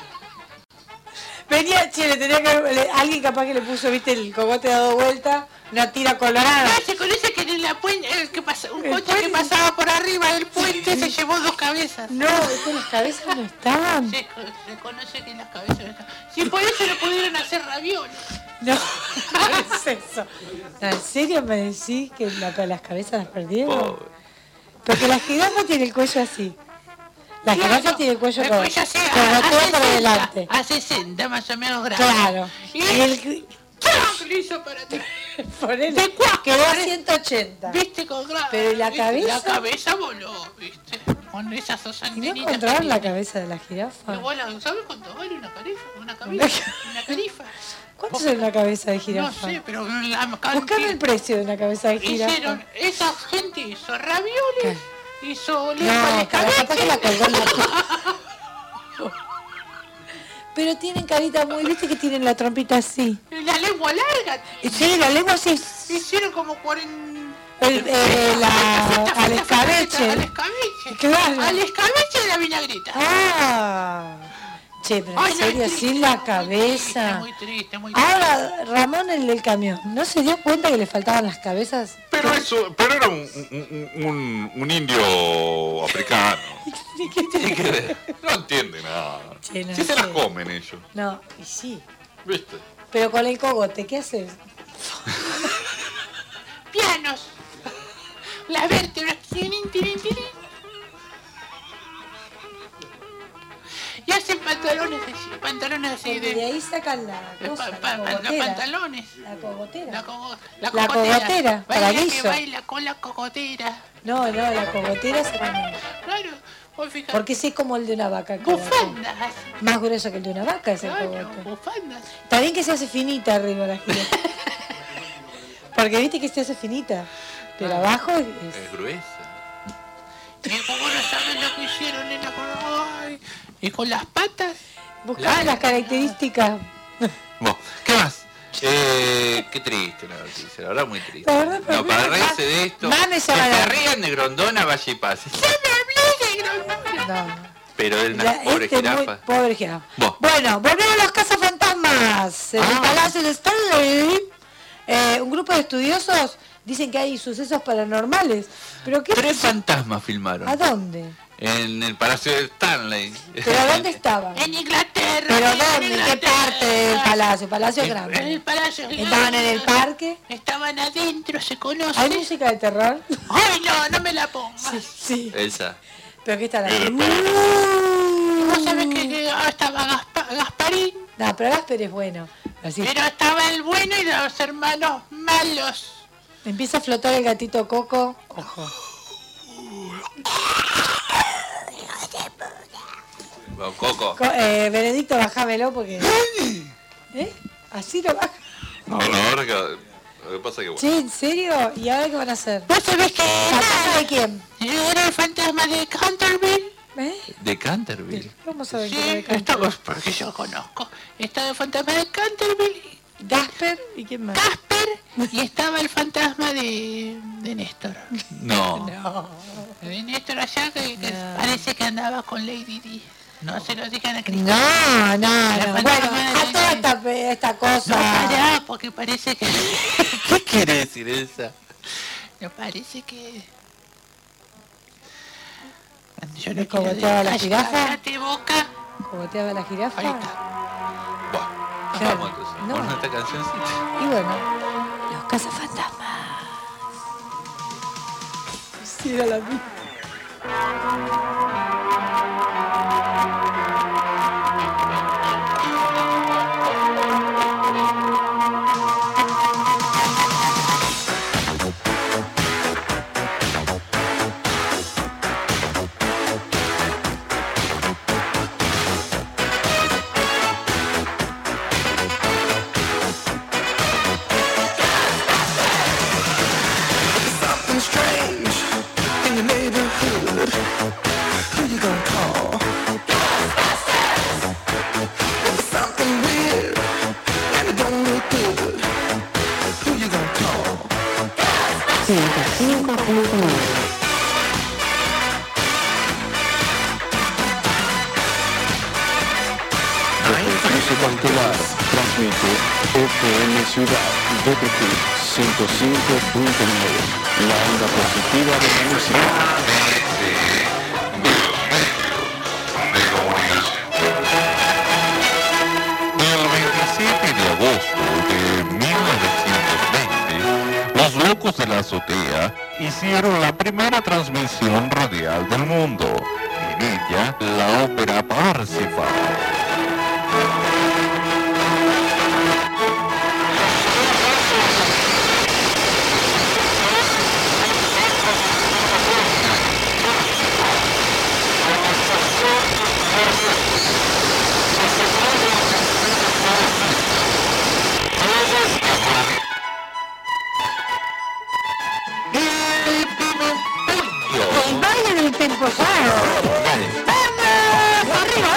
Venía, le tenía que... Alguien capaz que le puso, viste, el cogote dado vuelta, una tira colorada. Se conoce que en la puente, un coche que pasaba por arriba del puente se llevó 2 cabezas. No, es que las cabezas no estaban. Se conoce que las cabezas no estaban. Si por eso no pudieron hacer ravioles. No, no es eso. No, ¿en serio me decís que las cabezas las perdieron? Porque la jirafa tiene el cuello así. La jirafa tiene el cuello como cogotea para adelante. A 60 más o menos grados. Claro. Y el... lo hizo para atrás. Ponele, quedó a 180. ¿Viste con grado? Pero ¿y la cabeza? La cabeza voló, ¿viste? Con esas 2 ¿Y no antenitas. encontraron la cabeza de la jirafa? ¿Sabes cuánto vale una carifa? Una carifa. ¿Cuánto es una cabeza de jirafa? No sé, pero Buscame el precio de una cabeza de jirafa. Hicieron, esa gente hizo ravioles, hizo No, lengua de capaz que la escabeche. colgó en la... Pero tienen carita muy, viste que tienen la trompita así. La lengua larga. Sí, la lengua así. Hicieron como 40... Al escabeche. Al escabeche. Claro. Al escabeche de la vinagreta. Ah. Che, pero en serio, sin la cabeza. Muy triste. Ahora, Ramón, el del camión, ¿no se dio cuenta que le faltaban las cabezas? Pero era un indio africano. ¿Qué tiene que ver? No entiende nada. Che, no Si se sé. las comen ellos. No, y sí. ¿Viste? Pero con el cogote, ¿qué haces? Pianos. La vértebra. Tirín. Y hacen pantalones así De ahí sacan la cosa, la cogotera. pantalones. La cogotera. La cogotera, para baila que guiso. baila con la cogotera. No, la cogotera se pone... Claro, vos fijate. Porque ese es como el de una vaca. el cogote. Bufandas. Más grueso que el de una vaca es el Claro, cogote. bufandas. Está bien que se hace finita arriba la jirafa. Porque viste que se hace finita. Pero abajo es... Es gruesa. Y como no saben lo que hicieron, nena, y con las patas. Buscaba las características Bueno, ¿qué más? Qué triste la noticia, la verdad muy triste. La verdad, no, para reírse de esto, que se rían de Grondona, vaya y pase. ¡Se me habló de Grondona! No. Pero es una pobre jirafa. Pobre jirafa. Bueno, volvemos a los cazafantasmas. En el Palacio de Stanley, un grupo de estudiosos dicen que hay sucesos paranormales. ¿Pero qué? 3 fantasmas filmaron. ¿A dónde? En el Palacio de Stanley. ¿Pero dónde estaban? En Inglaterra. ¿Pero dónde? ¿En qué parte del palacio? ¿El palacio grande? En el palacio grande. ¿Estaban en el parque? Estaban adentro, se conoce. ¿Hay música de terror? Ay, no me la pongas. Sí. Esa. ¿Pero qué está la ¿Vos sabés que estaba Gasparín? No, pero Gasper es bueno. Así. Pero estaba el bueno y los hermanos malos. Empieza a flotar el gatito Coco. Ojo. Bueno, Coco. Benedicto, bajámelo porque... ¿Así lo baja? No, ahora que... Lo que pasa es que bueno. Sí, ¿en serio? ¿Y ahora qué van a hacer? ¿Vos sabés que ¿Fantasma de quién? era el fantasma de Canterville? ¿De Canterville? ¿Cómo saben que Sí, era de Canterville? estamos porque yo conozco. Estaba el fantasma de Canterville. Gasper y quién más. Gasper y estaba el fantasma de Néstor. No. De Néstor allá que parece que andaba con Lady Di. No se lo digan a Cristina. No. Bueno, a toda esta cosa. No, pará, porque parece que... ¿Qué quiere decir esa? Me parece que... Yo no cogoteaba la jirafa. Cállate, boca. ¿Cogoteaba la jirafa? Ahí está. Bueno, vamos entonces. No. Con esta cancioncita. Y bueno, los cazafantasmas. Sí, era la misma. Transmite FM Ciudad DTT 105.9, la onda positiva de la música. El 27 de agosto de 1920, los locos de la azotea hicieron la primera transmisión radial del mundo. En ella, la ópera Parsifal. El baile del temposado. ¡Vamos! ¡Arriba!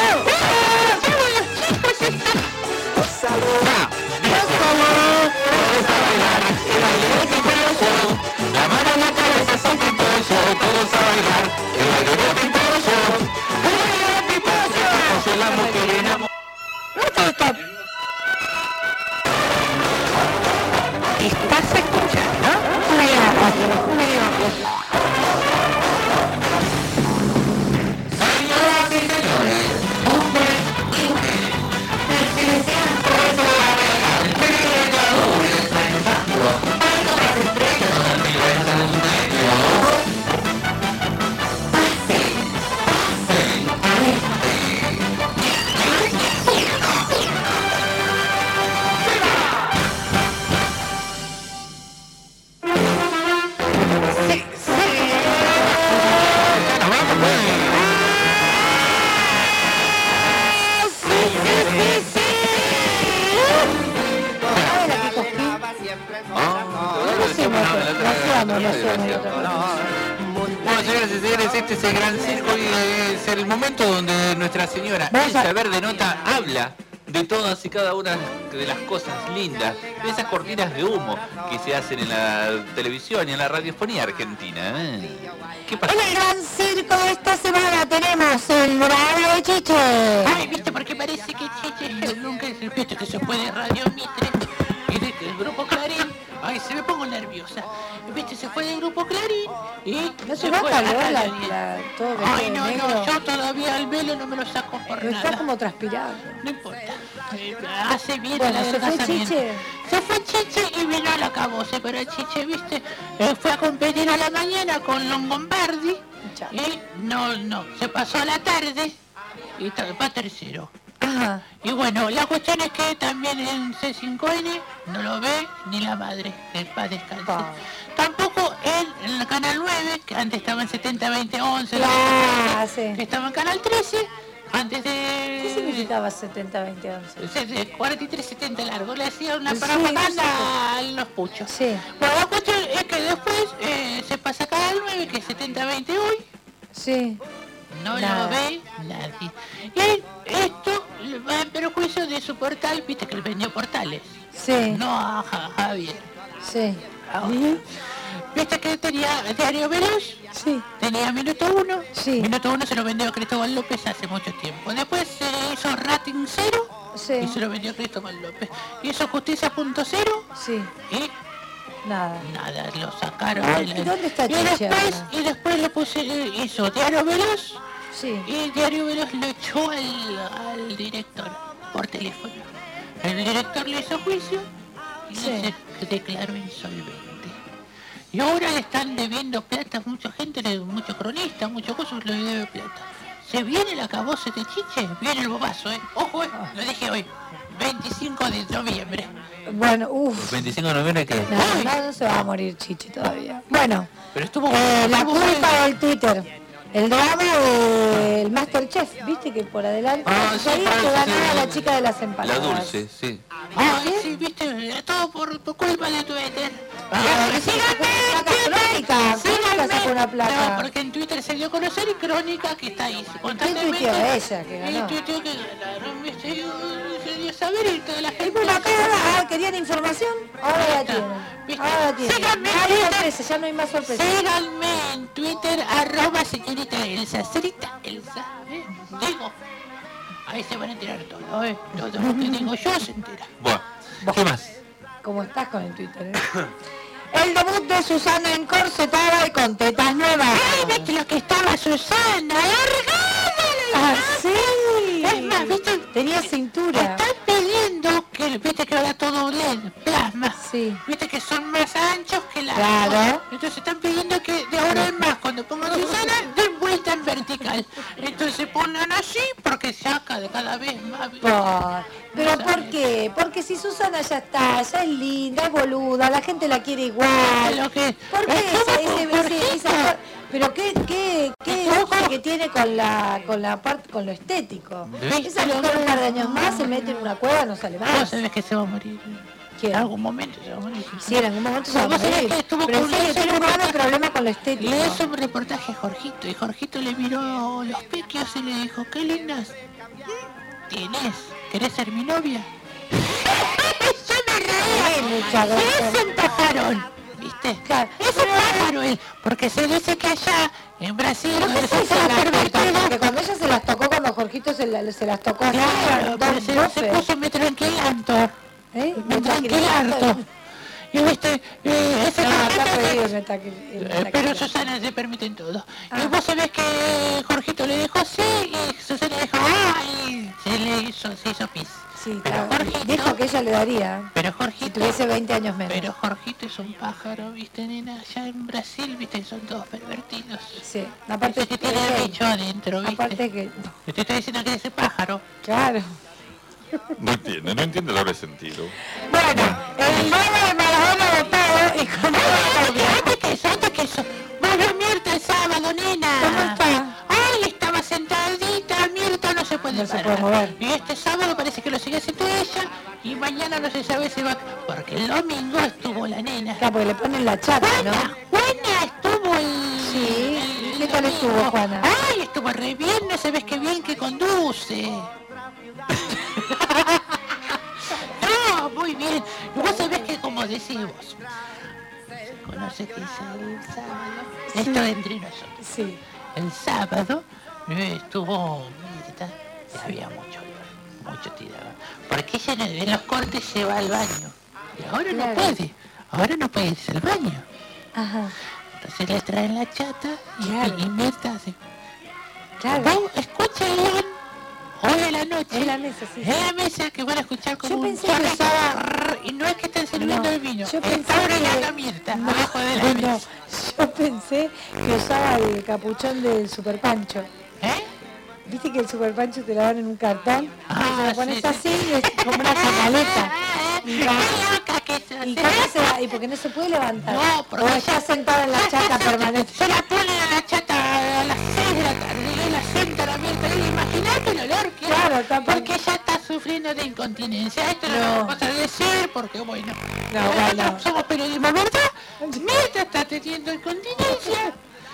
La mano en la cabeza son piposo, todos a bailar. El baile de piposo, el baile de piposo. Piposo, la mujer enamorada. Estás escuchando Señoras y señores, hombres y mujeres, pertenecen por eso a la regla del predicadores presentando a las estrellas del universo medio. Pasen a Bueno, señoras y señores, este es el gran circo y es el momento donde nuestra señora Elsa Verde Nota habla de todas y cada una de las cosas lindas, de esas cortinas de humo que se hacen en la televisión y en la radiofonía argentina. ¿Qué pasa? En el gran circo de esta semana tenemos el bravo de Chiche. Ay, ¿viste? Porque parece que Chiche nunca viste que se fue de Radio Mitre y del Grupo Clarín. Ay, se me pongo nerviosa. ¿Viste? Se fue del Grupo Clarín y ¿No se te da fue a calor Radio todo Ay, no, negro? no, yo todavía el velo no me lo saco por Pero nada. está como transpirado. No importa. Hace bien Bueno, el se fue adelgazamiento. Chiche. Se fue Chiche y vino a la cabose, pero Chiche, viste, fue a competir a la mañana con Longombardi y no, se pasó a la tarde y va tercero. Ajá. Y bueno, la cuestión es que también en C5N no lo ve ni la madre, que en paz descanse. Tampoco en el Canal 9, que antes estaba en 70-20-11, que estaba en Canal 13, antes de... ¿Qué significaba 70-20-11? 43-70 largo, le hacía una Sí, propaganda a los puchos. Sí. Bueno, la cuestión es que después se pasa a Canal 9, que es 70-20 hoy. Sí. No Nada. lo ve nadie. Y esto va en perjuicio de su portal, viste que él vendió portales. Sí. No a Javier. Sí. ¿Viste que tenía Diario Veloz? Sí. Tenía Minuto 1. Sí. Minuto 1 se lo vendió a Cristóbal López hace mucho tiempo. Después se hizo Rating 0 y se lo vendió a Cristóbal López. Hizo Justicia.0 sí. Y nada, lo sacaron. Ay, ¿dónde está Chiche ahora? Y después le puse, hizo Diario Veloz. Sí. Y Diario Veloz lo echó al director por teléfono. El director le hizo juicio y se declaró insolvente. Y ahora le están debiendo plata a mucha gente, muchos cronistas, muchos cosas le debe plata. Se viene el acabose de Chiche, viene el bobazo, Ojo, lo dije hoy, 25 de noviembre. Bueno, uff. 25 de noviembre que... No se va a morir Chiche todavía. Bueno, pero estuvo... la culpa del Twitter. El drama del Masterchef, viste que por adelante sabía que ganaba la chica de las empanadas. La Dulce, sí. Ay, sí, viste, todo por culpa de Twitter. Crónica sacó una placa. No, porque en Twitter se dio a conocer y Crónica que está ahí. ¿Quién tuiteó? Ella que ganó. ¿Quién tuiteó que ganaron? ¿Viste? Se dio a saber y toda la gente... ¿Querían información? Ahora la tienen. Ahora la tienen. Síganme No hay sorpresa, ya no hay más sorpresa. Síganme en Twitter, @señorita Elsa. Señorita Elsa, digo. Ahí se van a enterar todo, Todo lo que digo yo se entera. Bueno, ¿qué más? ¿Cómo estás con el Twitter, El debut de Susana encorsetada y con tetas nuevas. ¡Ay, viste lo que estaba Susana! ¡Largada! Sí. Es más, viste, tenía cintura. Están pidiendo que, viste que ahora todo LED, plasma. Sí. Viste que son más anchos que largos. Claro. Entonces están pidiendo que de ahora en más, cuando pongan Susana, den vuelta en vertical. Entonces ponen así porque saca de cada vez más. ¿Pero por qué? Porque si Susana ya está, ya es linda, es boluda, la gente la quiere igual. ¿Por qué pero qué ojo que tiene con la parte, con lo estético? Esa mujer un par de años más se mete en una cueva, no sale más. Vos sabés que se va a morir. En algún momento se va a morir. Sí, en algún momento se va a morir. Pero en serio, tiene un grave problema con lo estético. Le hizo un reportaje a Jorgito y Jorgito le miró los pequios y le dijo, qué lindas tienes, ¿querés ser mi novia? Yo me reí. Es un pajarón, ¿viste? Claro. Es un pájaro él, porque se dice que allá en Brasil porque cuando ella se las tocó, cuando Jorgito se las tocó, claro, pero se puso me tranquilanto. Me tranquilanto. Y viste, pero Susana se permiten todo. Y vos sabés que Jorgito le dijo sí y Susana dijo ¡ay! Se hizo pis. Sí, pero Jorgito dijo que ella le daría. Pero Jorgito, si tuviese 20 años menos. Pero Jorgito es un pájaro, viste, nena, allá en Brasil, viste, son todos pervertidos. Sí, aparte que tiene bicho adentro, viste. Aparte que... Te estoy diciendo que es ese pájaro. Claro. No entiende el doble sentido. Bueno, el nuevo de Maradona votado y con antes que eso. Volvió Mirta el sábado, nena. ¿Cómo está? Ay, estaba sentadita, Mirta no se puede mover. Y este sábado parece que lo sigue haciendo ella y mañana no se sabe si va... Porque el domingo estuvo la nena. Claro, porque le ponen la chata, ¿no? Juana estuvo el... Sí, ¿qué tal estuvo, Juana? Ay, estuvo re bien, no sabes qué bien que conduce. muy bien. Y vos sabés que, como decís vos, ¿conocés que es el sábado? Sí. Esto es entre nosotros. Sí. El sábado estuvo Mirta y había mucho tirado. Porque ella en los cortes se va al baño. Y ahora no puede. Ahora no puede irse al baño. Ajá. Entonces le traen la chata y Mirta hace... Claro. Vos escuchen hoy en la noche. En la mesa, sí. En la mesa que van a escuchar como Yo un pensé que chorro. Y no es que estén sirviendo el vino. Yo pensé Está que... la Mirta abajo de la mesa. Yo pensé que usaba el capuchón del Super Pancho. ¿Eh? ¿Viste que el Super Pancho te lo dan en un cartón? Se lo pones sí, así y es como una canaleta. Y porque no se puede levantar. No, porque o está sentada en la chata permanente. Se la ponen a la chata a las 6 de la tarde y la sientan a Mirta. Imagínate el olor que claro, porque ella está sufriendo de incontinencia. Esto no lo vamos a decir porque, bueno, bueno. Somos periodismo, ¿verdad? Mirta está teniendo incontinencia.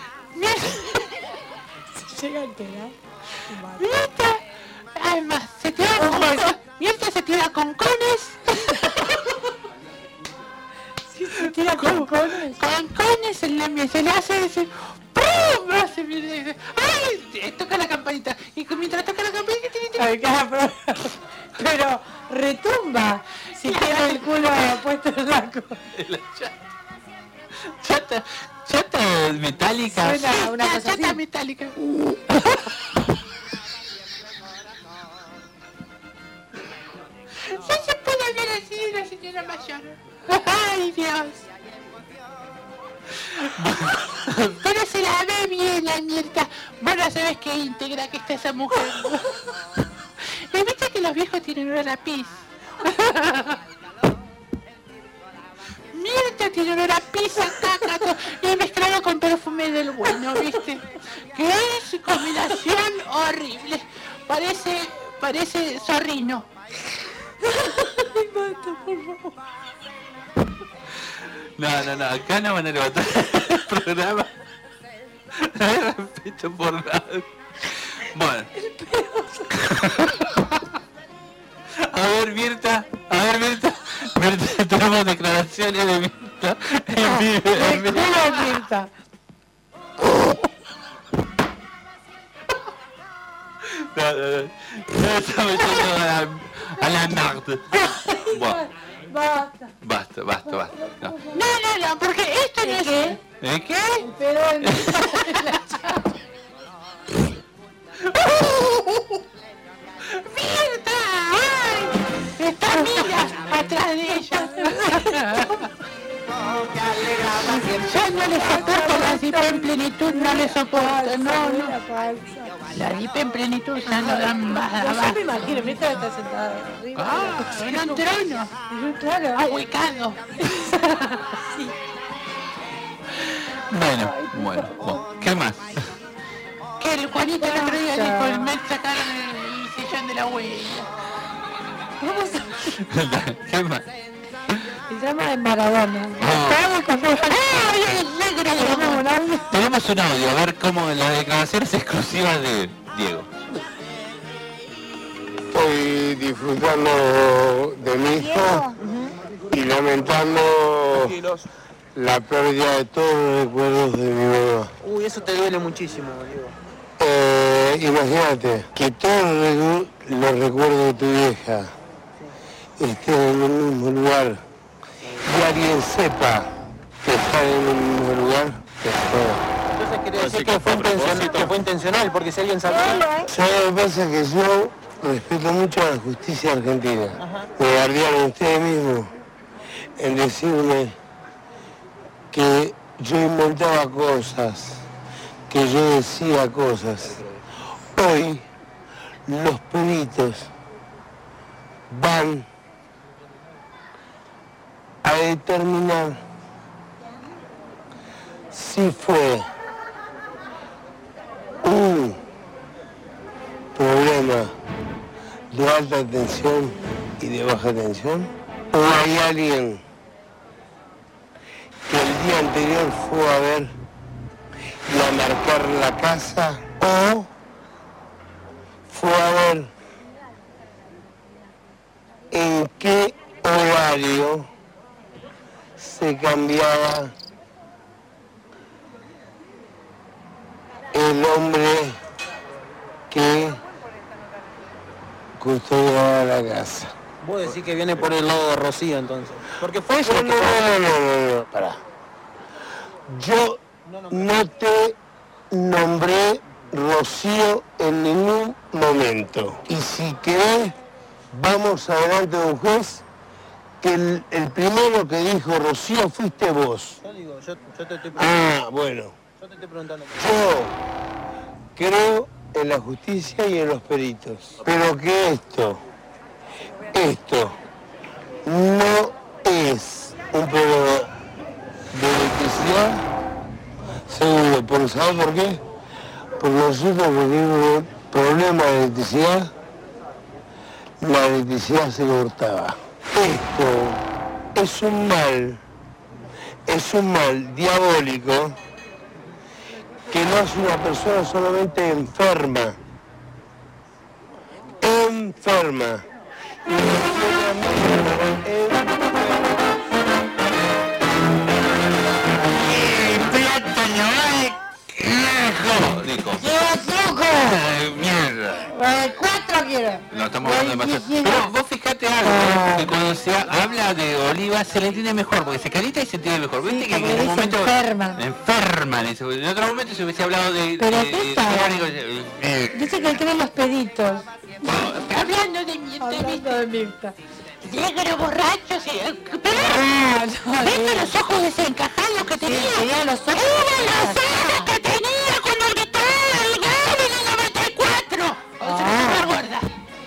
Se llega a enterar. Mirta, además, se tira con Mirta se tira con cones. Sí, se tira con cones. Con cones en la mesa, le hace decir, ¡pum! Hace, dice, ¡ay! Toca la campanita. Y mientras toca la campanita, pero retumba si tiene el culo puesto en la Chata metálica. Suena una cosa chata así. metálica. No se puede hablar así de una señora mayor. ¡Ay, Dios! Pero se la ve bien la Mirta. Vos no sabés qué íntegra que está esa mujer. ¿Y viste que los viejos tienen olor a pis? Mirta tiene olor a pis, a caca, y mezclado con perfume del bueno, ¿viste? Que es combinación horrible. Parece zorrino. Ay, basta, por favor. No, acá no van a levantar el programa. No hay respeto por nada. Bueno. A ver, Mirta, tenemos declaraciones de Mirta. Mirta. No estamos yendo a la merde. Bueno. Basta. No, porque esto no es... ¿De qué? El pedo en la chata. ¡Mirta! ¡Ay! Está Mira atrás de ella. Ya no le soporto la dipa en plenitud, no le soporto, no. La dipa en plenitud ya no dan más. Yo me imagino, Mirta está sentada arriba. En un trono. Claro. Ahuecado. Sí. Bueno, ¿qué más? Que el Juanito el otro día dijo, me sacaron el sillón de la abuela. ¿Qué más? El drama de Maradona. Tenemos un audio, a ver cómo las declaraciones exclusivas de Diego. Estoy disfrutando de mi hijo y lamentando la pérdida de todos los recuerdos de mi mamá. Uy, eso te duele muchísimo, Diego. Imagínate que todos los recuerdos de tu vieja estén en el mismo lugar y alguien sepa que están en el mismo lugar, que Entonces quiere decir que fue intencional, porque si alguien sabía... ¿Sabes lo que pasa? Que yo respeto mucho a la justicia argentina. Me guardiaron ustedes mismos en decirme que yo inventaba cosas, que yo decía cosas. Hoy los peritos van a determinar si fue un problema de alta tensión y de baja tensión, o hay alguien que el día anterior fue a ver y a marcar la casa, o fue a ver en qué horario se cambiaba el hombre que custodiaba la casa. Vos decís que viene por el lado de Rocío, entonces. Porque fue eso. No, pará. Yo no te nombré Rocío en ningún momento. Y si querés, vamos adelante de un juez, que el primero que dijo Rocío fuiste vos. Yo digo, yo te estoy preguntando. Ah, bueno. Yo te estoy preguntando. Yo creo en la justicia y en los peritos. Pero que esto no es un problema de electricidad, seguro. ¿Pero sabes por qué? Porque nosotros tenemos un problema de electricidad, la electricidad se cortaba. Esto es un mal diabólico que no es una persona solamente enferma. Mierda. 4 quiero. No, estamos hablando demasiado. Pero vos fijate algo, que cuando se habla de Oliva se le entiende mejor, porque se calienta y se entiende mejor. Viste que en un momento... Enferma. En otro momento se hubiese hablado de... Pero dice que él cree en los peditos. Hablando de Mirta. Negro borracho, sí. ¿Viste los ojos desencajados que tenía? Tenía los ojos. Era los ojos que tenía cuando gritaba el gol en el 94. O sea, no me acuerda.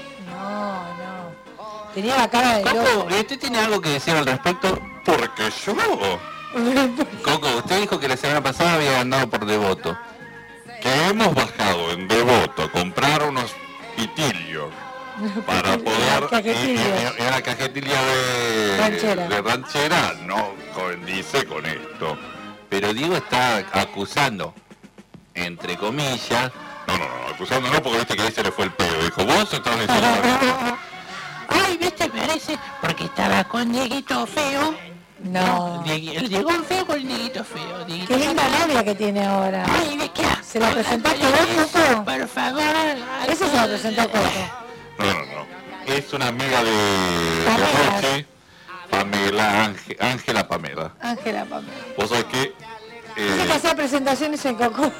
No. Tenía la cara de loco. ¿Usted tiene algo que decir al respecto? Porque yo... Coco, usted dijo que la semana pasada había andado por Devoto. Que hemos bajado en Devoto a comprar unos pitillos para poder ir a la cajetilla de ranchera. No condice con esto. Pero Diego está acusando, entre comillas. No, acusando no, porque viste que ahí se le fue el pedo. Dijo, vos estás diciendo... Ay, ¿viste? Parece porque estaba con Dieguito feo. No. El Diego feo con el Dieguito feo. Qué linda novia que tiene ahora. Ay, ¿de qué? ¿Se la presentaste vos, Coco? Por favor. Eso se la presentó Coco. No. Es una amiga de Roche. Pamela, Ángela Pamela. Ángela Pamela. Vos sabés que... Dice que hacía presentaciones en Coco.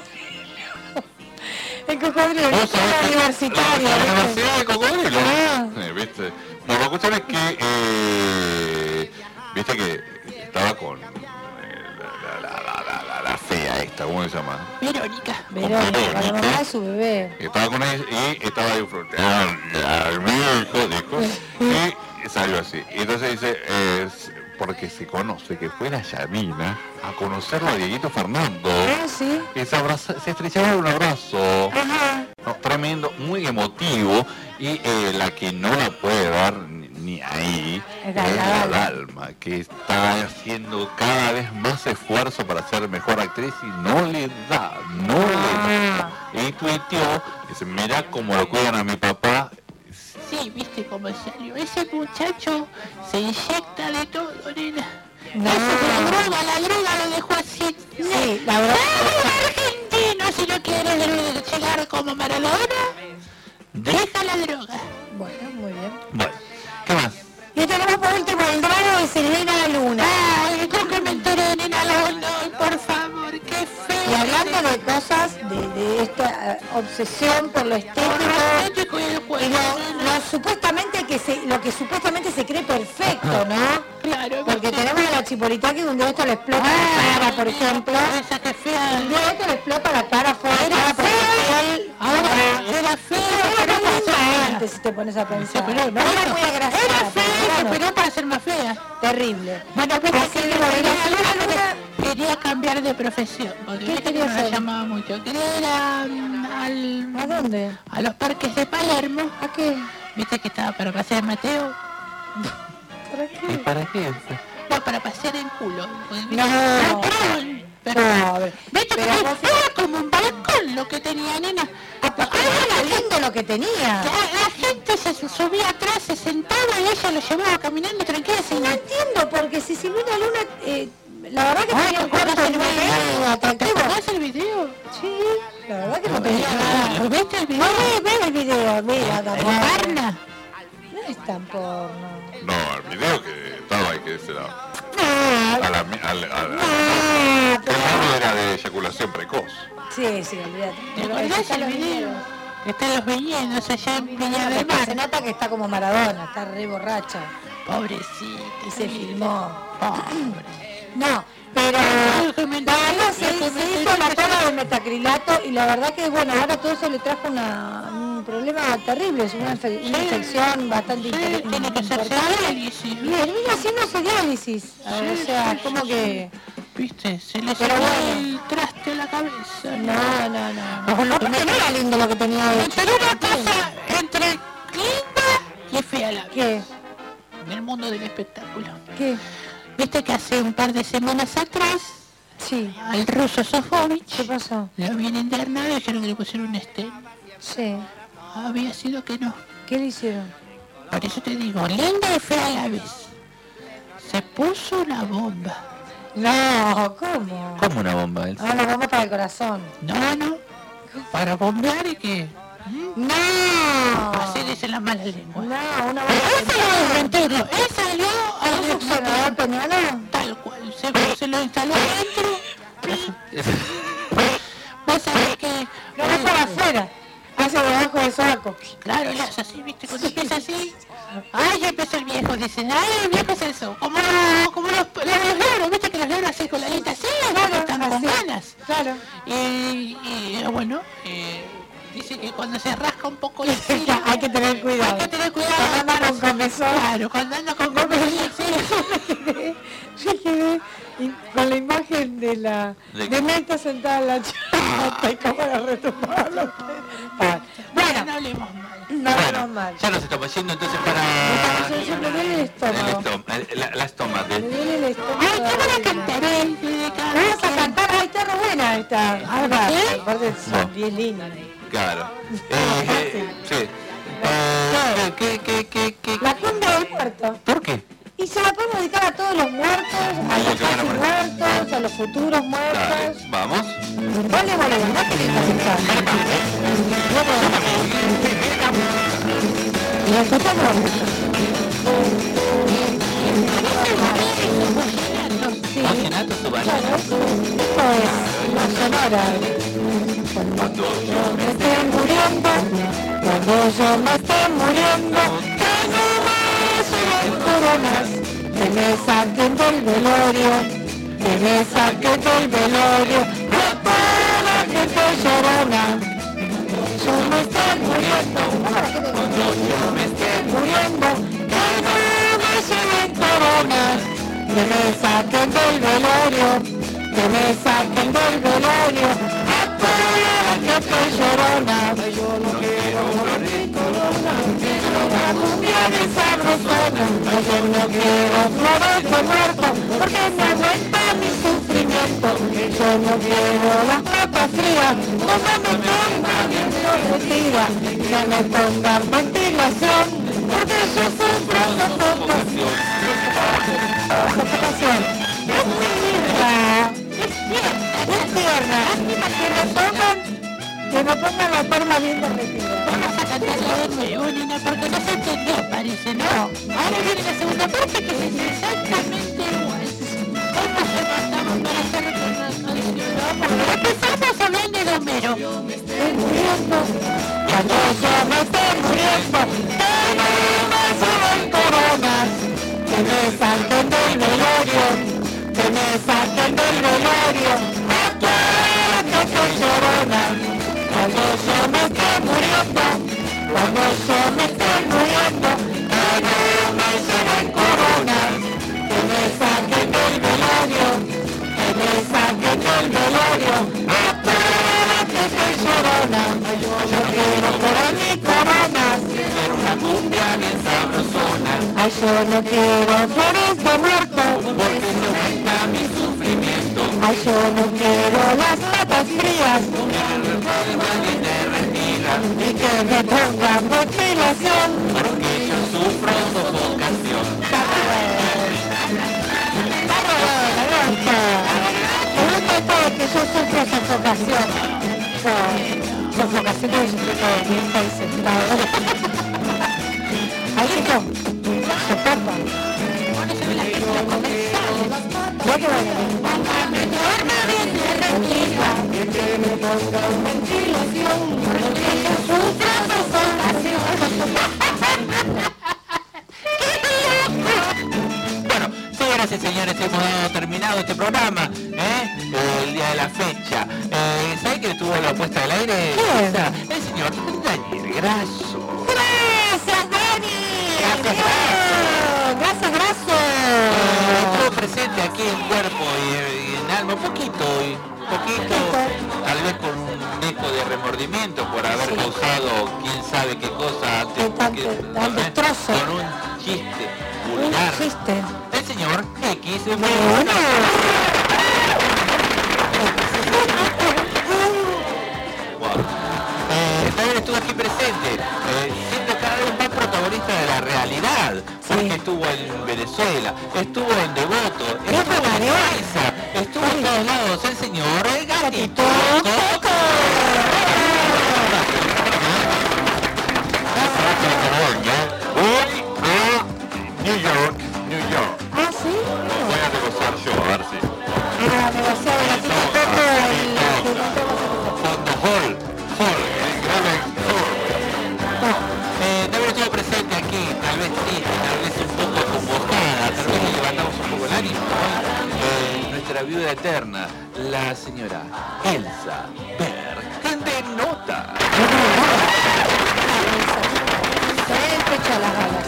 En Cocodrilo, la universitaria. La Universidad de Cocodrilo. ¿Viste? Bueno, la cuestión es que... viste que estaba con la fea esta, ¿cómo se llama? Verónica, la mamá de su bebé. Estaba con ella y estaba disfrutando al médico, y salió así. Y entonces dice, porque se conoce que fue la Yamina a conocerlo a Dieguito Fernando. Sí. Y se estrecharon un abrazo. No, tremendo, muy emotivo. Y la que no la puede dar ni ahí es la Dalma, que está haciendo cada vez más esfuerzo para ser mejor actriz y no le da. Y tuiteó, dice, mira cómo lo cuidan a mi papá. Sí, viste cómo salió. Ese muchacho se inyecta de todo, nena. No. La droga lo dejó así. Sí, la droga. Argentino, si no quieres llegar como Maradona, deja la droga. Bueno, muy bien. Bueno, ¿qué más? Y tenemos por último el drama de Selena Luna. Ay, yo que me enteré de Nena Luna, por favor, qué feo. Y hablando de cosas, de esta obsesión por lo estético, y lo que supuestamente se cree perfecto, ¿no? Claro. Porque tenemos a la Chipolitá que un día esto le explota la cara, por ejemplo. Esa que fea. Un día esto le explota la cara afuera. Ahora era feo. Antes si te pones a pensar. Pero no era muy agraciada. Pero para ser más fea. Terrible. Bueno, pues quería cambiar de profesión. ¿Qué quería hacer? Me llamaba mucho. Quería ir ¿a dónde? A los parques de Palermo. ¿A qué? ¿Viste que estaba para Plaza de Mateo? ¿Para qué? ¿Y para qué? para pasear el culo. No. ¿Viste? Era como un balcón lo que tenía, nena. Era lindo lo que tenía. La gente se subía atrás, se sentaba y ella lo llevaba caminando tranquila. No entiendo, porque si Silvina Luna... la verdad que tenía un cuarto ¿Te acordás el video? Sí, la verdad que no tenía nada. ¿Viste el video? Ve el video, mira, Barna. No es tan porno. No, el video que estaba ahí, que ese era... El video era de eyaculación precoz. Sí, olvídate. ¿Te acordás el video? Están los viñedos allá en Viña del Mar. Se nota que está como Maradona, está re borracha. Pobrecita. Y se filmó. Pobre. No, pero se hizo la toma de metacrilato y la verdad que bueno, ahora todo eso le trajo un problema terrible, es una infección bastante interesante. Tiene que hacerse diálisis. Y él vino haciéndose diálisis. O sea, como que... ¿Viste? Se le salió el traste a la cabeza. No. No era lindo lo que tenía hecho. Pero una cosa entre linda y fea la ¿Qué? En el mundo del espectáculo. ¿Qué? Viste que hace un par de semanas atrás, sí, al ruso Sofovich, ¿qué pasó? Lo habían internado y dijeron que le pusieron un stent. Sí. Había sido que no. ¿Qué le hicieron? Por eso te digo, linda y fea a la vez. Se puso una bomba. No, ¿cómo? ¿Cómo una bomba? Una bomba para el corazón. No. Para bombear y qué. No. Así dicen las malas lenguas. No, una bomba. Él salió al funcionador peñano. Tal cual. Se lo instaló adentro. Vos sabés que... Lo ves para afuera. Hace debajo del sobaco. Claro, le hace así, ¿viste? Cuando empieza así... Ay, ya empezó el viejo. Dicen, ay, el viejo es eso. Como los loros, ¿viste? Que los loros así con la lista así, claro, están con ganas. Claro. Y bueno... dice que cuando se rasca un poco la silla hay que tener cuidado. Hay que tener cuidado. Cuando anda con comezón. Claro, cuando anda con comezón. Yo quedé con la imagen de Meta sentada en la chata y como la retomaba. Bueno, no hablemos mal. No hablemos mal. Ya nos estamos yendo entonces para... Me duele el estómago. La estómago. Me duele el estómago. Ay, ¿qué van a cantar? Vamos a cantar. Ay, está re buena esta. Aparte son 10 líneas. Claro. Sí. La cumbia del muerto. ¿Por qué? Y se la podemos dedicar a todos los muertos, a los casi muertos, a los futuros muertos. Dale, vamos. Vale, ¿no? ¿Qué le estás escuchando? Y la escuchamos. Sí. Claro. Esto es la sonora. Cuando yo me esté muriendo, cuando yo me esté muriendo, que no me suben coronas, que me saquen del velorio, que me saquen del velorio, de toda la gente llorona. Yo me esté muriendo, cuando yo me esté muriendo, que no me suben coronas, que me saquen del velorio, que me saquen del velorio, a toda la gente llorona. Yo no quiero morir corona, quiero una cumbia de sabrosona. Yo no quiero flores de muerto, porque me aguanta mi sufrimiento. Yo no quiero las papas frías, no me pongan bien derretida, que me pongan ventilación, porque yo sufro sofocación. Sofocación. Es tierra, es tierra, que me pongan la palma bien derretida. Vamos a cantarla de nuevo, nena, porque no se entendió, parece, ¿no? Ahora viene la segunda parte que es exactamente igual. ¿Cómo se matamos para hacer una canción? Empezamos hablando de Homero. Yo me estoy muriendo, cuando yo me estoy muriendo, que no me suben coronas, que me saquen del velorio, que me saquen del velorio, a que soy llorona. Cuando yo me estoy muriendo, cuando yo me estoy muriendo, que no me suben coronas, que me saquen del velorio, que me saquen del velorio, a que soy llorona. Yo no quiero por mi corona, quiero una cumbia bien sabrosona. Ay, yo no quiero flores de muerto, Ay, yo no quiero las patas frías y que me pongan motivación, porque yo sufro sofocación. Me gusta todo que yo sufro sofocación. Sofocación que yo sufro bien ahí sentado. Ahí chicos, soporta. Ya que bueno. Bueno, señoras y señores, hemos terminado este programa, el día de la fecha. ¿Sabe que tuvo la puesta del aire? El señor Daniel Grasso. Gracias, Dani. Gracias. Estuvo presente aquí en cuerpo y en alma, un poquito, tal vez con un eco de remordimiento por haber causado quién sabe qué cosa antes, con un chiste vulgar. El señor X también estuvo aquí presente, siendo cada vez más protagonista de la realidad, porque estuvo en Venezuela, estuvo en Devoto, estuvo en Suiza, estuvo en todos lados, el señor Gatito Coco. Hoy a New York. Ah, sí. Voy a negociar yo, a ver si. Era negociado Gatito Coco Hall, el gran Hall. También estuvo presente aquí, tal vez triste, tal vez un poco acongojada, tal vez le levantamos un poco el ánimo, nuestra viuda eterna, la señora Elsa Berg de Nota. Siempre echa las ganas.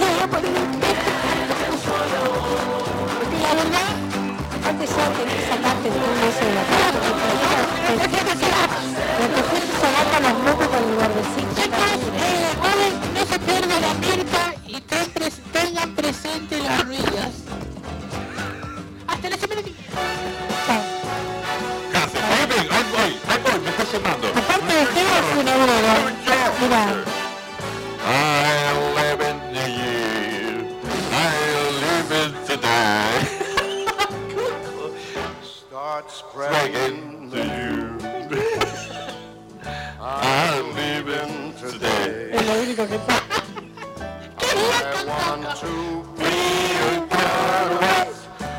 Porque la verdad, antes ya tenés que sacarte el turno ese de la casa. Te fuiste sacando las motos con el bordecito. No se pierda la mirta y tengan presente las ruidas. Hasta la semana que viene. Gracias. Ahí voy, me está llamando. Aparte de que es una broma. Mira. I live in the year. I live in today. Start spreading to you. I'm living today. Es lo único que pasa. I want to be a part.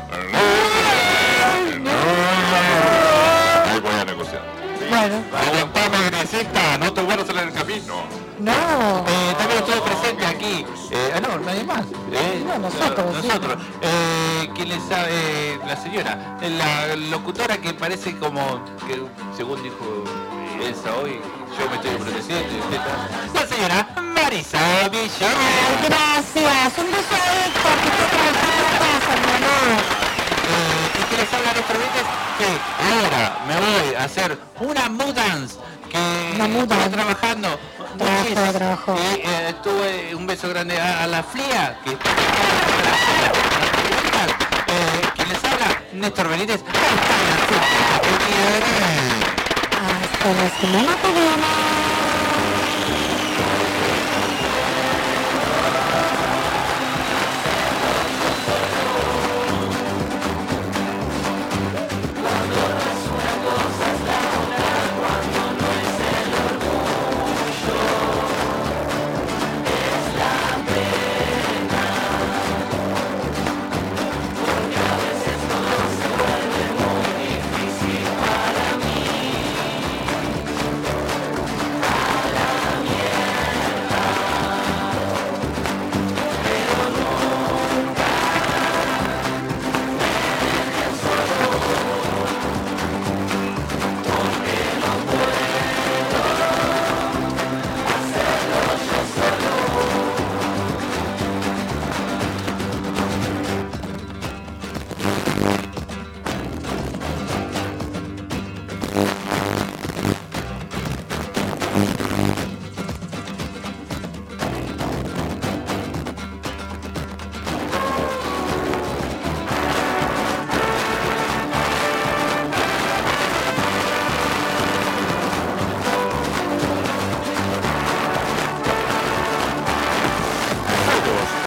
Ahí voy a negociar. Bueno. Aguantame, gresista, no te vuelvas a salir del camino. No. También estuvo presente aquí. No, nadie más. No, nosotros. ¿Quién le sabe? La señora. La locutora que parece como que, según dijo Elsa hoy, yo me estoy protegiendo. La señora Marisa Villán. Gracias. Un beso a Héctor, que está trabajando en casa, mi amor. ¿Y qué les habla a nuestros oyentes? Que ahora me voy a hacer una mudanza que estuve trabajando. Trabajo. Y tuve un beso grande a la Flia, que quien les habla, Néstor Benítez. Hasta la semana que viene.